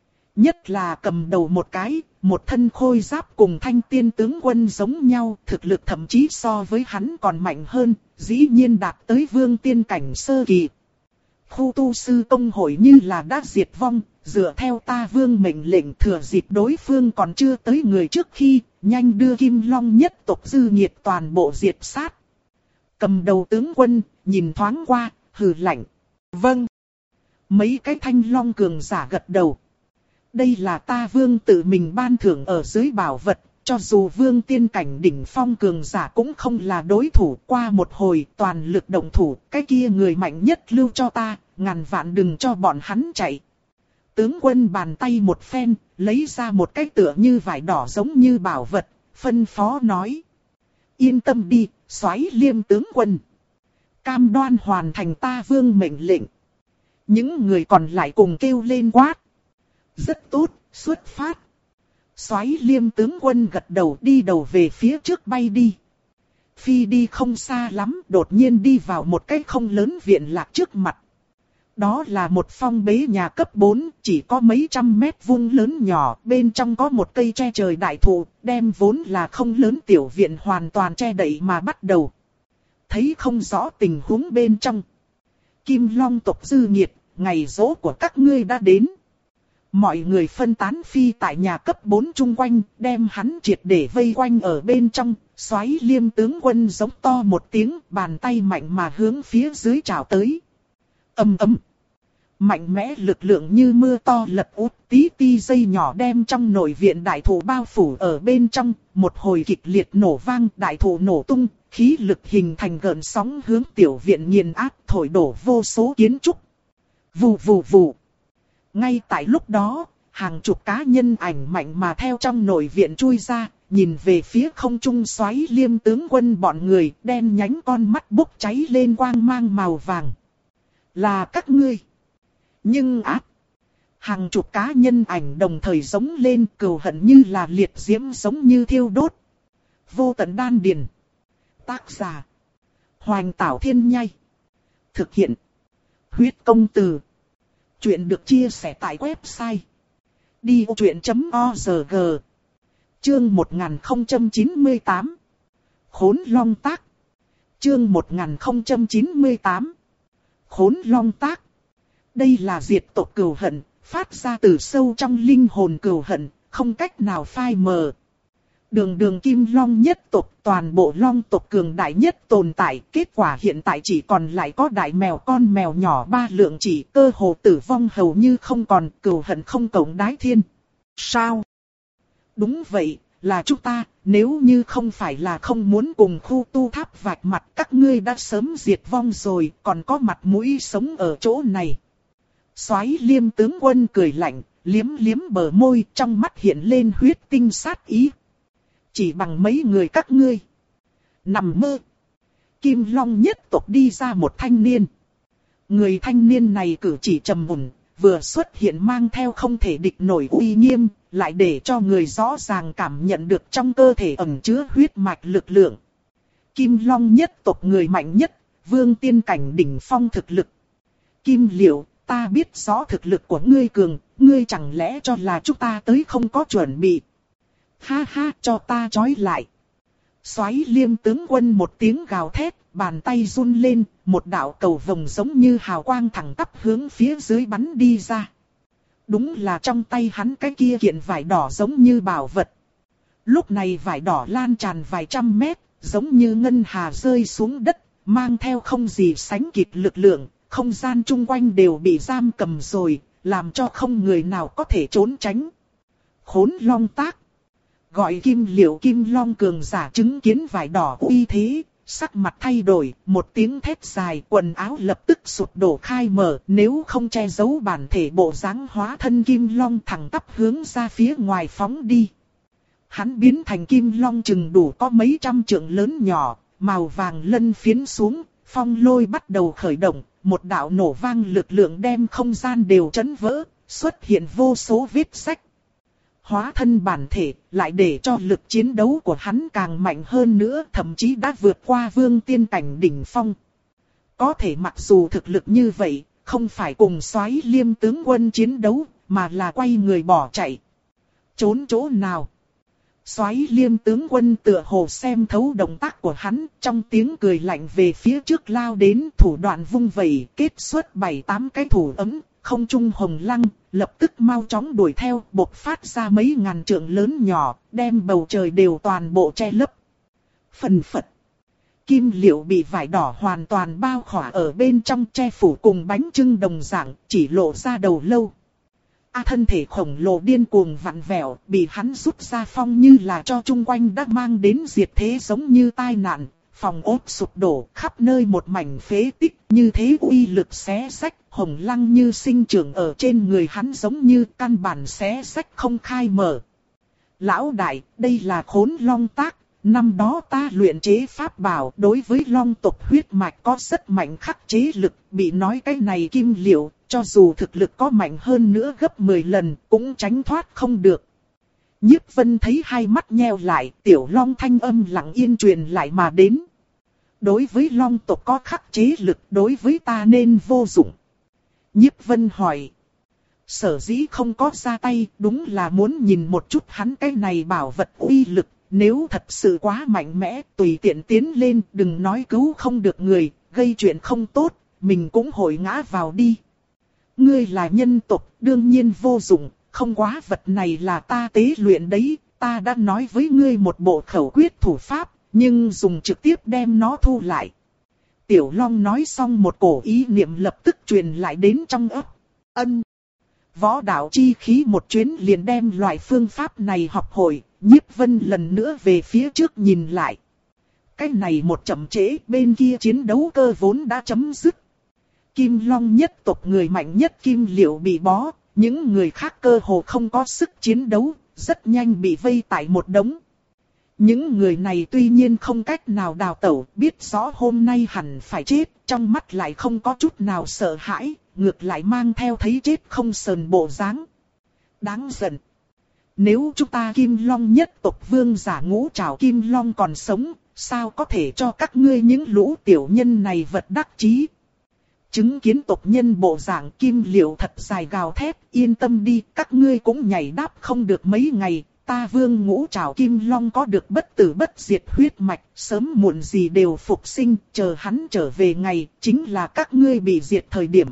Nhất là cầm đầu một cái, một thân khôi giáp cùng thanh tiên tướng quân giống nhau, thực lực thậm chí so với hắn còn mạnh hơn, dĩ nhiên đạt tới vương tiên cảnh sơ kỳ. Khu tu sư công hội như là đã diệt vong, dựa theo ta vương mệnh lệnh thừa dịp đối phương còn chưa tới người trước khi, nhanh đưa Kim Long nhất tộc dư nhiệt toàn bộ diệt sát. Cầm đầu tướng quân, nhìn thoáng qua, hừ lạnh. Vâng. Mấy cái thanh long cường giả gật đầu. Đây là ta vương tự mình ban thưởng ở dưới bảo vật, cho dù vương tiên cảnh đỉnh phong cường giả cũng không là đối thủ. Qua một hồi toàn lực động thủ, cái kia người mạnh nhất lưu cho ta, ngàn vạn đừng cho bọn hắn chạy. Tướng quân bàn tay một phen, lấy ra một cái tựa như vải đỏ giống như bảo vật, phân phó nói. Yên tâm đi, Soái Liêm tướng quân. Cam đoan hoàn thành ta vương mệnh lệnh. Những người còn lại cùng kêu lên quát. Rất tốt, xuất phát. Soái Liêm tướng quân gật đầu đi đầu về phía trước bay đi. Phi đi không xa lắm, đột nhiên đi vào một cái không lớn viện lạc trước mặt. Đó là một phong bế nhà cấp bốn, chỉ có mấy trăm mét vuông lớn nhỏ, bên trong có một cây tre trời đại thụ, đem vốn là không lớn tiểu viện hoàn toàn che đậy mà bắt đầu. Thấy không rõ tình huống bên trong. Kim Long tộc dư nhiệt, ngày rỗ của các ngươi đã đến. Mọi người phân tán phi tại nhà cấp bốn chung quanh, đem hắn triệt để vây quanh ở bên trong. Soái Liêm tướng quân giống to một tiếng, bàn tay mạnh mà hướng phía dưới trào tới. Ầm ầm. Mạnh mẽ lực lượng như mưa to lật úp, tí ti dây nhỏ đem trong nội viện đại thụ bao phủ ở bên trong, một hồi kịch liệt nổ vang, đại thụ nổ tung, khí lực hình thành gợn sóng hướng tiểu viện nghiền áp, thổi đổ vô số kiến trúc. Vù vù vù. Ngay tại lúc đó, hàng chục cá nhân ảnh mạnh mà theo trong nội viện chui ra, nhìn về phía không trung Soái Liêm tướng quân bọn người, đen nhánh con mắt bốc cháy lên quang mang màu vàng. Là các ngươi. Nhưng ác. Hàng chục cá nhân ảnh đồng thời giống lên, cừu hận như là liệt diễm giống như thiêu đốt. Vô tận đan điền. Tác giả. Hoành Tảo Thiên Nhai. Thực hiện. Huyết công từ. Chuyện được chia sẻ tại website. đi ô chuyện chấm org. Chương một nghìn không trăm chín mươi tám. Khốn Long Tác. Chương một nghìn không trăm chín mươi tám. Khốn Long Tác. Đây là diệt tộc cừu hận, phát ra từ sâu trong linh hồn cừu hận, không cách nào phai mờ. Đường đường Kim Long nhất tộc, toàn bộ long tộc cường đại nhất tồn tại, kết quả hiện tại chỉ còn lại có đại mèo con mèo nhỏ ba lượng chỉ, cơ hồ tử vong hầu như không còn, cừu hận không cộng đái thiên. Sao? Đúng vậy, là chúng ta, nếu như không phải là không muốn cùng khu tu tháp vạch mặt, các ngươi đã sớm diệt vong rồi, còn có mặt mũi sống ở chỗ này. Soái Liêm tướng quân cười lạnh, liếm liếm bờ môi, trong mắt hiện lên huyết tinh sát ý. Chỉ bằng mấy người các ngươi. Nằm mơ. Kim Long nhất tộc đi ra một thanh niên. Người thanh niên này cử chỉ trầm mùn, vừa xuất hiện mang theo không thể địch nổi uy nghiêm, lại để cho người rõ ràng cảm nhận được trong cơ thể ẩn chứa huyết mạch lực lượng. Kim Long nhất tộc người mạnh nhất, vương tiên cảnh đỉnh phong thực lực. Kim Liễu, ta biết rõ thực lực của ngươi cường, ngươi chẳng lẽ cho là chúng ta tới không có chuẩn bị. Ha ha, cho ta trói lại. Soái Liêm tướng quân một tiếng gào thét, bàn tay run lên, một đạo cầu vồng giống như hào quang thẳng tắp hướng phía dưới bắn đi ra. Đúng là trong tay hắn cái kia kiện vải đỏ giống như bảo vật. Lúc này vải đỏ lan tràn vài trăm mét, giống như ngân hà rơi xuống đất, mang theo không gì sánh kịp lực lượng, không gian chung quanh đều bị giam cầm rồi, làm cho không người nào có thể trốn tránh. Khốn Long Tác. Gọi Kim Liễu Kim Long cường giả chứng kiến vải đỏ uy thế, sắc mặt thay đổi, một tiếng thét dài, quần áo lập tức sụp đổ khai mở, nếu không che giấu bản thể bộ dáng hóa thân Kim Long thẳng tắp hướng ra phía ngoài phóng đi. Hắn biến thành Kim Long chừng đủ có mấy trăm trượng lớn nhỏ, màu vàng lân phiến xuống, phong lôi bắt đầu khởi động, một đạo nổ vang lực lượng đem không gian đều chấn vỡ, xuất hiện vô số vết rách. Hóa thân bản thể, lại để cho lực chiến đấu của hắn càng mạnh hơn nữa, thậm chí đã vượt qua vương tiên cảnh đỉnh phong. Có thể mặc dù thực lực như vậy, không phải cùng Soái Liêm tướng quân chiến đấu, mà là quay người bỏ chạy. Trốn chỗ nào? Soái Liêm tướng quân tựa hồ xem thấu động tác của hắn, trong tiếng cười lạnh về phía trước lao đến, thủ đoạn vung vẩy, kết xuất bảy tám cái thủ ấm, không trung hồng lăng, lập tức mau chóng đuổi theo, bộc phát ra mấy ngàn trượng lớn nhỏ, đem bầu trời đều toàn bộ che lấp. Phần phật. Kim liệu bị vải đỏ hoàn toàn bao khỏa ở bên trong, che phủ cùng bánh trưng đồng dạng, chỉ lộ ra đầu lâu. A thân thể khổng lồ điên cuồng vặn vẹo, bị hắn rút ra phong như là cho chung quanh đã mang đến diệt thế giống như tai nạn, phòng ốt sụp đổ, khắp nơi một mảnh phế tích, như thế uy lực xé rách, hồng lăng như sinh trưởng ở trên người hắn giống như căn bản xé rách không khai mở. Lão đại, đây là Khốn Long tác, năm đó ta luyện chế pháp bảo đối với long tộc huyết mạch có rất mạnh khắc chế lực, bị nói cái này kim liệu, cho dù thực lực có mạnh hơn nữa gấp mười lần, cũng tránh thoát không được. Nhiếp Vân thấy hai mắt nheo lại, tiểu long thanh âm lặng yên truyền lại mà đến. Đối với long tộc có khắc chế lực, đối với ta nên vô dụng. Nhiếp Vân hỏi. Sở dĩ không có ra tay, đúng là muốn nhìn một chút hắn cái này bảo vật uy lực. Nếu thật sự quá mạnh mẽ, tùy tiện tiến lên, đừng nói cứu không được người, gây chuyện không tốt, mình cũng hội ngã vào đi. Ngươi là nhân tộc, đương nhiên vô dụng, không quá vật này là ta tế luyện đấy, ta đã nói với ngươi một bộ khẩu quyết thủ pháp, nhưng dùng trực tiếp đem nó thu lại. Tiểu Long nói xong một cổ ý niệm lập tức truyền lại đến trong ấp. Ân. Võ đạo chi khí một chuyến liền đem loại phương pháp này học hội, Nhiếp Vân lần nữa về phía trước nhìn lại. Cái này một chậm trễ, bên kia chiến đấu cơ vốn đã chấm dứt. Kim Long nhất tộc người mạnh nhất Kim Liệu bị bó, những người khác cơ hồ không có sức chiến đấu, rất nhanh bị vây tại một đống. Những người này tuy nhiên không cách nào đào tẩu, biết rõ hôm nay hẳn phải chết, trong mắt lại không có chút nào sợ hãi, ngược lại mang theo thấy chết không sờn bộ dáng. Đáng giận. Nếu chúng ta Kim Long nhất tộc vương giả Ngũ Trảo Kim Long còn sống, sao có thể cho các ngươi những lũ tiểu nhân này vật đắc chí? Chứng kiến tộc nhân bộ dạng Kim Liệu thật dài gào thét, yên tâm đi, các ngươi cũng nhảy đáp không được mấy ngày, ta vương Ngũ Trảo Kim Long có được bất tử bất diệt huyết mạch, sớm muộn gì đều phục sinh, chờ hắn trở về ngày, chính là các ngươi bị diệt thời điểm.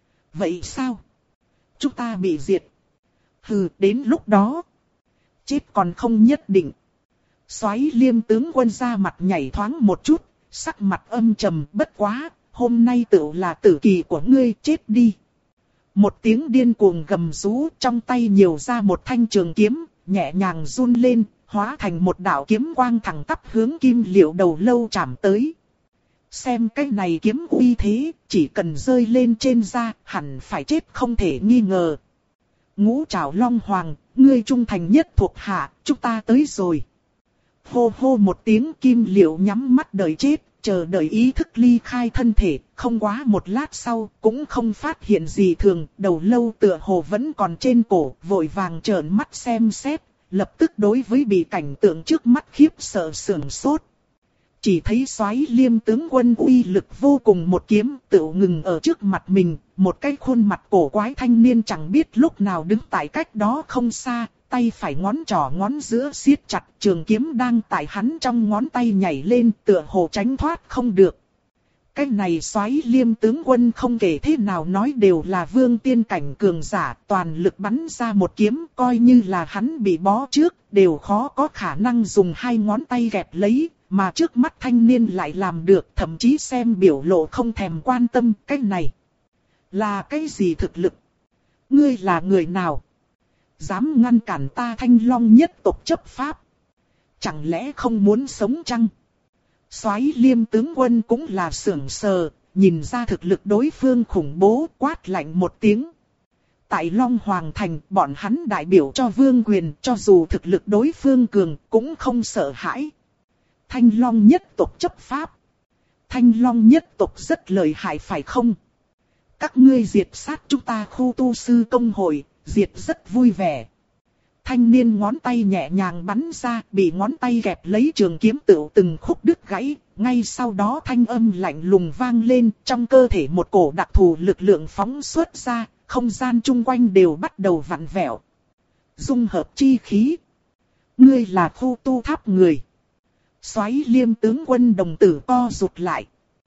Vậy sao? Chúng ta bị diệt. Hừ, đến lúc đó, chết còn không nhất định. Soái Liêm tướng quân ra mặt nhảy thoáng một chút, sắc mặt âm trầm, bất quá, hôm nay tựu là tử kỳ của ngươi, chết đi. Một tiếng điên cuồng gầm rú, trong tay nhiều ra một thanh trường kiếm, nhẹ nhàng run lên, hóa thành một đạo kiếm quang thẳng tắp hướng Kim Liệu đầu lâu chạm tới. Xem cái này kiếm uy thế, chỉ cần rơi lên trên da, hẳn phải chết không thể nghi ngờ. Ngũ Trảo Long Hoàng, ngươi trung thành nhất thuộc hạ, chúng ta tới rồi. Hô hô một tiếng, Kim Liệu nhắm mắt đợi chết, chờ đợi ý thức ly khai thân thể, không quá một lát sau, cũng không phát hiện gì thường, đầu lâu tựa hồ vẫn còn trên cổ, vội vàng trợn mắt xem xét, lập tức đối với bị cảnh tượng trước mắt khiếp sợ sửng sốt. Chỉ thấy Soái Liêm tướng quân uy lực vô cùng một kiếm tựu ngừng ở trước mặt mình, một cái khuôn mặt cổ quái thanh niên chẳng biết lúc nào đứng tại cách đó không xa, tay phải ngón trỏ ngón giữa siết chặt, trường kiếm đang tại hắn trong ngón tay nhảy lên, tựa hồ tránh thoát không được. Cái này Soái Liêm tướng quân không kể thế nào nói đều là vương tiên cảnh cường giả, toàn lực bắn ra một kiếm, coi như là hắn bị bó trước, đều khó có khả năng dùng hai ngón tay gẹp lấy. Mà trước mắt thanh niên lại làm được, thậm chí xem biểu lộ không thèm quan tâm. Cái này là cái gì thực lực? Ngươi là người nào? Dám ngăn cản ta Thanh Long nhất tộc chấp pháp? Chẳng lẽ không muốn sống chăng? Soái Liêm tướng quân cũng là sưởng sờ, nhìn ra thực lực đối phương khủng bố, quát lạnh một tiếng. Tại Long Hoàng Thành, bọn hắn đại biểu cho vương quyền, cho dù thực lực đối phương cường, cũng không sợ hãi. Thanh Long nhất tộc chấp pháp. Thanh Long nhất tộc rất lợi hại phải không? Các ngươi diệt sát chúng ta khu tu sư công hội, diệt rất vui vẻ. Thanh niên ngón tay nhẹ nhàng bắn ra, bị ngón tay kẹp lấy trường kiếm tựu từng khúc đứt gãy. Ngay sau đó thanh âm lạnh lùng vang lên, trong cơ thể một cổ đặc thù lực lượng phóng xuất ra, không gian chung quanh đều bắt đầu vặn vẹo. Dung hợp chi khí. Ngươi là khu tu tháp người. Soái Liêm tướng quân đồng tử co rụt lại.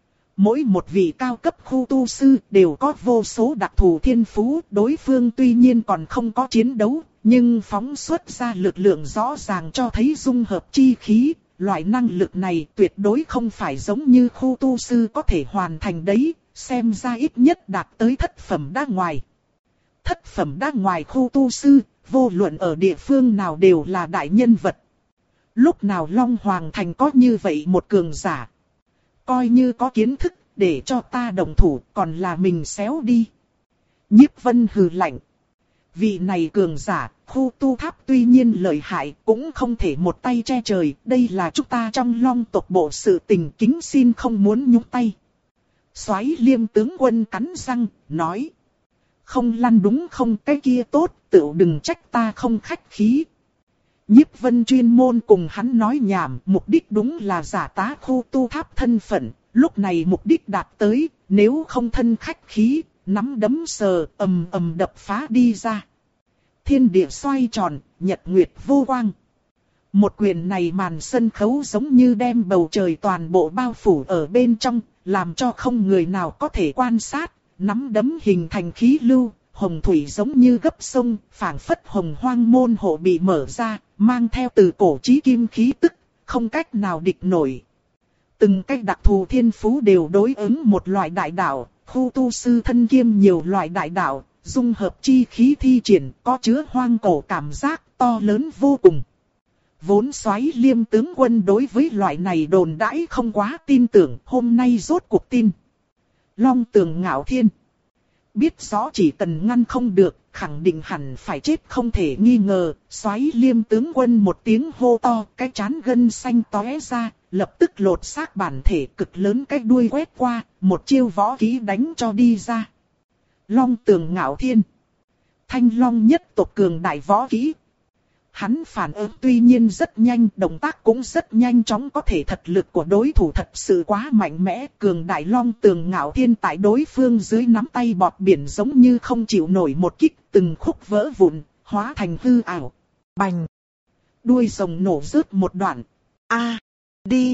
Mỗi một vị cao cấp khu tu sư đều có vô số đặc thù thiên phú, đối phương tuy nhiên còn không có chiến đấu, nhưng phóng xuất ra lực lượng rõ ràng cho thấy dung hợp chi khí. Loại năng lực này tuyệt đối không phải giống như khu tu sư có thể hoàn thành đấy, xem ra ít nhất đạt tới thất phẩm đa ngoài. Thất phẩm đa ngoài khu tu sư, vô luận ở địa phương nào đều là đại nhân vật. Lúc nào Long Hoàng Thành có như vậy một cường giả. Coi như có kiến thức, để cho ta đồng thủ, còn là mình xéo đi. Nhiếp Vân hừ lạnh. Vị này cường giả, khu tu tháp tuy nhiên lợi hại, cũng không thể một tay che trời. Đây là chúng ta trong Long tộc bộ sự tình, kính xin không muốn nhúng tay. Soái Liêm tướng quân cắn răng, nói. Không lăn đúng không, cái kia tốt, tựu đừng trách ta không khách khí. Nhiếp Vân chuyên môn cùng hắn nói nhảm, mục đích đúng là giả tá khu tu tháp thân phận. Lúc này mục đích đạt tới, nếu không thân khách khí, nắm đấm sờ, ầm ầm đập phá đi ra. Thiên địa xoay tròn, nhật nguyệt vô quang. Một quyền này màn sân khấu giống như đem bầu trời toàn bộ bao phủ ở bên trong, làm cho không người nào có thể quan sát. Nắm đấm hình thành khí lưu, hồng thủy giống như gấp sông, phảng phất hồng hoang môn hộ bị mở ra, mang theo từ cổ chí kim khí tức, không cách nào địch nổi. Từng cách đặc thù thiên phú đều đối ứng một loại đại đạo, khu tu sư thân kiêm nhiều loại đại đạo, dung hợp chi khí thi triển, có chứa hoang cổ cảm giác to lớn vô cùng. Vốn Soái Liêm tướng quân đối với loại này đồn đãi không quá tin tưởng, hôm nay rốt cuộc tin. Long Tường Ngạo Thiên biết rõ chỉ cần ngăn không được, khẳng định hẳn phải chết không thể nghi ngờ. Soái Liêm tướng quân một tiếng hô to, cái trán gân xanh tóe ra, lập tức lột xác bản thể cực lớn cái đuôi quét qua, một chiêu võ kỹ đánh cho đi ra. Long Tường Ngạo Thiên, Thanh Long nhất tộc cường đại võ kỹ. Hắn phản ứng tuy nhiên rất nhanh, động tác cũng rất nhanh chóng, có thể thật lực của đối thủ thật sự quá mạnh mẽ. Cường đại Long Tường Ngạo Thiên tại đối phương dưới nắm tay bọt biển giống như không chịu nổi một kích, từng khúc vỡ vụn, hóa thành hư ảo. Bành! Đuôi rồng nổ rớt một đoạn. A! Đi!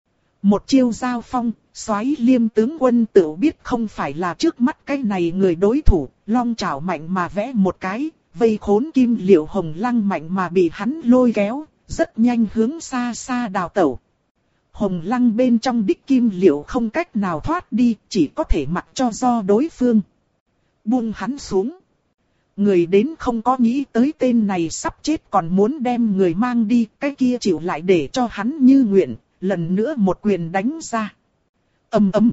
Một chiêu giao phong, Soái Liêm tướng quân tự biết không phải là trước mắt cái này người đối thủ, long chảo mạnh mà vẽ một cái. Vây khốn Kim Liễu Hồng Lăng mạnh mà bị hắn lôi kéo, rất nhanh hướng xa xa đào tẩu. Hồng Lăng bên trong đích Kim Liễu không cách nào thoát đi, chỉ có thể mặc cho do đối phương. Buông hắn xuống. Người đến không có nghĩ tới tên này sắp chết còn muốn đem người mang đi, cái kia chịu lại để cho hắn như nguyện, lần nữa một quyền đánh ra. Ầm ầm.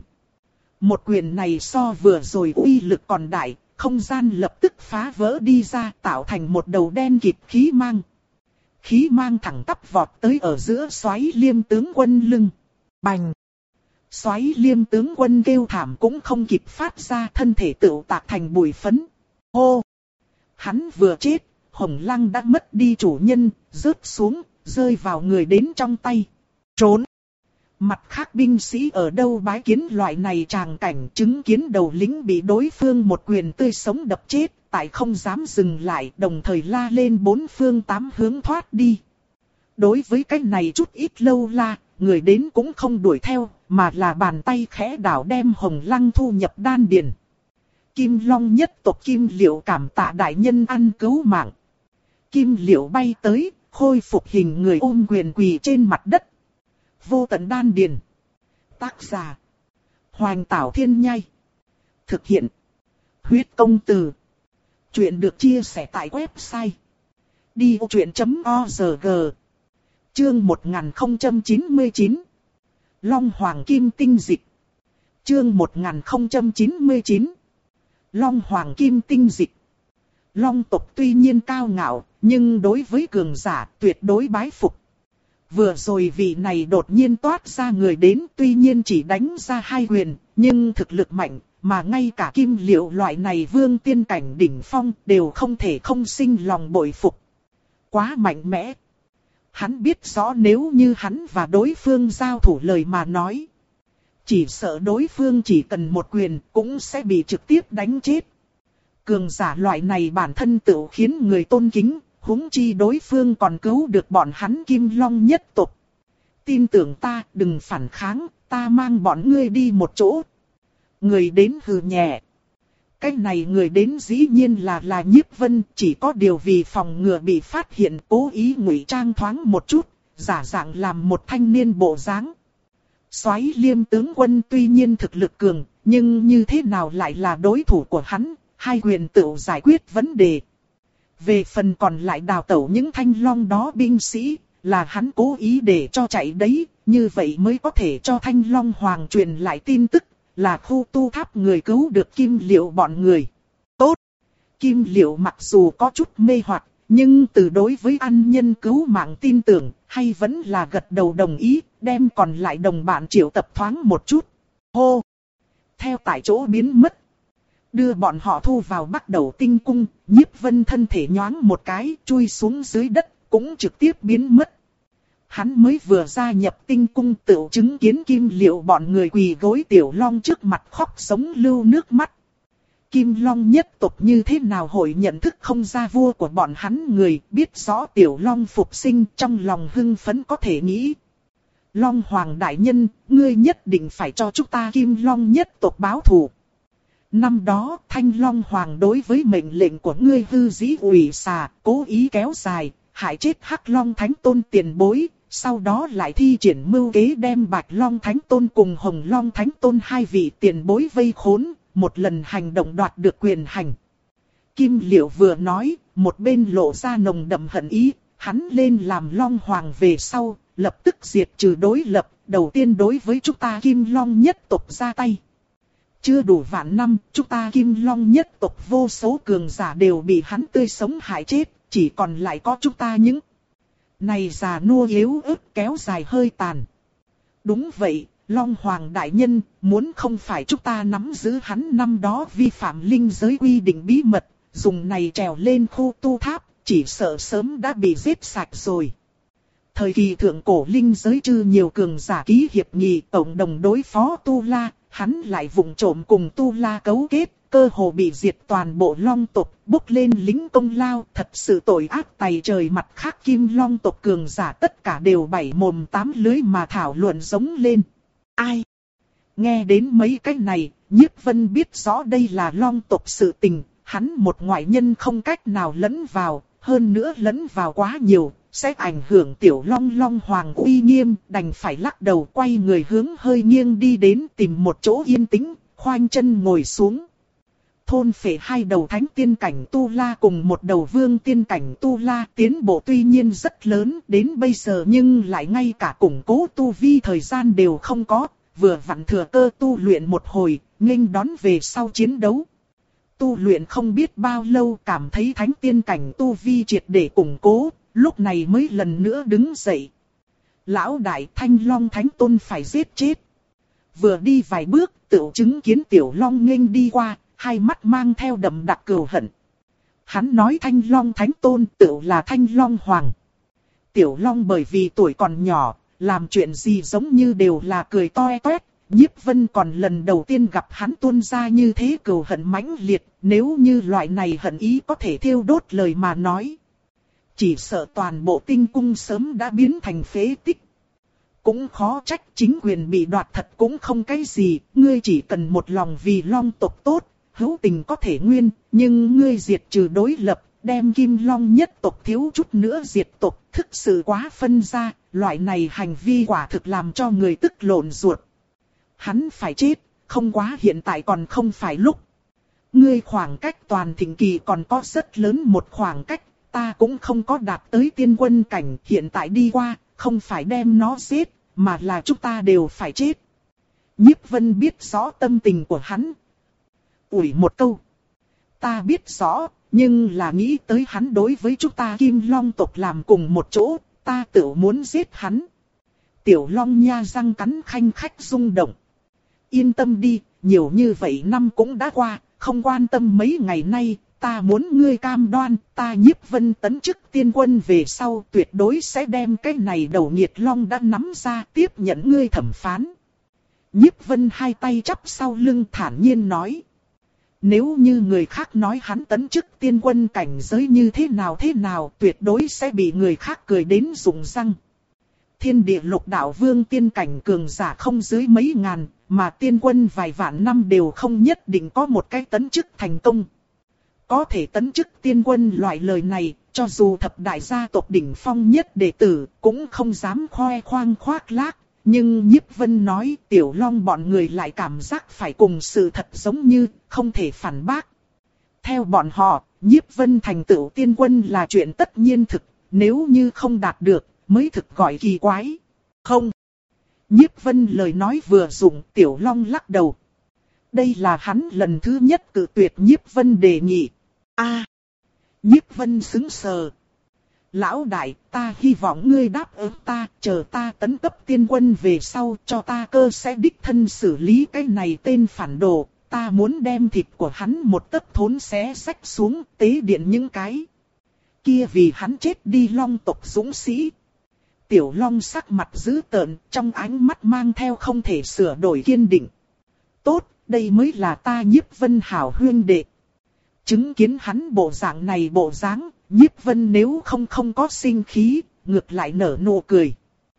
Một quyền này so vừa rồi uy lực còn đại. Không gian lập tức phá vỡ đi ra, tạo thành một đầu đen kịt khí mang. Khí mang thẳng tắp vọt tới ở giữa Soái Liêm tướng quân lưng. Bành! Soái Liêm tướng quân kêu thảm cũng không kịp phát ra, thân thể tựu tạc thành bụi phấn. Hô! Hắn vừa chết, Hồng Lăng đã mất đi chủ nhân, rớt xuống, rơi vào người đến trong tay. Trốn! Mặt khác binh sĩ ở đâu bái kiến loại này tràng cảnh, chứng kiến đầu lính bị đối phương một quyền tươi sống đập chết, tại không dám dừng lại, đồng thời la lên bốn phương tám hướng thoát đi. Đối với cái này chút ít lâu la, người đến cũng không đuổi theo, mà là bàn tay khẽ đảo đem Hồng Lăng thu nhập đan điền. Kim Long nhất tộc Kim Liễu cảm tạ đại nhân ăn cứu mạng. Kim Liễu bay tới, khôi phục hình người ôm quyền quỳ trên mặt đất. Vô tận đan điền. Tác giả: Hoành Tảo Thiên Nhai. Thực hiện: Huyết Công Từ. Chuyện được chia sẻ tại website đi vô chuyện chấm org. Chương một nghìn không trăm chín mươi chín. Long Hoàng Kim Tinh Dịch. Chương một nghìn không trăm chín mươi chín. Long Hoàng Kim Tinh Dịch. Long tộc tuy nhiên cao ngạo, nhưng đối với cường giả tuyệt đối bái phục. Vừa rồi vị này đột nhiên toát ra người đến, tuy nhiên chỉ đánh ra hai quyền, nhưng thực lực mạnh, mà ngay cả Kim Liệu loại này vương tiên cảnh đỉnh phong đều không thể không sinh lòng bội phục. Quá mạnh mẽ. Hắn biết rõ nếu như hắn và đối phương giao thủ lời mà nói, chỉ sợ đối phương chỉ cần một quyền cũng sẽ bị trực tiếp đánh chết. Cường giả loại này bản thân tự khiến người tôn kính, huống chi đối phương còn cứu được bọn hắn Kim Long nhất tộc. Tin tưởng ta, đừng phản kháng, ta mang bọn ngươi đi một chỗ. Người đến hừ nhẹ. Cái này người đến dĩ nhiên là là Nhiếp Vân, chỉ có điều vì phòng ngừa bị phát hiện cố ý ngụy trang thoáng một chút, giả dạng làm một thanh niên bộ dáng. Soái Liêm tướng quân tuy nhiên thực lực cường, nhưng như thế nào lại là đối thủ của hắn, hai quyền tự giải quyết vấn đề. Về phần còn lại đào tẩu những thanh long đó binh sĩ, là hắn cố ý để cho chạy đấy, như vậy mới có thể cho thanh long hoàng truyền lại tin tức, là khu tu tháp người cứu được Kim Liệu bọn người. Tốt! Kim Liệu mặc dù có chút mê hoặc, nhưng từ đối với ăn nhân cứu mạng tin tưởng, hay vẫn là gật đầu đồng ý, đem còn lại đồng bạn triệu tập thoáng một chút. Hô! Theo tại chỗ biến mất. Đưa bọn họ thu vào bắt đầu tinh cung, Nhiếp Vân thân thể nhoáng một cái, chui xuống dưới đất, cũng trực tiếp biến mất. Hắn mới vừa gia nhập tinh cung tự chứng kiến Kim Liệu bọn người quỳ gối Tiểu Long trước mặt khóc sống lưu nước mắt. Kim Long nhất tộc như thế nào hội nhận thức không ra vua của bọn hắn người, biết rõ Tiểu Long phục sinh, trong lòng hưng phấn có thể nghĩ. Long Hoàng đại nhân, ngươi nhất định phải cho chúng ta Kim Long nhất tộc báo thù. Năm đó, Thanh Long Hoàng đối với mệnh lệnh của ngươi hư dĩ ủy xà, cố ý kéo dài, hại chết Hắc Long Thánh Tôn tiền bối, sau đó lại thi triển mưu kế đem Bạch Long Thánh Tôn cùng Hồng Long Thánh Tôn hai vị tiền bối vây khốn, một lần hành động đoạt được quyền hành. Kim Liệu vừa nói, một bên lộ ra nồng đậm hận ý, hắn lên làm Long Hoàng về sau, lập tức diệt trừ đối lập, đầu tiên đối với chúng ta Kim Long nhất tộc ra tay. Chưa đủ vạn năm, chúng ta Kim Long nhất tộc vô số cường giả đều bị hắn tươi sống hại chết, chỉ còn lại có chúng ta những này già nua yếu ớt kéo dài hơi tàn. Đúng vậy, Long Hoàng đại nhân, muốn không phải chúng ta nắm giữ hắn năm đó vi phạm linh giới quy định bí mật, dùng này trèo lên khu tu tháp, chỉ sợ sớm đã bị giết sạch rồi. Thời kỳ thượng cổ linh giới chư nhiều cường giả ký hiệp nghị tổng đồng đối phó Tu La, hắn lại vụng trộm cùng Tu La cấu kết, cơ hồ bị diệt toàn bộ Long tộc, bốc lên lính công lao, thật sự tội ác tày trời. Mặt khác Kim Long tộc cường giả tất cả đều bảy mồm tám lưới mà thảo luận giống lên. Ai? Nghe đến mấy cái này, Nhiếp Vân biết rõ đây là Long tộc sự tình, hắn một ngoại nhân không cách nào lẫn vào, hơn nữa lẫn vào quá nhiều, sẽ ảnh hưởng Tiểu Long Long Hoàng uy nghiêm, đành phải lắc đầu quay người hướng hơi nghiêng đi đến tìm một chỗ yên tĩnh, khoanh chân ngồi xuống. Thôn phệ hai đầu thánh tiên cảnh Tu La cùng một đầu vương tiên cảnh Tu La tiến bộ tuy nhiên rất lớn đến bây giờ nhưng lại ngay cả củng cố tu vi thời gian đều không có, vừa vặn thừa cơ tu luyện một hồi, nghênh đón về sau chiến đấu. Tu luyện không biết bao lâu cảm thấy thánh tiên cảnh tu vi triệt để củng cố, lúc này mới lần nữa đứng dậy. Lão đại Thanh Long Thánh Tôn phải giết chết. Vừa đi vài bước, tự chứng kiến Tiểu Long nghênh đi qua, hai mắt mang theo đậm đặc cừu hận. Hắn nói Thanh Long Thánh Tôn tự là Thanh Long Hoàng. Tiểu Long bởi vì tuổi còn nhỏ, làm chuyện gì giống như đều là cười toe toét. Nhiếp Vân còn lần đầu tiên gặp hắn tuôn ra như thế cừu hận mãnh liệt, nếu như loại này hận ý có thể thiêu đốt lời mà nói. Chỉ sợ toàn bộ tinh cung sớm đã biến thành phế tích. Cũng khó trách chính quyền bị đoạt thật cũng không cái gì, ngươi chỉ cần một lòng vì Long tộc tốt, hữu tình có thể nguyên, nhưng ngươi diệt trừ đối lập, đem Kim Long nhất tộc thiếu chút nữa diệt tộc, thực sự quá phân ra, loại này hành vi quả thực làm cho người tức lộn ruột. Hắn phải chết, không quá hiện tại còn không phải lúc. Ngươi khoảng cách toàn thịnh kỳ còn có rất lớn một khoảng cách, ta cũng không có đạt tới tiên quân cảnh, hiện tại đi qua, không phải đem nó giết, mà là chúng ta đều phải chết. Nhiếp Vân biết rõ tâm tình của hắn. Ủi một câu. Ta biết rõ, nhưng là nghĩ tới hắn đối với chúng ta Kim Long tộc làm cùng một chỗ, ta tự muốn giết hắn. Tiểu Long nha răng cắn khanh khách rung động. Yên tâm đi, nhiều như vậy năm cũng đã qua, không quan tâm mấy ngày nay, ta muốn ngươi cam đoan, ta Nhiếp Vân tấn chức tiên quân về sau tuyệt đối sẽ đem cái này đầu nghiệt long đã nắm ra tiếp nhận ngươi thẩm phán. Nhiếp Vân hai tay chắp sau lưng thản nhiên nói. Nếu như người khác nói hắn tấn chức tiên quân cảnh giới như thế nào thế nào tuyệt đối sẽ bị người khác cười đến rụng răng. Thiên địa lục đạo vương tiên cảnh cường giả không dưới mấy ngàn, mà tiên quân vài vạn năm đều không nhất định có một cái tấn chức thành công. Có thể tấn chức tiên quân loại lời này, cho dù thập đại gia tộc đỉnh phong nhất đệ tử, cũng không dám khoe khoang khoác lác. Nhưng Nhiếp Vân nói Tiểu Long bọn người lại cảm giác phải cùng sự thật giống như, không thể phản bác. Theo bọn họ, Nhiếp Vân thành tựu tiên quân là chuyện tất nhiên thực, nếu như không đạt được, mới thực gọi kỳ quái. Không. Nhiếp Vân lời nói vừa dụng, Tiểu Long lắc đầu. Đây là hắn lần thứ nhất cự tuyệt Nhiếp Vân đề nghị. A. À, Nhiếp Vân sững sờ. Lão đại, ta hy vọng ngươi đáp ứng ta, chờ ta tấn cấp tiên quân về sau, cho ta cơ sẽ đích thân xử lý cái này tên phản đồ. Ta muốn đem thịt của hắn một tấc thốn xé xách xuống, tế điện những cái kia vì hắn chết đi long tộc dũng sĩ. Tiểu Long sắc mặt dữ tợn, trong ánh mắt mang theo không thể sửa đổi kiên định. Tốt, đây mới là ta Nhiếp Vân hảo huynh đệ. Chứng kiến hắn bộ dạng này bộ dáng, Nhiếp Vân nếu không không có sinh khí, ngược lại nở nụ cười.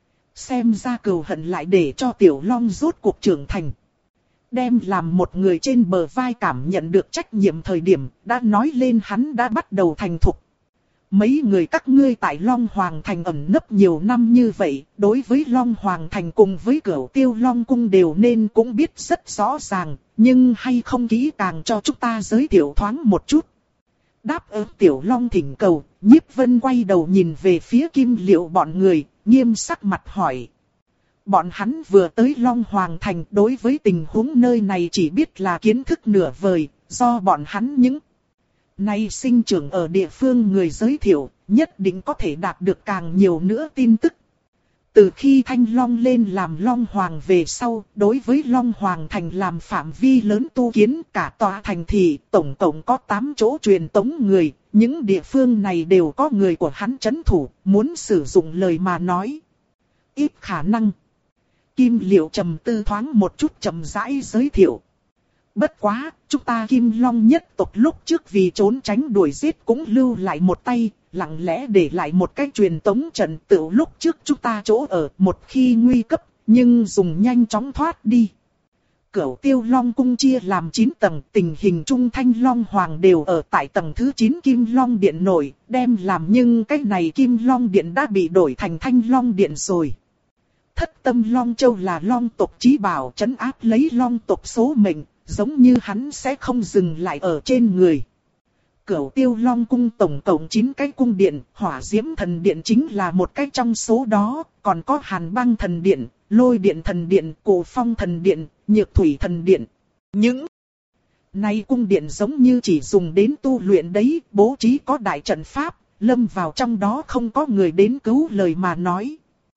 Xem ra cừu hận lại để cho Tiểu Long rốt cuộc trưởng thành. Đem làm một người trên bờ vai cảm nhận được trách nhiệm thời điểm, đã nói lên hắn đã bắt đầu thành thục. Mấy người các ngươi tại Long Hoàng Thành ẩn nấp nhiều năm như vậy, đối với Long Hoàng Thành cùng với Cửu Tiêu Long Cung đều nên cũng biết rất rõ ràng, nhưng hay không kỹ càng cho chúng ta giới thiệu thoáng một chút. Đáp ứng Tiểu Long thỉnh cầu, Nhiếp Vân quay đầu nhìn về phía Kim Liệu bọn người, nghiêm sắc mặt hỏi. Bọn hắn vừa tới Long Hoàng Thành đối với tình huống nơi này chỉ biết là kiến thức nửa vời, do bọn hắn những nay sinh trưởng ở địa phương người giới thiệu, nhất định có thể đạt được càng nhiều nữa tin tức. Từ khi Thanh Long lên làm Long Hoàng về sau, đối với Long Hoàng Thành làm phạm vi lớn tu kiến cả tòa thành thị, tổng cộng có tám chỗ truyền tống người, những địa phương này đều có người của hắn trấn thủ, muốn sử dụng lời mà nói. Ít khả năng. Kim Liệu trầm tư thoáng một chút chậm rãi giới thiệu. Bất quá, chúng ta Kim Long nhất tộc lúc trước vì trốn tránh đuổi giết cũng lưu lại một tay, lặng lẽ để lại một cái truyền tống trận tự lúc trước chúng ta chỗ ở một khi nguy cấp, nhưng dùng nhanh chóng thoát đi. Cửu Tiêu Long Cung chia làm chín tầng, tình hình trung Thanh Long Hoàng đều ở tại tầng thứ chín Kim Long Điện nổi, đem làm nhưng cái này Kim Long Điện đã bị đổi thành Thanh Long Điện rồi. Thất Tâm Long Châu là Long tộc chí bảo trấn áp lấy Long tộc số mệnh, giống như hắn sẽ không dừng lại ở trên người. Cửu Tiêu Long Cung tổng cộng chín cái cung điện, Hỏa Diễm Thần Điện chính là một cái trong số đó, còn có Hàn Băng Thần Điện, Lôi Điện Thần Điện, Cổ Phong Thần Điện, Nhược Thủy Thần Điện. Những này cung điện giống như chỉ dùng đến tu luyện đấy, bố trí có đại trận pháp, lâm vào trong đó không có người đến cứu lời mà nói.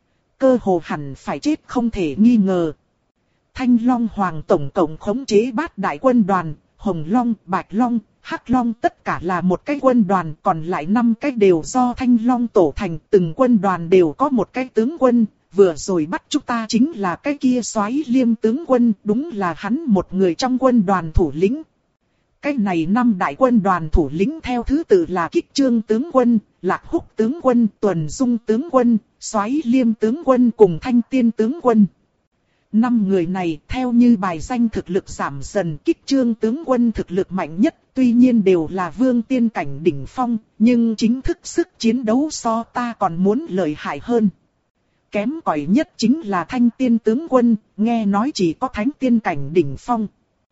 Cơ hồ hẳn phải chết không thể nghi ngờ. Thanh Long Hoàng tổng cộng khống chế bát đại quân đoàn, Hồng Long, Bạch Long, Hắc Long tất cả là một cái quân đoàn, còn lại năm cái đều do Thanh Long tổ thành, từng quân đoàn đều có một cái tướng quân, vừa rồi bắt chúng ta chính là cái kia Soái Liêm tướng quân, đúng là hắn một người trong quân đoàn thủ lĩnh. Cái này năm đại quân đoàn thủ lĩnh theo thứ tự là Kích Trương tướng quân, Lạc Húc tướng quân, Tuần Dung tướng quân, Soái Liêm tướng quân cùng Thanh Tiên tướng quân. Năm người này theo như bài danh thực lực giảm dần, Kích Trương tướng quân thực lực mạnh nhất, tuy nhiên đều là vương tiên cảnh đỉnh phong, nhưng chính thức sức chiến đấu so ta còn muốn lợi hại hơn. Kém cỏi nhất chính là Thanh Tiên tướng quân, nghe nói chỉ có thánh tiên cảnh đỉnh phong.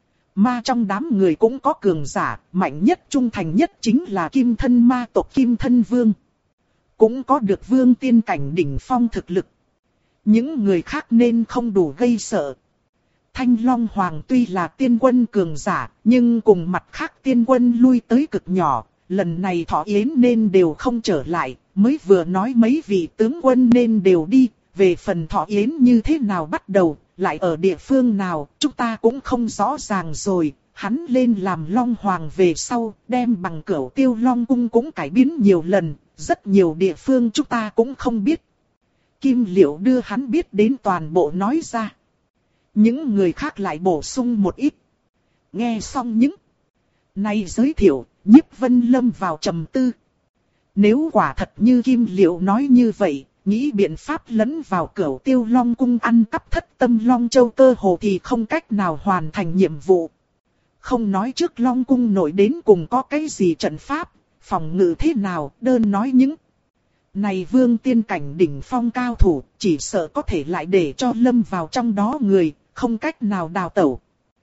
Mà trong đám người cũng có cường giả, mạnh nhất trung thành nhất chính là Kim Thân ma tộc Kim Thân Vương. Cũng có được vương tiên cảnh đỉnh phong thực lực. Những người khác nên không đủ gây sợ. Thanh Long Hoàng tuy là tiên quân cường giả, nhưng cùng mặt khác tiên quân lui tới cực nhỏ, lần này Thọ Yến nên đều không trở lại, mới vừa nói mấy vị tướng quân nên đều đi, về phần thọ yến như thế nào bắt đầu, lại ở địa phương nào, chúng ta cũng không rõ ràng rồi. Hắn lên làm Long Hoàng về sau, đem bằng cửu Tiêu Long Cung cũng cải biến nhiều lần, rất nhiều địa phương chúng ta cũng không biết. Kim Liễu đưa hắn biết đến toàn bộ nói ra. Những người khác lại bổ sung một ít. Nghe xong những này giới thiệu, Nhiếp Vân lâm vào trầm tư. Nếu quả thật như Kim Liễu nói như vậy, nghĩ biện pháp lẫn vào cửu Tiêu Long Cung ăn cắp Thất Tâm Long Châu cơ hồ thì không cách nào hoàn thành nhiệm vụ. Không nói trước Long Cung nổi đến cùng có cái gì trận pháp, phòng ngự thế nào, đơn nói những này vương tiên cảnh đỉnh phong cao thủ, chỉ sợ có thể lại để cho lâm vào trong đó người, không cách nào đào tẩu.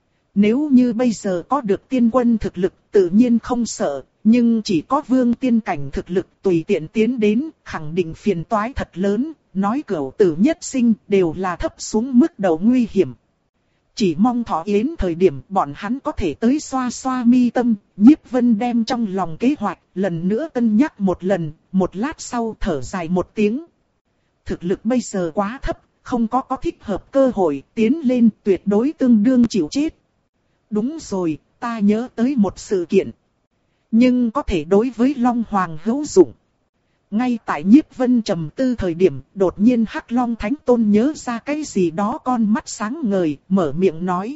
Nếu như bây giờ có được tiên quân thực lực tự nhiên không sợ, nhưng chỉ có vương tiên cảnh thực lực tùy tiện tiến đến, khẳng định phiền toái thật lớn, nói cửu tử nhất sinh đều là thấp xuống mức độ nguy hiểm. Chỉ mong thọ yến thời điểm bọn hắn có thể tới xoa xoa mi tâm, Nhiếp Vân đem trong lòng kế hoạch, lần nữa cân nhắc một lần, một lát sau thở dài một tiếng. Thực lực bây giờ quá thấp, không có có thích hợp cơ hội, tiến lên tuyệt đối tương đương chịu chết. Đúng rồi, ta nhớ tới một sự kiện. Nhưng có thể đối với Long Hoàng hữu dụng. Ngay tại Nhiếp Vân trầm tư thời điểm, đột nhiên Hắc Long Thánh Tôn nhớ ra cái gì đó, con mắt sáng ngời, mở miệng nói.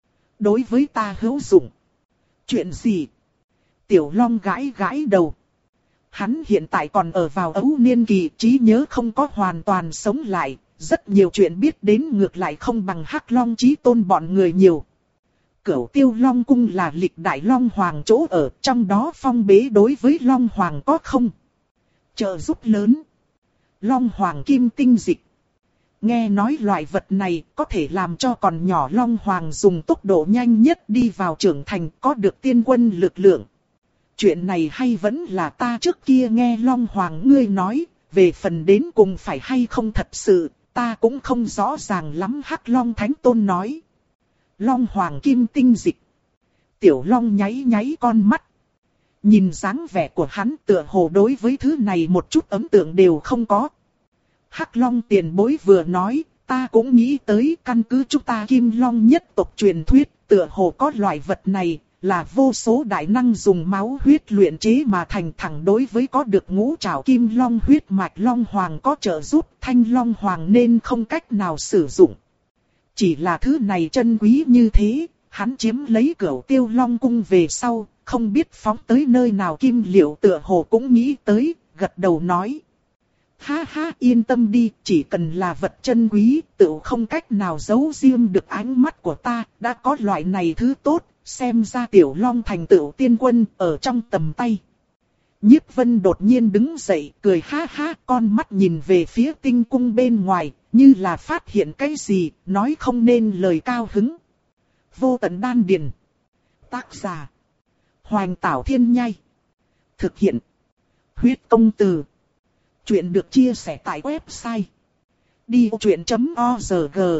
Đối với ta hữu dụng. Chuyện gì? Tiểu Long gãi gãi đầu. Hắn hiện tại còn ở vào ấu niên kỳ, trí nhớ không có hoàn toàn sống lại, rất nhiều chuyện biết đến ngược lại không bằng Hắc Long Chí Tôn bọn người nhiều. Cửu Tiêu Long Cung là lịch đại Long Hoàng chỗ ở, trong đó phong bế đối với Long Hoàng có không trợ giúp lớn. Long Hoàng kim tinh dịch. Nghe nói loại vật này có thể làm cho còn nhỏ Long Hoàng dùng tốc độ nhanh nhất đi vào trưởng thành, có được tiên quân lực lượng. Chuyện này hay vẫn là ta trước kia nghe Long Hoàng ngươi nói, về phần đến cùng phải hay không thật sự, ta cũng không rõ ràng lắm. Hắc Long Thánh Tôn nói. Long Hoàng kim tinh dịch. Tiểu Long nháy nháy con mắt. Nhìn dáng vẻ của hắn tựa hồ đối với thứ này một chút ấn tượng đều không có. Hắc Long tiền bối vừa nói, ta cũng nghĩ tới căn cứ chúng ta Kim Long nhất tộc truyền thuyết, tựa hồ có loại vật này, là vô số đại năng dùng máu huyết luyện chế mà thành, thẳng đối với có được ngũ trảo Kim Long huyết mạch Long Hoàng có trợ giúp, Thanh Long Hoàng nên không cách nào sử dụng. Chỉ là thứ này chân quý như thế, hắn chiếm lấy Cửu Tiêu Long Cung về sau, không biết phóng tới nơi nào. Kim Liễu tựa hồ cũng nghĩ tới, gật đầu nói. Ha ha, yên tâm đi, chỉ cần là vật chân quý, tự không cách nào giấu riêng được ánh mắt của ta, đã có loại này thứ tốt, xem ra Tiểu Long thành tựu tiên quân ở trong tầm tay. Nhiếp Vân đột nhiên đứng dậy, cười ha ha, con mắt nhìn về phía tinh cung bên ngoài, như là phát hiện cái gì, nói không nên lời cao hứng. Vô Tận Đan Điền. Tác giả Hoành Tảo Thiên Nhai. Thực hiện Huyết Công Từ. Chuyện được chia sẻ tại website đi ô chuyện chấm org.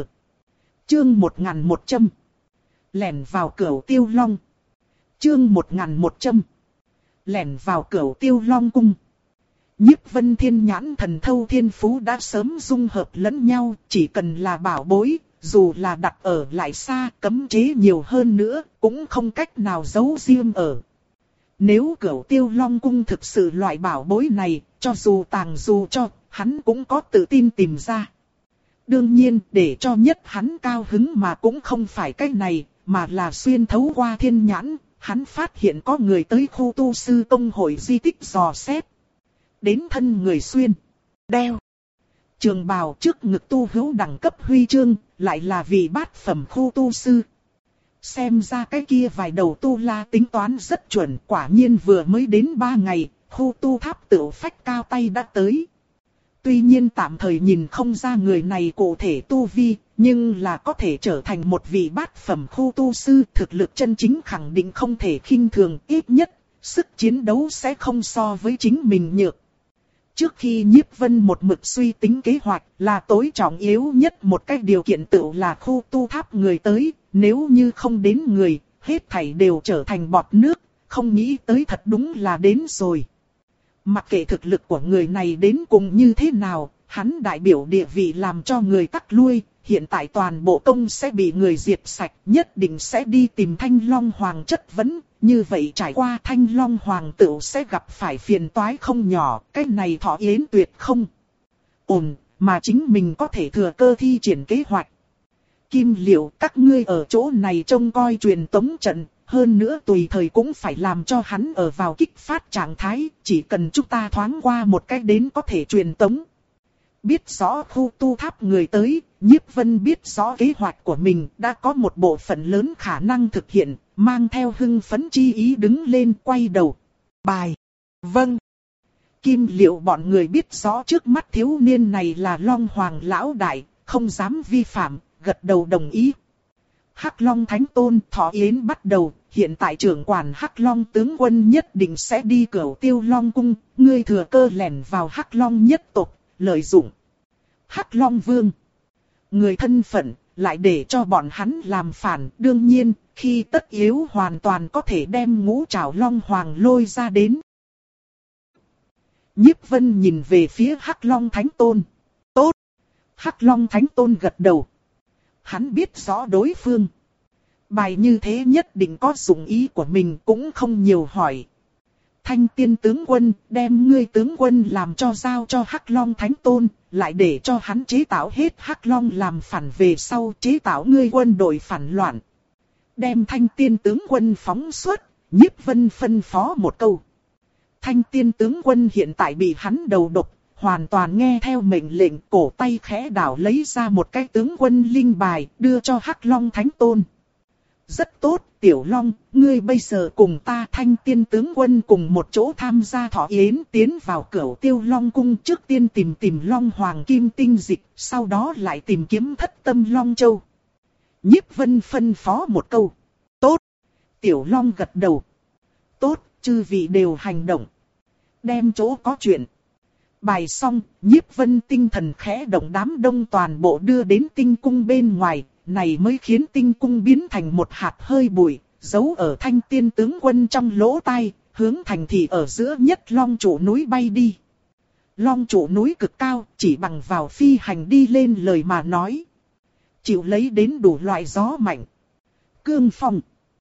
Chương một nghìn một trăm. Lẻn vào Cửu Tiêu Long. Chương một nghìn một trăm. Lẻn vào Cửu Tiêu Long Cung. Nhiếp Vân Thiên Nhãn thần thâu thiên phú đã sớm dung hợp lẫn nhau, chỉ cần là bảo bối, dù là đặt ở lại xa, cấm chế nhiều hơn nữa, cũng không cách nào giấu riêng ở. Nếu Cửu Tiêu Long Cung thực sự loại bảo bối này, cho dù tàng dù cho, hắn cũng có tự tin tìm ra. Đương nhiên, để cho nhất hắn cao hứng mà cũng không phải cái này, mà là xuyên thấu qua thiên nhãn, hắn phát hiện có người tới khu tu sư công hội di tích dò xét. Đến thân người xuyên, đeo trường bào, trước ngực tu hữu đẳng cấp huy chương, lại là vị bát phẩm khu tu sư. Xem ra cái kia vài đầu tu la tính toán rất chuẩn, quả nhiên vừa mới đến ba ngày, khu tu tháp tửu phách cao tay đã tới. Tuy nhiên tạm thời nhìn không ra người này cụ thể tu vi, nhưng là có thể trở thành một vị bát phẩm khu tu sư, thực lực chân chính khẳng định không thể khinh thường, ít nhất, sức chiến đấu sẽ không so với chính mình nhược. Trước khi Nhiếp Vân một mực suy tính kế hoạch, là tối trọng yếu nhất một cái điều kiện tựu là khu tu tháp người tới, nếu như không đến người, hết thảy đều trở thành bọt nước, không nghĩ tới thật đúng là đến rồi. Mặc kệ thực lực của người này đến cùng như thế nào, hắn đại biểu địa vị làm cho người tắc lui, hiện tại toàn bộ công sẽ bị người diệt sạch, nhất định sẽ đi tìm Thanh Long Hoàng chất vấn, như vậy trải qua Thanh Long Hoàng tựu sẽ gặp phải phiền toái không nhỏ, cái này Thọ Yến tuyệt không ổn, mà chính mình có thể thừa cơ thi triển kế hoạch. Kim Liệu, các ngươi ở chỗ này trông coi truyền tống trận, hơn nữa tùy thời cũng phải làm cho hắn ở vào kích phát trạng thái, chỉ cần chúng ta thoáng qua một cách đến có thể truyền tống. Biết rõ khu tu tháp người tới, Nhiếp Vân biết rõ kế hoạch của mình đã có một bộ phận lớn khả năng thực hiện, mang theo hưng phấn chi ý đứng lên quay đầu. Bài. Vâng. Kim Liệu bọn người biết rõ trước mắt thiếu niên này là Long Hoàng lão đại, không dám vi phạm, gật đầu đồng ý. Hắc Long Thánh Tôn Thọ Yến bắt đầu, hiện tại trưởng quản Hắc Long tướng quân nhất định sẽ đi Cửu Tiêu Long cung, ngươi thừa cơ lẻn vào Hắc Long nhất tộc, lợi dụng Hắc Long Vương người thân phận, lại để cho bọn hắn làm phản, đương nhiên, khi tất yếu hoàn toàn có thể đem Ngũ Trảo Long Hoàng lôi ra đến. Nhiếp Vân nhìn về phía Hắc Long Thánh Tôn. Tốt. Hắc Long Thánh Tôn gật đầu. Hắn biết rõ đối phương. Bài như thế nhất định có dụng ý của mình, cũng không nhiều hỏi. Thanh Tiên tướng quân, đem ngươi tướng quân làm cho giao cho Hắc Long Thánh Tôn, lại để cho hắn chế tạo hết Hắc Long làm phản về sau chế tạo ngươi quân đội phản loạn. Đem Thanh Tiên tướng quân phóng xuất, Nhiếp Vân phân phó một câu. Thanh Tiên tướng quân hiện tại bị hắn đầu độc, hoàn toàn nghe theo mệnh lệnh, cổ tay khẽ đảo lấy ra một cái tướng quân linh bài, đưa cho Hắc Long Thánh Tôn. Rất tốt, Tiểu Long, ngươi bây giờ cùng ta Thanh Tiên tướng quân cùng một chỗ tham gia Thọ Yến, tiến vào Cửu Tiêu Long cung, trước tiên tìm tìm Long Hoàng Kim Tinh Dịch, sau đó lại tìm kiếm Thất Tâm Long Châu. Nhiếp Vân phân phó một câu. Tốt. Tiểu Long gật đầu. Tốt, chư vị đều hành động. Đem chỗ có chuyện. Bài xong, Nhiếp Vân tinh thần khẽ động, đám đông toàn bộ đưa đến tinh cung bên ngoài, này mới khiến tinh cung biến thành một hạt hơi bụi, giấu ở Thanh Tiên tướng quân trong lỗ tai, hướng thành thị ở giữa nhất Long Trụ núi bay đi. Long Trụ núi cực cao, chỉ bằng vào phi hành đi lên lời mà nói. Chịu lấy đến đủ loại gió mạnh, cương phong,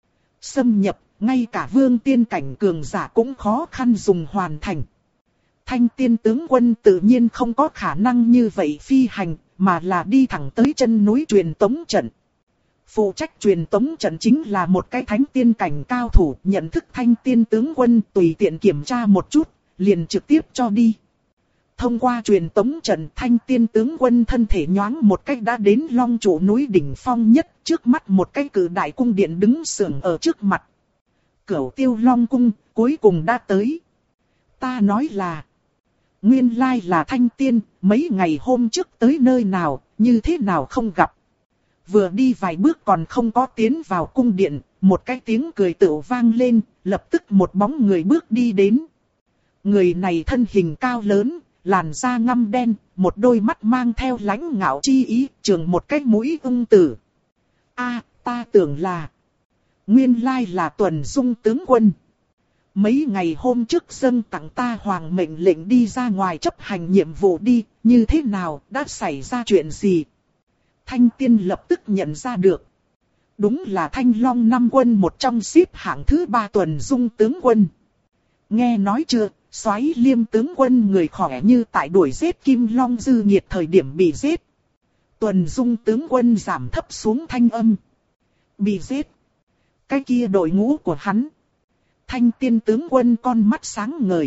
xâm nhập, ngay cả vương tiên cảnh cường giả cũng khó khăn dùng hoàn thành. Thanh Tiên tướng quân tự nhiên không có khả năng như vậy phi hành, mà là đi thẳng tới chân núi truyền tống trận. Phụ trách truyền tống trận chính là một cái thánh tiên cảnh cao thủ, nhận thức Thanh Tiên tướng quân tùy tiện kiểm tra một chút, liền trực tiếp cho đi. Thông qua truyền tống trận, Thanh Tiên tướng quân thân thể nhoáng một cách đã đến Long Trụ núi đỉnh phong nhất, trước mắt một cái cử đại cung điện đứng sưởng ở trước mặt. Cửu Tiêu Long cung, cuối cùng đã tới. Ta nói là, nguyên lai là Thanh Tiên, mấy ngày hôm trước tới nơi nào, như thế nào không gặp. Vừa đi vài bước còn không có tiến vào cung điện, một cái tiếng cười tựu vang lên, lập tức một bóng người bước đi đến. Người này thân hình cao lớn, làn da ngăm đen, một đôi mắt mang theo lãnh ngạo chi ý, trường một cái mũi ưng tử. A, ta tưởng là, nguyên lai là Tuần Dung tướng quân. Mấy ngày hôm trước dâng tặng ta hoàng mệnh lệnh đi ra ngoài chấp hành nhiệm vụ đi, như thế nào, đã xảy ra chuyện gì? Thanh Tiên lập tức nhận ra được. Đúng là Thanh Long năm quân một trong xếp hạng thứ ba Tuần Dung tướng quân. Nghe nói chưa, Soái Liêm tướng quân người khỏe như tại đuổi giết Kim Long dư nhiệt thời điểm bị giết. Tuần Dung tướng quân giảm thấp xuống thanh âm. Bị giết. Cái kia đội ngũ của hắn. Thanh Tiên tướng quân con mắt sáng ngời.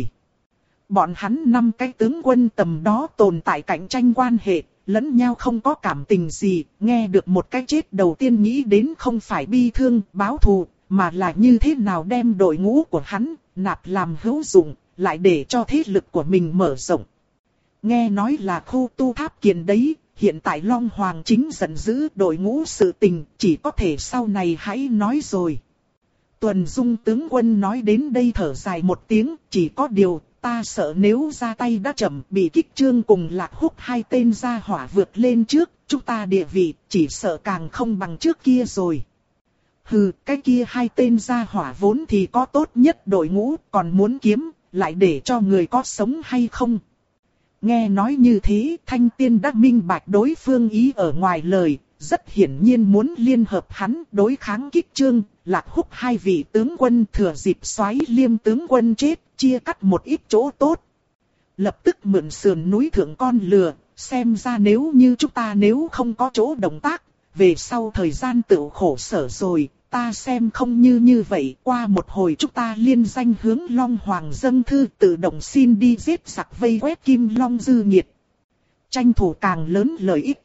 Bọn hắn năm cái tướng quân tầm đó tồn tại cạnh tranh quan hệ, lẫn nhau không có cảm tình gì, nghe được một cái chết đầu tiên nghĩ đến không phải bi thương, báo thù, mà là như thế nào đem đội ngũ của hắn, nạp làm hữu dụng, lại để cho thế lực của mình mở rộng. Nghe nói là khu tu tháp kiền đấy, hiện tại Long Hoàng chính giận dữ đội ngũ sự tình, chỉ có thể sau này hãy nói rồi. Tuần Dung tướng quân nói đến đây thở dài một tiếng, chỉ có điều, ta sợ nếu ra tay đã chậm, bị Kích Trương cùng Lạc Húc hai tên gia hỏa vượt lên trước, chúng ta địa vị chỉ sợ càng không bằng trước kia rồi. Hừ, cái kia hai tên gia hỏa vốn thì có tốt nhất đội ngũ, còn muốn kiếm, lại để cho người có sống hay không. Nghe nói như thế, Thanh Tiên đã minh bạch đối phương ý ở ngoài lời, rất hiển nhiên muốn liên hợp hắn đối kháng Kích Trương, Lạc Húc hai vị tướng quân thừa dịp Soái Liêm tướng quân chết, chia cắt một ít chỗ tốt. Lập tức mượn sườn núi thượng con lừa, xem ra nếu như chúng ta nếu không có chỗ động tác, về sau thời gian tự khổ sở rồi, ta xem không như như vậy, qua một hồi chúng ta liên danh hướng Long Hoàng dâng thư tự động xin đi giết giặc vây quét Kim Long dư nghiệt. Tranh thủ càng lớn lợi ích.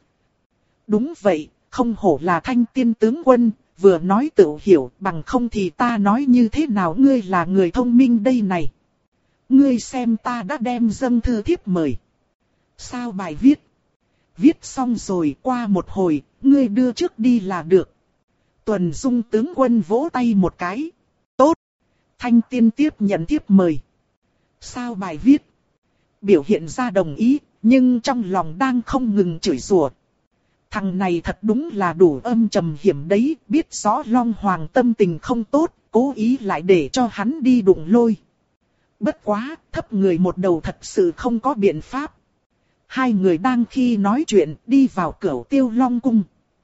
Đúng vậy, không hổ là Thanh Tiên tướng quân, vừa nói tự hiểu, bằng không thì ta nói như thế nào ngươi là người thông minh đây này. Ngươi xem ta đã đem dâng thư thiếp mời. Sao bài viết? Viết xong rồi, qua một hồi, ngươi đưa trước đi là được. Tuần Dung tướng quân vỗ tay một cái. Tốt. Thanh Tiên tiếp nhận thiếp mời. Sao bài viết? Biểu hiện ra đồng ý, nhưng trong lòng đang không ngừng chửi rủa. Thằng này thật đúng là đủ âm trầm hiểm đấy, biết rõ Long Hoàng tâm tình không tốt, cố ý lại để cho hắn đi đụng lôi. Bất quá, thấp người một đầu thật sự không có biện pháp. Hai người đang khi nói chuyện đi vào Cửu Tiêu Long Cung.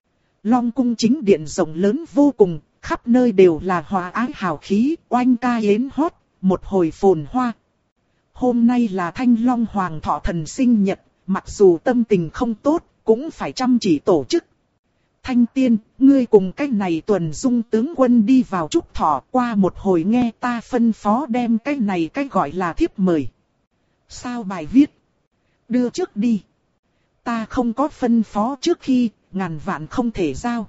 Long Cung chính điện rộng lớn vô cùng, khắp nơi đều là hòa ái hào khí, oanh ca yến hót, một hồi phồn hoa. Hôm nay là Thanh Long Hoàng thọ thần sinh nhật, mặc dù tâm tình không tốt, cũng phải chăm chỉ tổ chức. Thanh Tiên, ngươi cùng cái này Tuần Dung tướng quân đi vào chúc thọ, qua một hồi nghe ta phân phó đem cái này cái gọi là thiếp mời. Sao bài viết? Đưa trước đi. Ta không có phân phó trước khi, ngàn vạn không thể giao.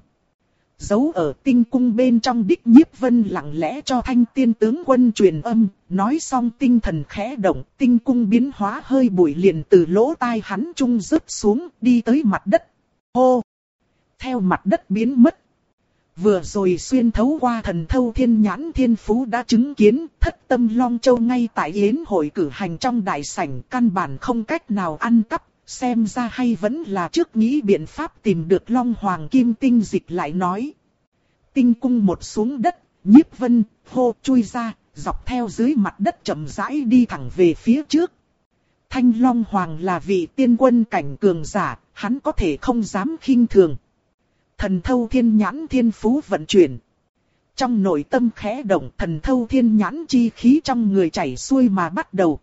Giấu ở tinh cung bên trong Đích Nhiếp Vân lặng lẽ cho Thanh Tiên tướng quân truyền âm, nói xong tinh thần khẽ động, tinh cung biến hóa hơi bụi liền từ lỗ tai hắn trung rớt xuống, đi tới mặt đất. Hô! Theo mặt đất biến mất. Vừa rồi xuyên thấu qua thần thâu thiên nhãn thiên phú đã chứng kiến, thất tâm Long Châu ngay tại yến hội cử hành trong đại sảnh, căn bản không cách nào ăn cắp, xem ra hay vẫn là trước nghĩ biện pháp tìm được Long Hoàng kim tinh dịch lại nói. Tinh cung một xuống đất, Nhiếp Vân hô chui ra, dọc theo dưới mặt đất chậm rãi đi thẳng về phía trước. Thanh Long Hoàng là vị tiên quân cảnh cường giả, hắn có thể không dám khinh thường. Thần thâu thiên nhãn thiên phú vận chuyển. Trong nội tâm khẽ động, thần thâu thiên nhãn chi khí trong người chảy xuôi mà bắt đầu.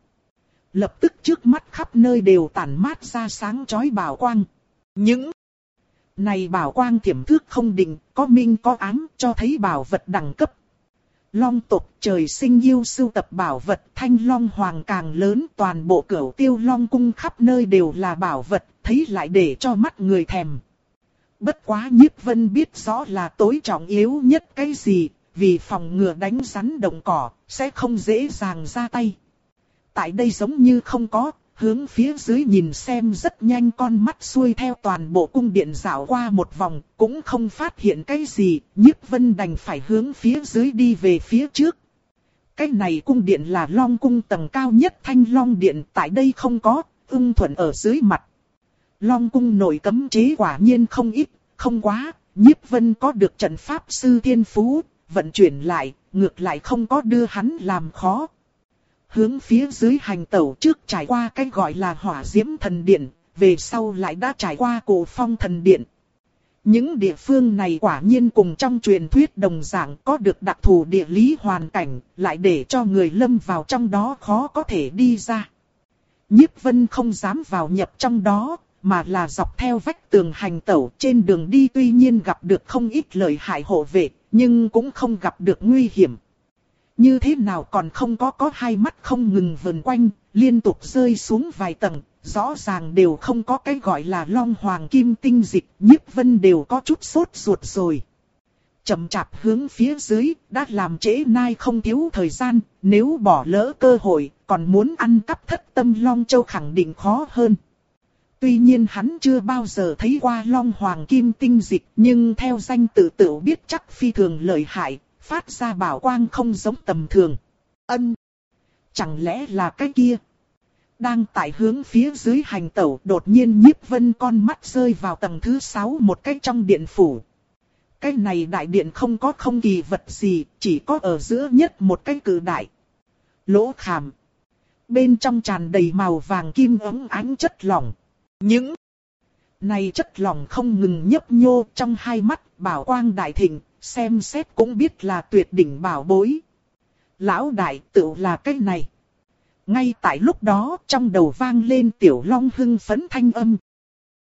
Lập tức trước mắt khắp nơi đều tản mát ra sáng chói bảo quang. Những này bảo quang thiểm thước không định, có minh có ám, cho thấy bảo vật đẳng cấp. Long tộc trời sinh yêu sưu tập bảo vật, Thanh Long Hoàng càng lớn, toàn bộ Cửu Tiêu Long Cung khắp nơi đều là bảo vật, thấy lại để cho mắt người thèm. Bất quá Nhiếp Vân biết rõ là tối trọng yếu nhất cái gì, vì phòng ngừa đánh rắn động cỏ, sẽ không dễ dàng ra tay. Tại đây giống như không có, hướng phía dưới nhìn xem rất nhanh, con mắt xuôi theo toàn bộ cung điện dạo qua một vòng, cũng không phát hiện cái gì, Nhiếp Vân đành phải hướng phía dưới đi về phía trước. Cái này cung điện là Long Cung tầng cao nhất Thanh Long Điện, tại đây không có, ưng thuận ở dưới mặt. Long Cung nội cấm chế quả nhiên không ít, không quá, Nhiếp Vân có được trận pháp sư thiên phú, vận chuyển lại, ngược lại không có đưa hắn làm khó. Hướng phía dưới hành tẩu trước trải qua cái gọi là Hỏa Diễm Thần Điện, về sau lại đã trải qua Cổ Phong Thần Điện. Những địa phương này quả nhiên cùng trong truyền thuyết đồng dạng, có được đặc thù địa lý hoàn cảnh, lại để cho người lâm vào trong đó khó có thể đi ra. Nhiếp Vân không dám vào nhập trong đó, mà là dọc theo vách tường hành tẩu, trên đường đi tuy nhiên gặp được không ít lợi hại hộ vệ, nhưng cũng không gặp được nguy hiểm. Như thế nào còn không có có hai mắt không ngừng vần quanh, liên tục rơi xuống vài tầng, rõ ràng đều không có cái gọi là Long Hoàng kim tinh dịch, Nhiếp Vân đều có chút sốt ruột rồi. Chậm chạp hướng phía dưới, đã làm trễ nai không thiếu thời gian, nếu bỏ lỡ cơ hội, còn muốn ăn cắp thất tâm Long Châu khẳng định khó hơn. Tuy nhiên hắn chưa bao giờ thấy qua Long Hoàng kim tinh dịch, nhưng theo danh tự tự biết chắc phi thường lợi hại, phát ra bảo quang không giống tầm thường. Ân! Chẳng lẽ là cái kia? Đang tại hướng phía dưới hành tẩu, đột nhiên Nhiếp Vân con mắt rơi vào tầng thứ sáu một cái trong điện phủ. Cái này đại điện không có không kỳ vật gì, chỉ có ở giữa nhất một cái cự đại lỗ khảm. bên trong tràn đầy màu vàng kim óng ánh chất lỏng. Những này chất lỏng không ngừng nhấp nhô trong hai mắt, bảo quang đại thịnh, xem xét cũng biết là tuyệt đỉnh bảo bối. Lão đại, tựu là cái này. Ngay tại lúc đó, trong đầu vang lên Tiểu Long hưng phấn thanh âm.